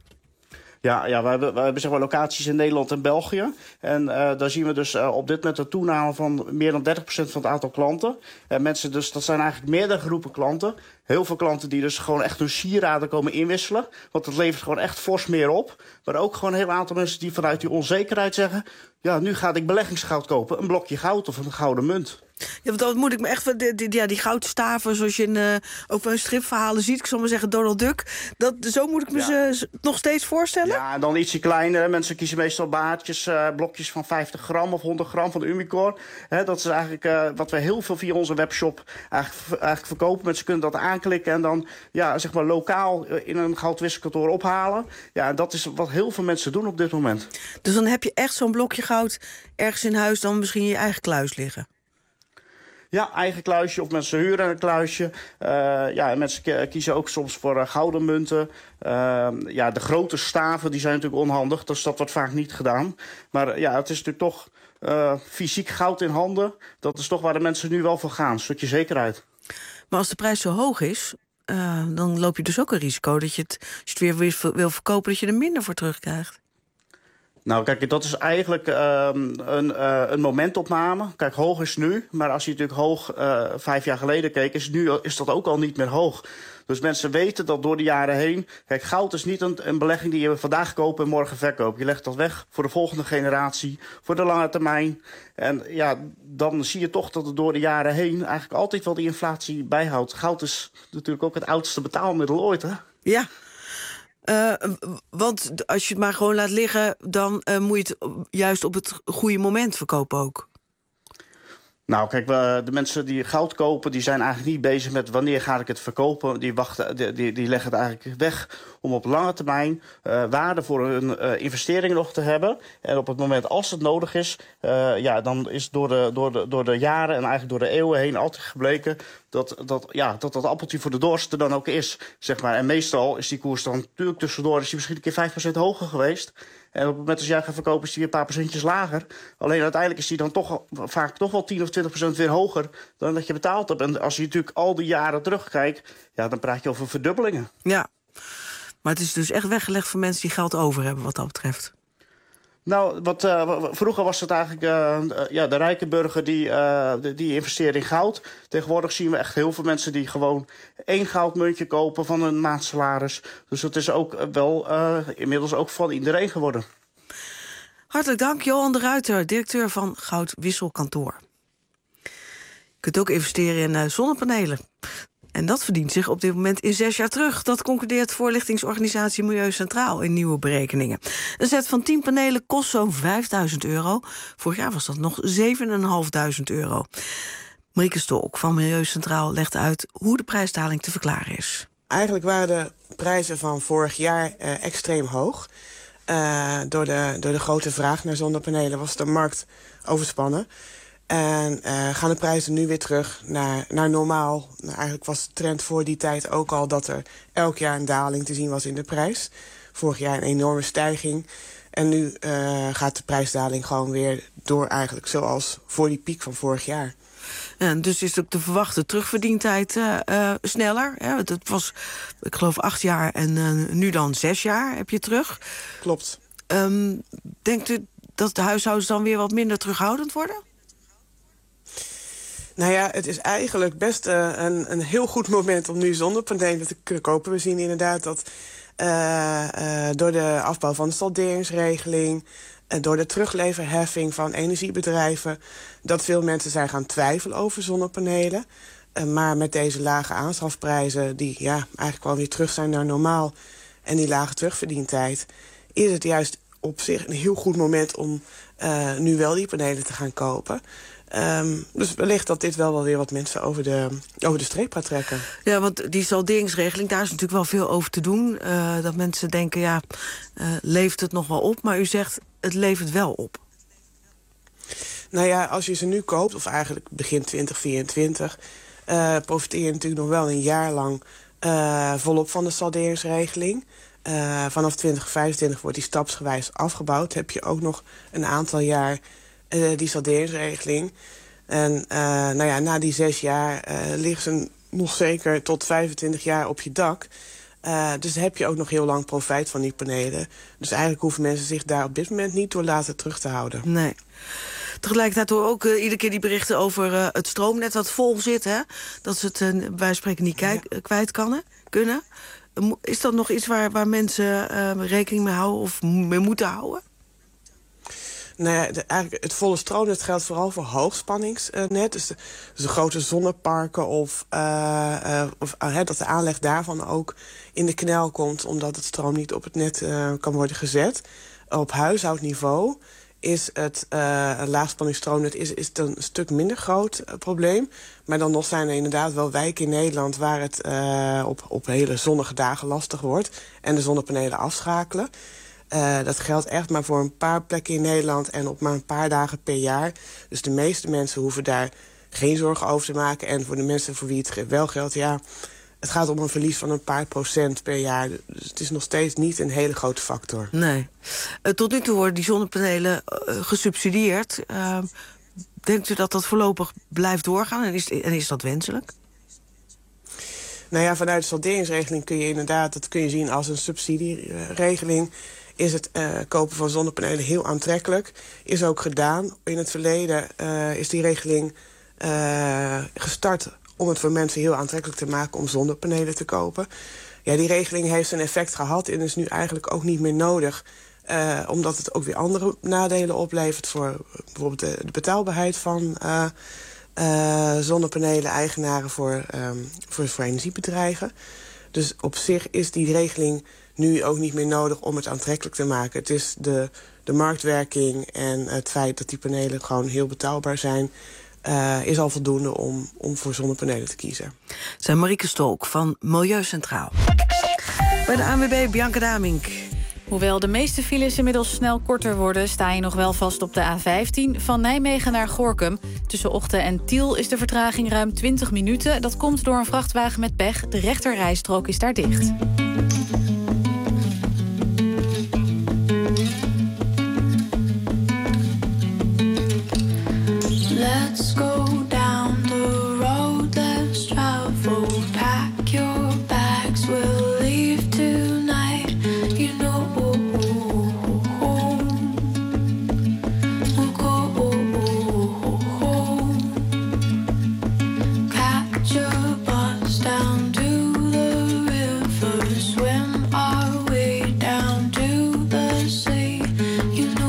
Ja, we hebben zeg maar locaties in Nederland en België. En daar zien we dus op dit moment een toename van meer dan 30% van het aantal klanten. En mensen dus, dat zijn eigenlijk meerdere groepen klanten. Heel veel klanten die dus gewoon echt hun sieraden komen inwisselen. Want dat levert gewoon echt fors meer op. Maar ook gewoon een heel aantal mensen die vanuit die onzekerheid zeggen, ja, nu ga ik beleggingsgoud kopen. Een blokje goud of een gouden munt. Ja, want dan moet ik me echt die goudstaven, zoals je ook wel in stripverhalen ziet, ik zal maar zeggen Donald Duck, zo moet ik me ze nog steeds voorstellen? Ja, en dan ietsje kleiner. Mensen kiezen meestal baardjes, blokjes van 50 gram of 100 gram van de Umicore. Dat is eigenlijk wat we heel veel via onze webshop eigenlijk verkopen. Mensen kunnen dat aanklikken en dan zeg maar lokaal in een goudwisselkantoor ophalen. Ja, en dat is wat heel veel mensen doen op dit moment. Dus dan heb je echt zo'n blokje goud ergens in huis, dan misschien in je eigen kluis liggen? Ja, eigen kluisje of mensen huren een kluisje. En mensen kiezen ook soms voor gouden munten. De grote staven die zijn natuurlijk onhandig, dus dat wordt vaak niet gedaan. Maar het is natuurlijk toch fysiek goud in handen. Dat is toch waar de mensen nu wel voor gaan, een stukje zekerheid. Maar als de prijs zo hoog is, dan loop je dus ook een risico dat je het, als je het weer wil verkopen, dat je er minder voor terugkrijgt. Nou, kijk, dat is eigenlijk een momentopname. Kijk, hoog is nu, maar als je natuurlijk hoog 5 jaar geleden keek, is dat ook al niet meer hoog. Dus mensen weten dat door de jaren heen. Kijk, goud is niet een belegging die je vandaag koopt en morgen verkoopt. Je legt dat weg voor de volgende generatie, voor de lange termijn. En ja, dan zie je toch dat het door de jaren heen eigenlijk altijd wel die inflatie bijhoudt. Goud is natuurlijk ook het oudste betaalmiddel ooit, hè? Ja. Want als je het maar gewoon laat liggen, dan moet je het juist op het goede moment verkopen ook. Nou, kijk, de mensen die goud kopen, die zijn eigenlijk niet bezig met wanneer ga ik het verkopen. Die leggen het eigenlijk weg om op lange termijn waarde voor hun investering nog te hebben. En op het moment als het nodig is, dan is door de jaren en eigenlijk door de eeuwen heen altijd gebleken dat appeltje voor de dorst er dan ook is, zeg maar. En meestal is die koers dan natuurlijk tussendoor is die misschien een keer 5% hoger geweest. En op het moment dat jij gaat verkopen is die weer een paar procentjes lager. Alleen uiteindelijk is die dan vaak toch wel 10 of 20% weer hoger dan dat je betaald hebt. En als je natuurlijk al die jaren terugkijkt, ja, dan praat je over verdubbelingen. Ja, maar het is dus echt weggelegd voor mensen die geld over hebben wat dat betreft. Nou, vroeger was het eigenlijk de rijke burger die investeerde in goud. Tegenwoordig zien we echt heel veel mensen die gewoon 1 goudmuntje kopen van hun maandsalaris. Dus dat is ook wel inmiddels ook van iedereen geworden. Hartelijk dank, Johan de Ruiter, directeur van Goudwisselkantoor. Je kunt ook investeren in zonnepanelen. En dat verdient zich op dit moment in 6 jaar terug. Dat concludeert voorlichtingsorganisatie Milieu Centraal in nieuwe berekeningen. Een set van 10 panelen kost zo'n €5.000. Vorig jaar was dat nog €7.500. Marieke Stolk van Milieu Centraal legt uit hoe de prijsdaling te verklaren is. Eigenlijk waren de prijzen van vorig jaar extreem hoog. Door de grote vraag naar zonnepanelen was de markt overspannen. En gaan de prijzen nu weer terug naar normaal. Nou, eigenlijk was de trend voor die tijd ook al dat er elk jaar een daling te zien was in de prijs. Vorig jaar een enorme stijging. En nu gaat de prijsdaling gewoon weer door eigenlijk zoals voor die piek van vorig jaar. En dus is ook de verwachte terugverdientijd sneller. Hè? Het was, ik geloof, 8 jaar en nu dan 6 jaar heb je terug. Klopt. Denkt u dat de huishoudens dan weer wat minder terughoudend worden? Nou ja, het is eigenlijk best een heel goed moment om nu zonnepanelen te kunnen kopen. We zien inderdaad dat door de afbouw van de salderingsregeling, door de terugleverheffing van energiebedrijven, dat veel mensen zijn gaan twijfelen over zonnepanelen. Maar met deze lage aanschafprijzen, die eigenlijk wel weer terug zijn naar normaal, en die lage terugverdientijd, is het juist op zich een heel goed moment om nu wel die panelen te gaan kopen. Dus wellicht dat dit wel weer wat mensen over de streep gaat trekken. Ja, want die salderingsregeling, daar is natuurlijk wel veel over te doen. Dat mensen denken, leeft het nog wel op? Maar u zegt, het levert wel op. Nou ja, als je ze nu koopt, of eigenlijk begin 2024... profiteer je natuurlijk nog wel een jaar lang volop van de salderingsregeling. Vanaf 2025 wordt die stapsgewijs afgebouwd. Heb je ook nog een aantal jaar die salderingsregeling. En na die 6 jaar liggen ze nog zeker tot 25 jaar op je dak. Dus heb je ook nog heel lang profijt van die panelen. Dus eigenlijk hoeven mensen zich daar op dit moment niet door laten terug te houden. Nee. Tegelijkertijd hoor ook iedere keer die berichten over het stroomnet dat vol zit. Hè? Dat ze het wij spreken niet kwijt kunnen. Is dat nog iets waar mensen rekening mee houden of mee moeten houden? Nou ja, eigenlijk het volle stroomnet geldt vooral voor hoogspanningsnet. Dus de grote zonneparken of dat de aanleg daarvan ook in de knel komt, omdat het stroom niet op het net kan worden gezet. Op huishoudniveau is het laagspanningsstroomnet is een stuk minder groot probleem. Maar dan nog zijn er inderdaad wel wijken in Nederland waar het op hele zonnige dagen lastig wordt en de zonnepanelen afschakelen. Dat geldt echt maar voor een paar plekken in Nederland en op maar een paar dagen per jaar. Dus de meeste mensen hoeven daar geen zorgen over te maken. En voor de mensen voor wie het wel geldt, het gaat om een verlies van een paar procent per jaar. Dus het is nog steeds niet een hele grote factor. Nee. Tot nu toe worden die zonnepanelen gesubsidieerd. Denkt u dat dat voorlopig blijft doorgaan en is dat wenselijk? Nou ja, vanuit de salderingsregeling kun je inderdaad... dat kun je zien als een subsidieregeling... is het kopen van zonnepanelen heel aantrekkelijk. Is ook gedaan. In het verleden is die regeling gestart... om het voor mensen heel aantrekkelijk te maken om zonnepanelen te kopen. Ja, die regeling heeft zijn effect gehad en is nu eigenlijk ook niet meer nodig... omdat het ook weer andere nadelen oplevert... voor bijvoorbeeld de betaalbaarheid van zonnepanelen... eigenaren voor energiebedrijven. Dus op zich is die regeling nu ook niet meer nodig om het aantrekkelijk te maken. Het is de marktwerking en het feit dat die panelen gewoon heel betaalbaar zijn... is al voldoende om voor zonnepanelen te kiezen. Zijn Marieke Stolk van Milieu Centraal. Bij de ANWB Bianca Damink. Hoewel de meeste files inmiddels snel korter worden... sta je nog wel vast op de A15 van Nijmegen naar Gorinchem. Tussen Ochten en Tiel is de vertraging ruim 20 minuten. Dat komt door een vrachtwagen met pech. De rechterrijstrook is daar dicht. Let's go down the road less traveled. Pack your bags, we'll leave tonight. You know we'll go home. Catch a bus down to the river. Swim our way down to the sea. You know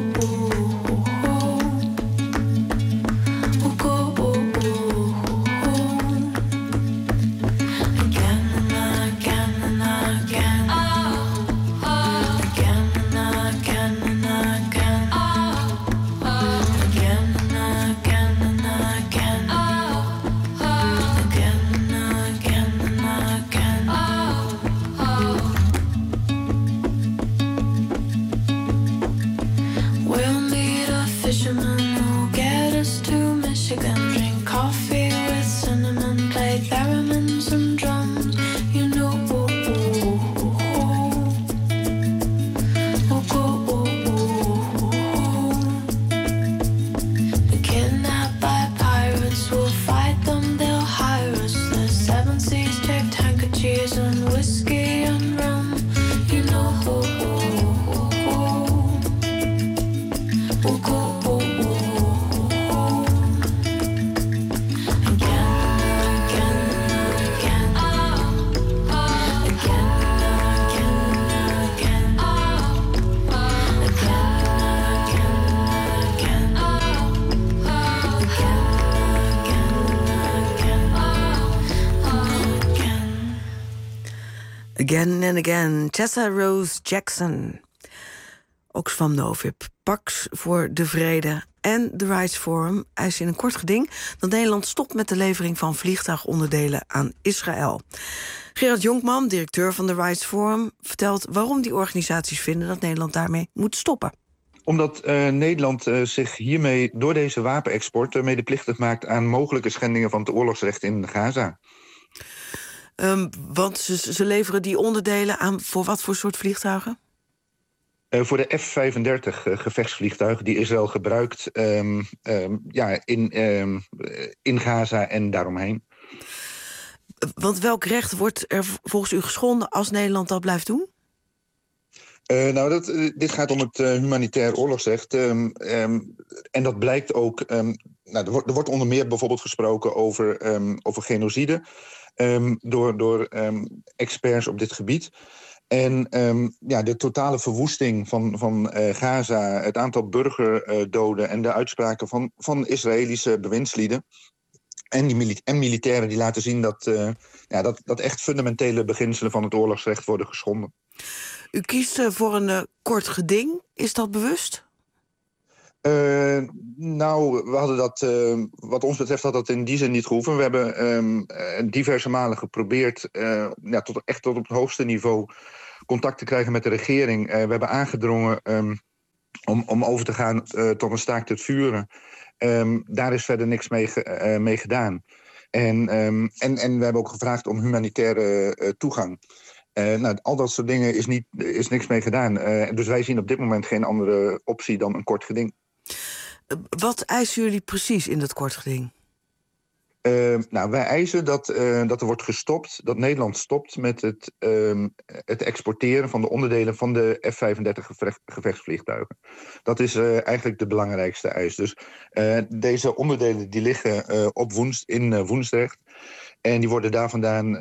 Again and Again, Tessa Rose Jackson. Oxfam Novib, Pax voor de Vrede en The Rights Forum eisen in een kort geding dat Nederland stopt met de levering van vliegtuigonderdelen aan Israël. Gerard Jonkman, directeur van The Rights Forum, vertelt waarom die organisaties vinden dat Nederland daarmee moet stoppen. Omdat Nederland zich hiermee door deze wapenexport medeplichtig maakt aan mogelijke schendingen van het oorlogsrecht in Gaza. Want ze leveren die onderdelen aan voor wat voor soort vliegtuigen? Voor de F-35 gevechtsvliegtuigen die Israël gebruikt in Gaza en daaromheen. Want welk recht wordt er volgens u geschonden als Nederland dat blijft doen? Dit gaat om het humanitair oorlogsrecht. En dat blijkt ook... er wordt onder meer bijvoorbeeld gesproken over genocide... door experts op dit gebied. En de totale verwoesting van Gaza, het aantal burgerdoden en de uitspraken van Israëlische bewindslieden en militairen die laten zien dat echt fundamentele beginselen van het oorlogsrecht worden geschonden. U kiest voor een kort geding. Is dat bewust? We hadden dat, wat ons betreft, had dat in die zin niet gehoeven. We hebben diverse malen geprobeerd tot op het hoogste niveau contact te krijgen met de regering. We hebben aangedrongen om over te gaan tot een staakt het vuren. Daar is verder niks mee gedaan. En we hebben ook gevraagd om humanitaire toegang. Al dat soort dingen is niks mee gedaan. Dus wij zien op dit moment geen andere optie dan een kort geding. Wat eisen jullie precies in dat kort geding? Wij eisen dat er wordt gestopt, dat Nederland stopt met het exporteren van de onderdelen van de F-35 gevechtsvliegtuigen. Dat is eigenlijk de belangrijkste eis. Dus deze onderdelen die liggen in Woensdrecht. En die worden daar vandaan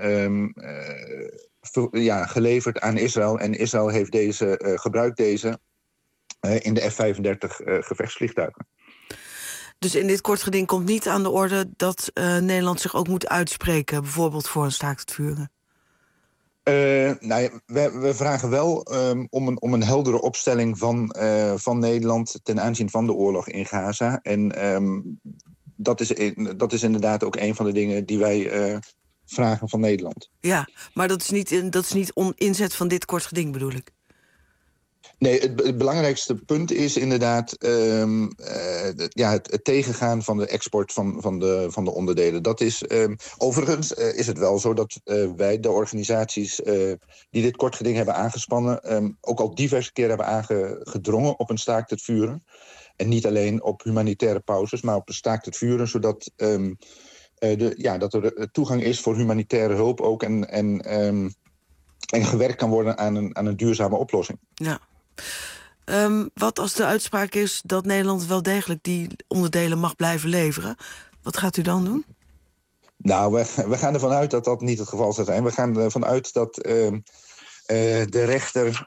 geleverd aan Israël. En Israël heeft gebruikt deze in de F-35 gevechtsvliegtuigen. Dus in dit kort geding komt niet aan de orde dat Nederland zich ook moet uitspreken, bijvoorbeeld voor een staakt het vuren? We vragen wel om een heldere opstelling van Nederland ten aanzien van de oorlog in Gaza. En dat is inderdaad ook een van de dingen die wij vragen van Nederland. Ja, maar dat is niet inzet van dit kort geding, bedoel ik. Nee, het belangrijkste punt is inderdaad het tegengaan van de export van de onderdelen. Dat is, overigens is het wel zo dat wij, de organisaties die dit kort geding hebben aangespannen, ook al diverse keren hebben aangedrongen op een staakt het vuren. En niet alleen op humanitaire pauzes, maar op een staakt het vuren, zodat dat er toegang is voor humanitaire hulp ook en gewerkt kan worden aan een duurzame oplossing. Ja. Wat als de uitspraak is dat Nederland wel degelijk die onderdelen mag blijven leveren? Wat gaat u dan doen? Nou, we gaan ervan uit dat dat niet het geval zal zijn. We gaan ervan uit dat de rechter...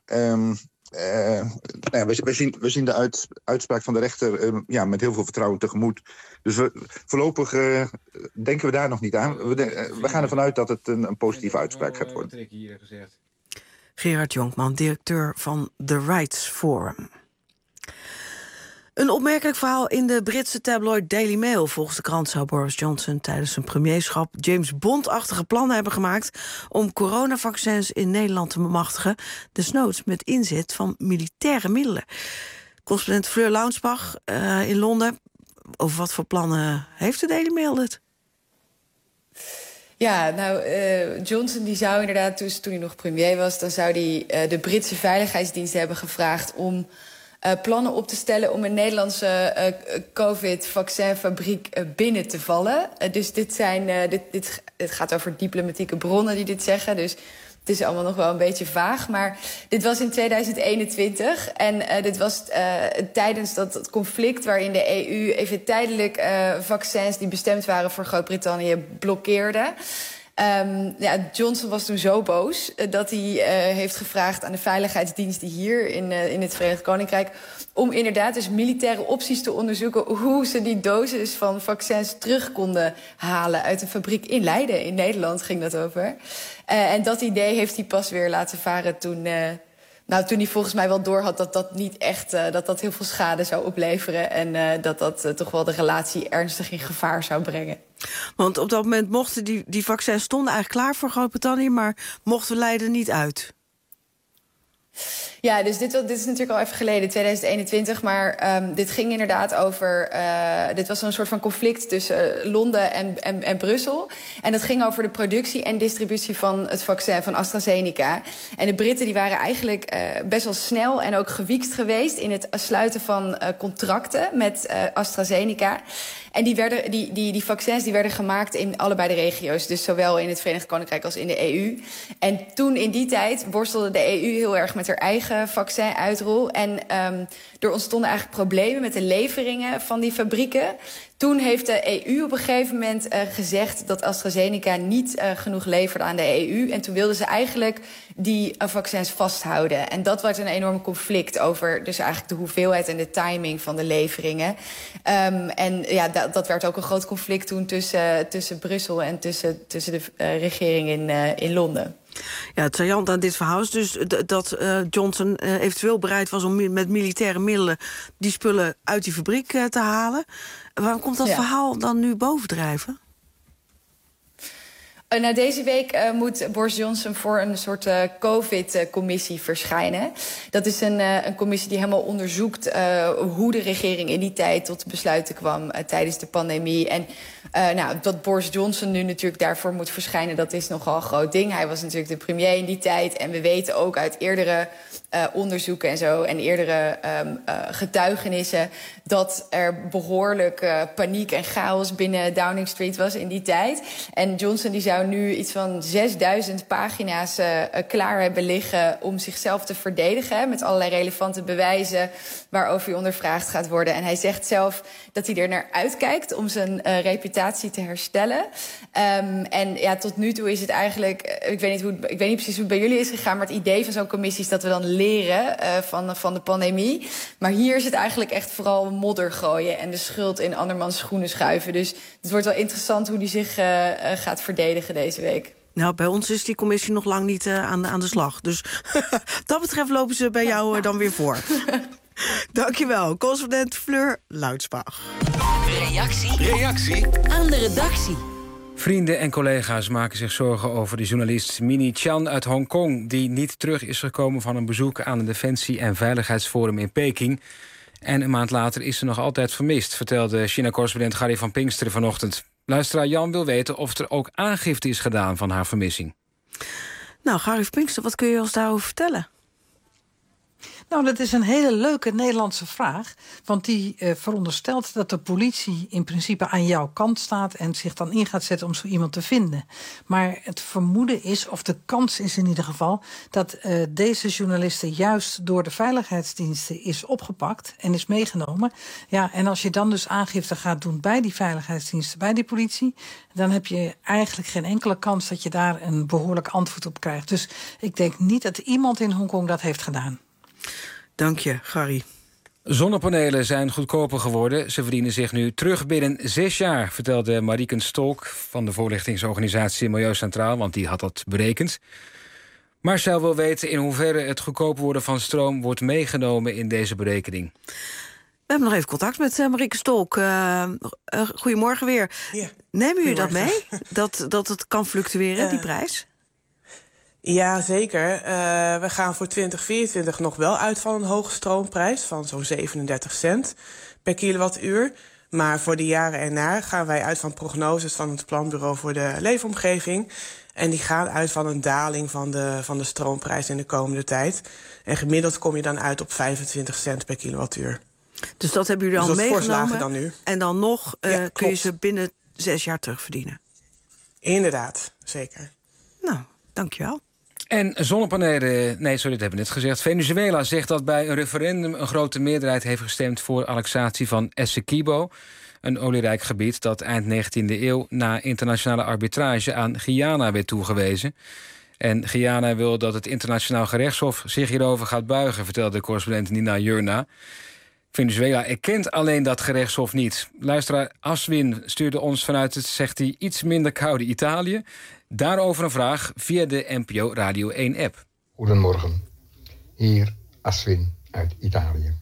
we zien de uitspraak van de rechter met heel veel vertrouwen tegemoet. Dus voorlopig denken we daar nog niet aan. We gaan ervan uit dat het een positieve uitspraak gaat worden. Gerard Jonkman, directeur van The Rights Forum. Een opmerkelijk verhaal in de Britse tabloid Daily Mail. Volgens de krant zou Boris Johnson tijdens zijn premierschap James Bond-achtige plannen hebben gemaakt om coronavaccins in Nederland te bemachtigen, desnoods met inzet van militaire middelen. Correspondent Fleur Launsbach in Londen. Over wat voor plannen heeft de Daily Mail het? Ja, Johnson die zou inderdaad, toen hij nog premier was, dan zou hij de Britse veiligheidsdiensten hebben gevraagd om plannen op te stellen om een Nederlandse COVID-vaccinfabriek binnen te vallen. Dus dit gaat over diplomatieke bronnen die dit zeggen. Dus het is allemaal nog wel een beetje vaag. Maar dit was in 2021. En dit was tijdens dat conflict waarin de EU even tijdelijk vaccins die bestemd waren voor Groot-Brittannië blokkeerde. Johnson was toen zo boos dat hij heeft gevraagd aan de veiligheidsdiensten hier in het Verenigd Koninkrijk om inderdaad dus militaire opties te onderzoeken hoe ze die dosis van vaccins terug konden halen uit een fabriek in Leiden. In Nederland ging dat over. En dat idee heeft hij pas weer laten varen toen hij volgens mij wel doorhad dat dat niet echt dat heel veel schade zou opleveren en dat toch wel de relatie ernstig in gevaar zou brengen. Want op dat moment mochten die vaccins stonden eigenlijk klaar voor Groot-Brittannië, maar mochten Leiden niet uit. Ja, dus dit is natuurlijk al even geleden, 2021. Maar dit ging inderdaad over... dit was een soort van conflict tussen Londen en Brussel. En dat ging over de productie en distributie van het vaccin van AstraZeneca. En de Britten die waren eigenlijk best wel snel en ook gewiekst geweest in het sluiten van contracten met AstraZeneca. En die vaccins die werden gemaakt in allebei de regio's. Dus zowel in het Verenigd Koninkrijk als in de EU. En toen in die tijd worstelde de EU heel erg met haar eigen vaccinuitrol. En er ontstonden eigenlijk problemen met de leveringen van die fabrieken. Toen heeft de EU op een gegeven moment gezegd dat AstraZeneca niet genoeg leverde aan de EU. En toen wilden ze eigenlijk die vaccins vasthouden. En dat was een enorm conflict over dus eigenlijk de hoeveelheid en de timing van de leveringen. Dat werd ook een groot conflict toen tussen Brussel en tussen de regering in Londen. Ja, het saillant aan dit verhaal is dus dat Johnson eventueel bereid was om met militaire middelen die spullen uit die fabriek te halen. Waarom komt dat verhaal dan nu bovendrijven? Deze week moet Boris Johnson voor een soort COVID-commissie verschijnen. Dat is een commissie die helemaal onderzoekt hoe de regering in die tijd tot besluiten kwam tijdens de pandemie. En dat Boris Johnson nu natuurlijk daarvoor moet verschijnen, dat is nogal een groot ding. Hij was natuurlijk de premier in die tijd. En we weten ook uit eerdere onderzoeken en zo en eerdere getuigenissen dat er behoorlijk paniek en chaos binnen Downing Street was in die tijd. En Johnson die zou nu iets van 6000 pagina's klaar hebben liggen om zichzelf te verdedigen, met allerlei relevante bewijzen waarover hij ondervraagd gaat worden. En hij zegt zelf dat hij er naar uitkijkt om zijn reputatie te herstellen. En tot nu toe is het eigenlijk, ik weet niet precies hoe het bij jullie is gegaan, maar het idee van zo'n commissie is dat we dan leren van de pandemie. Maar hier is het eigenlijk echt vooral modder gooien en de schuld in andermans schoenen schuiven. Dus het wordt wel interessant hoe die zich gaat verdedigen deze week. Nou, bij ons is die commissie nog lang niet aan de slag. Dus wat dat betreft lopen ze bij jou dan weer voor. Dankjewel, correspondent Fleur Luitsbach. Reactie aan de redactie. Vrienden en collega's maken zich zorgen over de journalist Mini Chan uit Hongkong, die niet terug is gekomen van een bezoek aan een Defensie- en Veiligheidsforum in Peking. En een maand later is ze nog altijd vermist, vertelde China-correspondent Gary van Pinksteren vanochtend. Luisteraar Jan wil weten of er ook aangifte is gedaan van haar vermissing. Nou, Gary van Pinksteren, wat kun je ons daarover vertellen? Nou, dat is een hele leuke Nederlandse vraag. Want die veronderstelt dat de politie in principe aan jouw kant staat en zich dan in gaat zetten om zo iemand te vinden. Maar het vermoeden is, of de kans is in ieder geval, dat deze journaliste juist door de veiligheidsdiensten is opgepakt en is meegenomen. Ja, en als je dan dus aangifte gaat doen bij die veiligheidsdiensten, bij die politie, dan heb je eigenlijk geen enkele kans dat je daar een behoorlijk antwoord op krijgt. Dus ik denk niet dat iemand in Hongkong dat heeft gedaan. Dank je, Gary. Zonnepanelen zijn goedkoper geworden. Ze verdienen zich nu terug binnen 6 jaar, vertelde Marieke Stolk van de voorlichtingsorganisatie Milieu Centraal, want die had dat berekend. Marcel wil weten in hoeverre het goedkoper worden van stroom wordt meegenomen in deze berekening. We hebben nog even contact met Marieke Stolk. Goedemorgen weer. Ja, nemen jullie dat mee? Dat het kan fluctueren, die prijs? Ja, zeker. We gaan voor 2024 nog wel uit van een hoge stroomprijs van zo'n 37 cent per kilowattuur. Maar voor de jaren erna gaan wij uit van prognoses van het Planbureau voor de Leefomgeving. En die gaan uit van een daling van de stroomprijs in de komende tijd. En gemiddeld kom je dan uit op 25 cent per kilowattuur. Dus dat hebben jullie al meegenomen? Voorslagen dan nu. En dan nog kun je ze binnen 6 jaar terugverdienen? Inderdaad, zeker. Nou, dankjewel. En zonnepanelen, dat hebben we net gezegd. Venezuela zegt dat bij een referendum een grote meerderheid heeft gestemd voor annexatie van Essequibo, een olierijk gebied dat eind 19e eeuw na internationale arbitrage aan Guyana werd toegewezen. En Guyana wil dat het internationaal gerechtshof zich hierover gaat buigen, vertelde correspondent Nina Jurna. Venezuela erkent alleen dat gerechtshof niet. Luisteraar Aswin stuurde ons vanuit het, zegt hij, iets minder koude Italië. Daarover een vraag via de NPO Radio 1-app. Goedemorgen, hier Aswin uit Italië.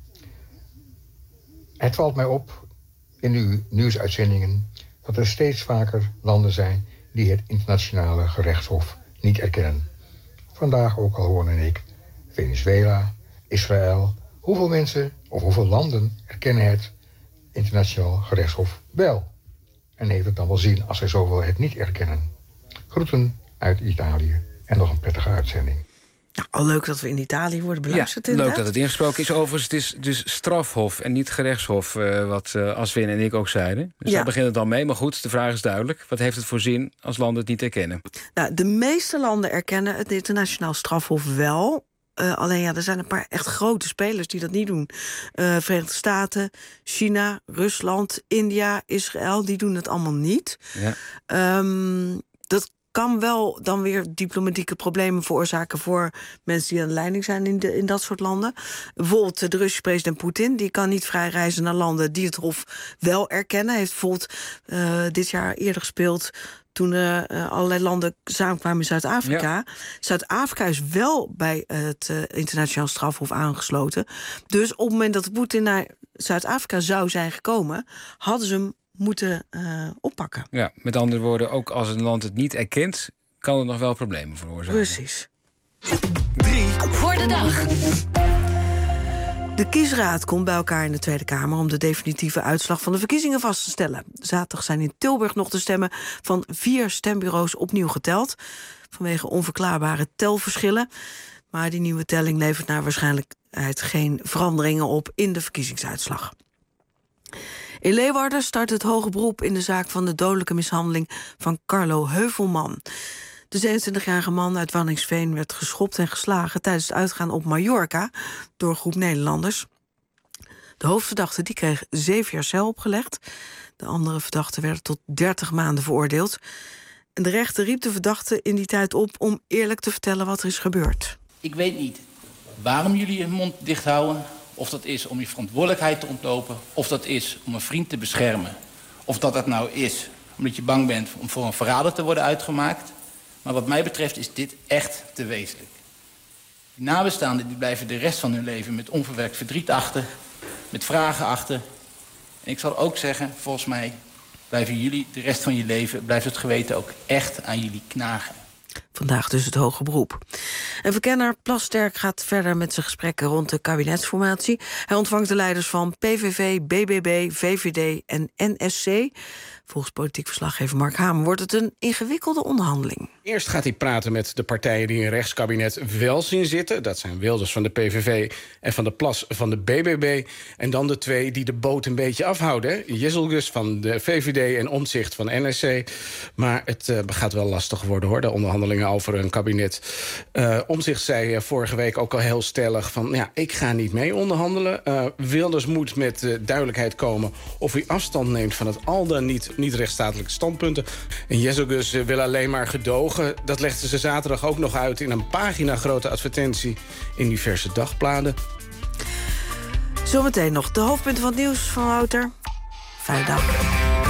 Het valt mij op in uw nieuwsuitzendingen dat er steeds vaker landen zijn die het internationale gerechtshof niet erkennen. Vandaag ook al hoorde ik Venezuela, Israël. Hoeveel mensen of hoeveel landen erkennen het internationaal gerechtshof wel? En heeft het dan wel zin als zij zoveel het niet erkennen? Groeten uit Italië en nog een prettige uitzending. Nou, al leuk dat we in Italië worden beluisterd. Ja, leuk dat het ingesproken is. Overigens, het is dus strafhof en niet gerechtshof, wat Aswin en ik ook zeiden. Dus daar begint het dan mee. Maar goed, de vraag is duidelijk. Wat heeft het voor zin als landen het niet erkennen? Nou, de meeste landen erkennen het internationaal strafhof wel. Alleen er zijn een paar echt grote spelers die dat niet doen. Verenigde Staten, China, Rusland, India, Israël, die doen het allemaal niet. Ja. Dat kan wel dan weer diplomatieke problemen veroorzaken voor mensen die aan de leiding zijn in dat soort landen. Bijvoorbeeld de Russische president Poetin, die kan niet vrij reizen naar landen die het hof wel erkennen. Hij heeft bijvoorbeeld dit jaar eerder gespeeld toen allerlei landen samenkwamen in Zuid-Afrika. Ja. Zuid-Afrika is wel bij het internationaal strafhof aangesloten. Dus op het moment dat Poetin naar Zuid-Afrika zou zijn gekomen, hadden ze hem moeten oppakken. Ja, met andere woorden, ook als een land het niet erkent, kan het nog wel problemen veroorzaken. Precies. 3 voor de dag. De kiesraad komt bij elkaar in de Tweede Kamer om de definitieve uitslag van de verkiezingen vast te stellen. Zaterdag zijn in Tilburg nog de stemmen van 4 stembureaus opnieuw geteld, vanwege onverklaarbare telverschillen. Maar die nieuwe telling levert naar waarschijnlijkheid geen veranderingen op in de verkiezingsuitslag. In Leeuwarden start het hoge beroep in de zaak van de dodelijke mishandeling van Carlo Heuvelman. De 27-jarige man uit Waddinxveen werd geschopt en geslagen tijdens het uitgaan op Mallorca door een groep Nederlanders. De hoofdverdachte die kreeg 7 jaar cel opgelegd. De andere verdachten werden tot 30 maanden veroordeeld. En de rechter riep de verdachte in die tijd op om eerlijk te vertellen wat er is gebeurd. Ik weet niet waarom jullie je mond dicht houden. Of dat is om je verantwoordelijkheid te ontlopen. Of dat is om een vriend te beschermen. Of dat het nou is omdat je bang bent om voor een verrader te worden uitgemaakt. Maar wat mij betreft is dit echt te wezenlijk. Die nabestaanden die blijven de rest van hun leven met onverwerkt verdriet achter. Met vragen achter. En ik zal ook zeggen, volgens mij blijven jullie de rest van je leven, blijft het geweten ook echt aan jullie knagen. Vandaag dus het hoge beroep. En verkenner Plasterk gaat verder met zijn gesprekken rond de kabinetsformatie. Hij ontvangt de leiders van PVV, BBB, VVD en NSC. Volgens politiek verslaggever Mark Hamer wordt het een ingewikkelde onderhandeling. Eerst gaat hij praten met de partijen die in een rechtskabinet wel zien zitten. Dat zijn Wilders van de PVV en Van der Plas van de BBB. En dan de 2 die de boot een beetje afhouden. Jezelgus van de VVD en Omtzigt van NSC. Maar het gaat wel lastig worden, hoor, de onderhandelingen over een kabinet. Omtzigt zei vorige week ook al heel stellig van, ja, ik ga niet mee onderhandelen. Wilders moet met duidelijkheid komen of hij afstand neemt van het al dan niet rechtsstatelijke standpunten. En Jezelgus wil alleen maar gedogen. Dat legden ze zaterdag ook nog uit in een pagina-grote advertentie in diverse dagbladen. Zometeen nog de hoofdpunten van het nieuws van Wouter. Fijne dag.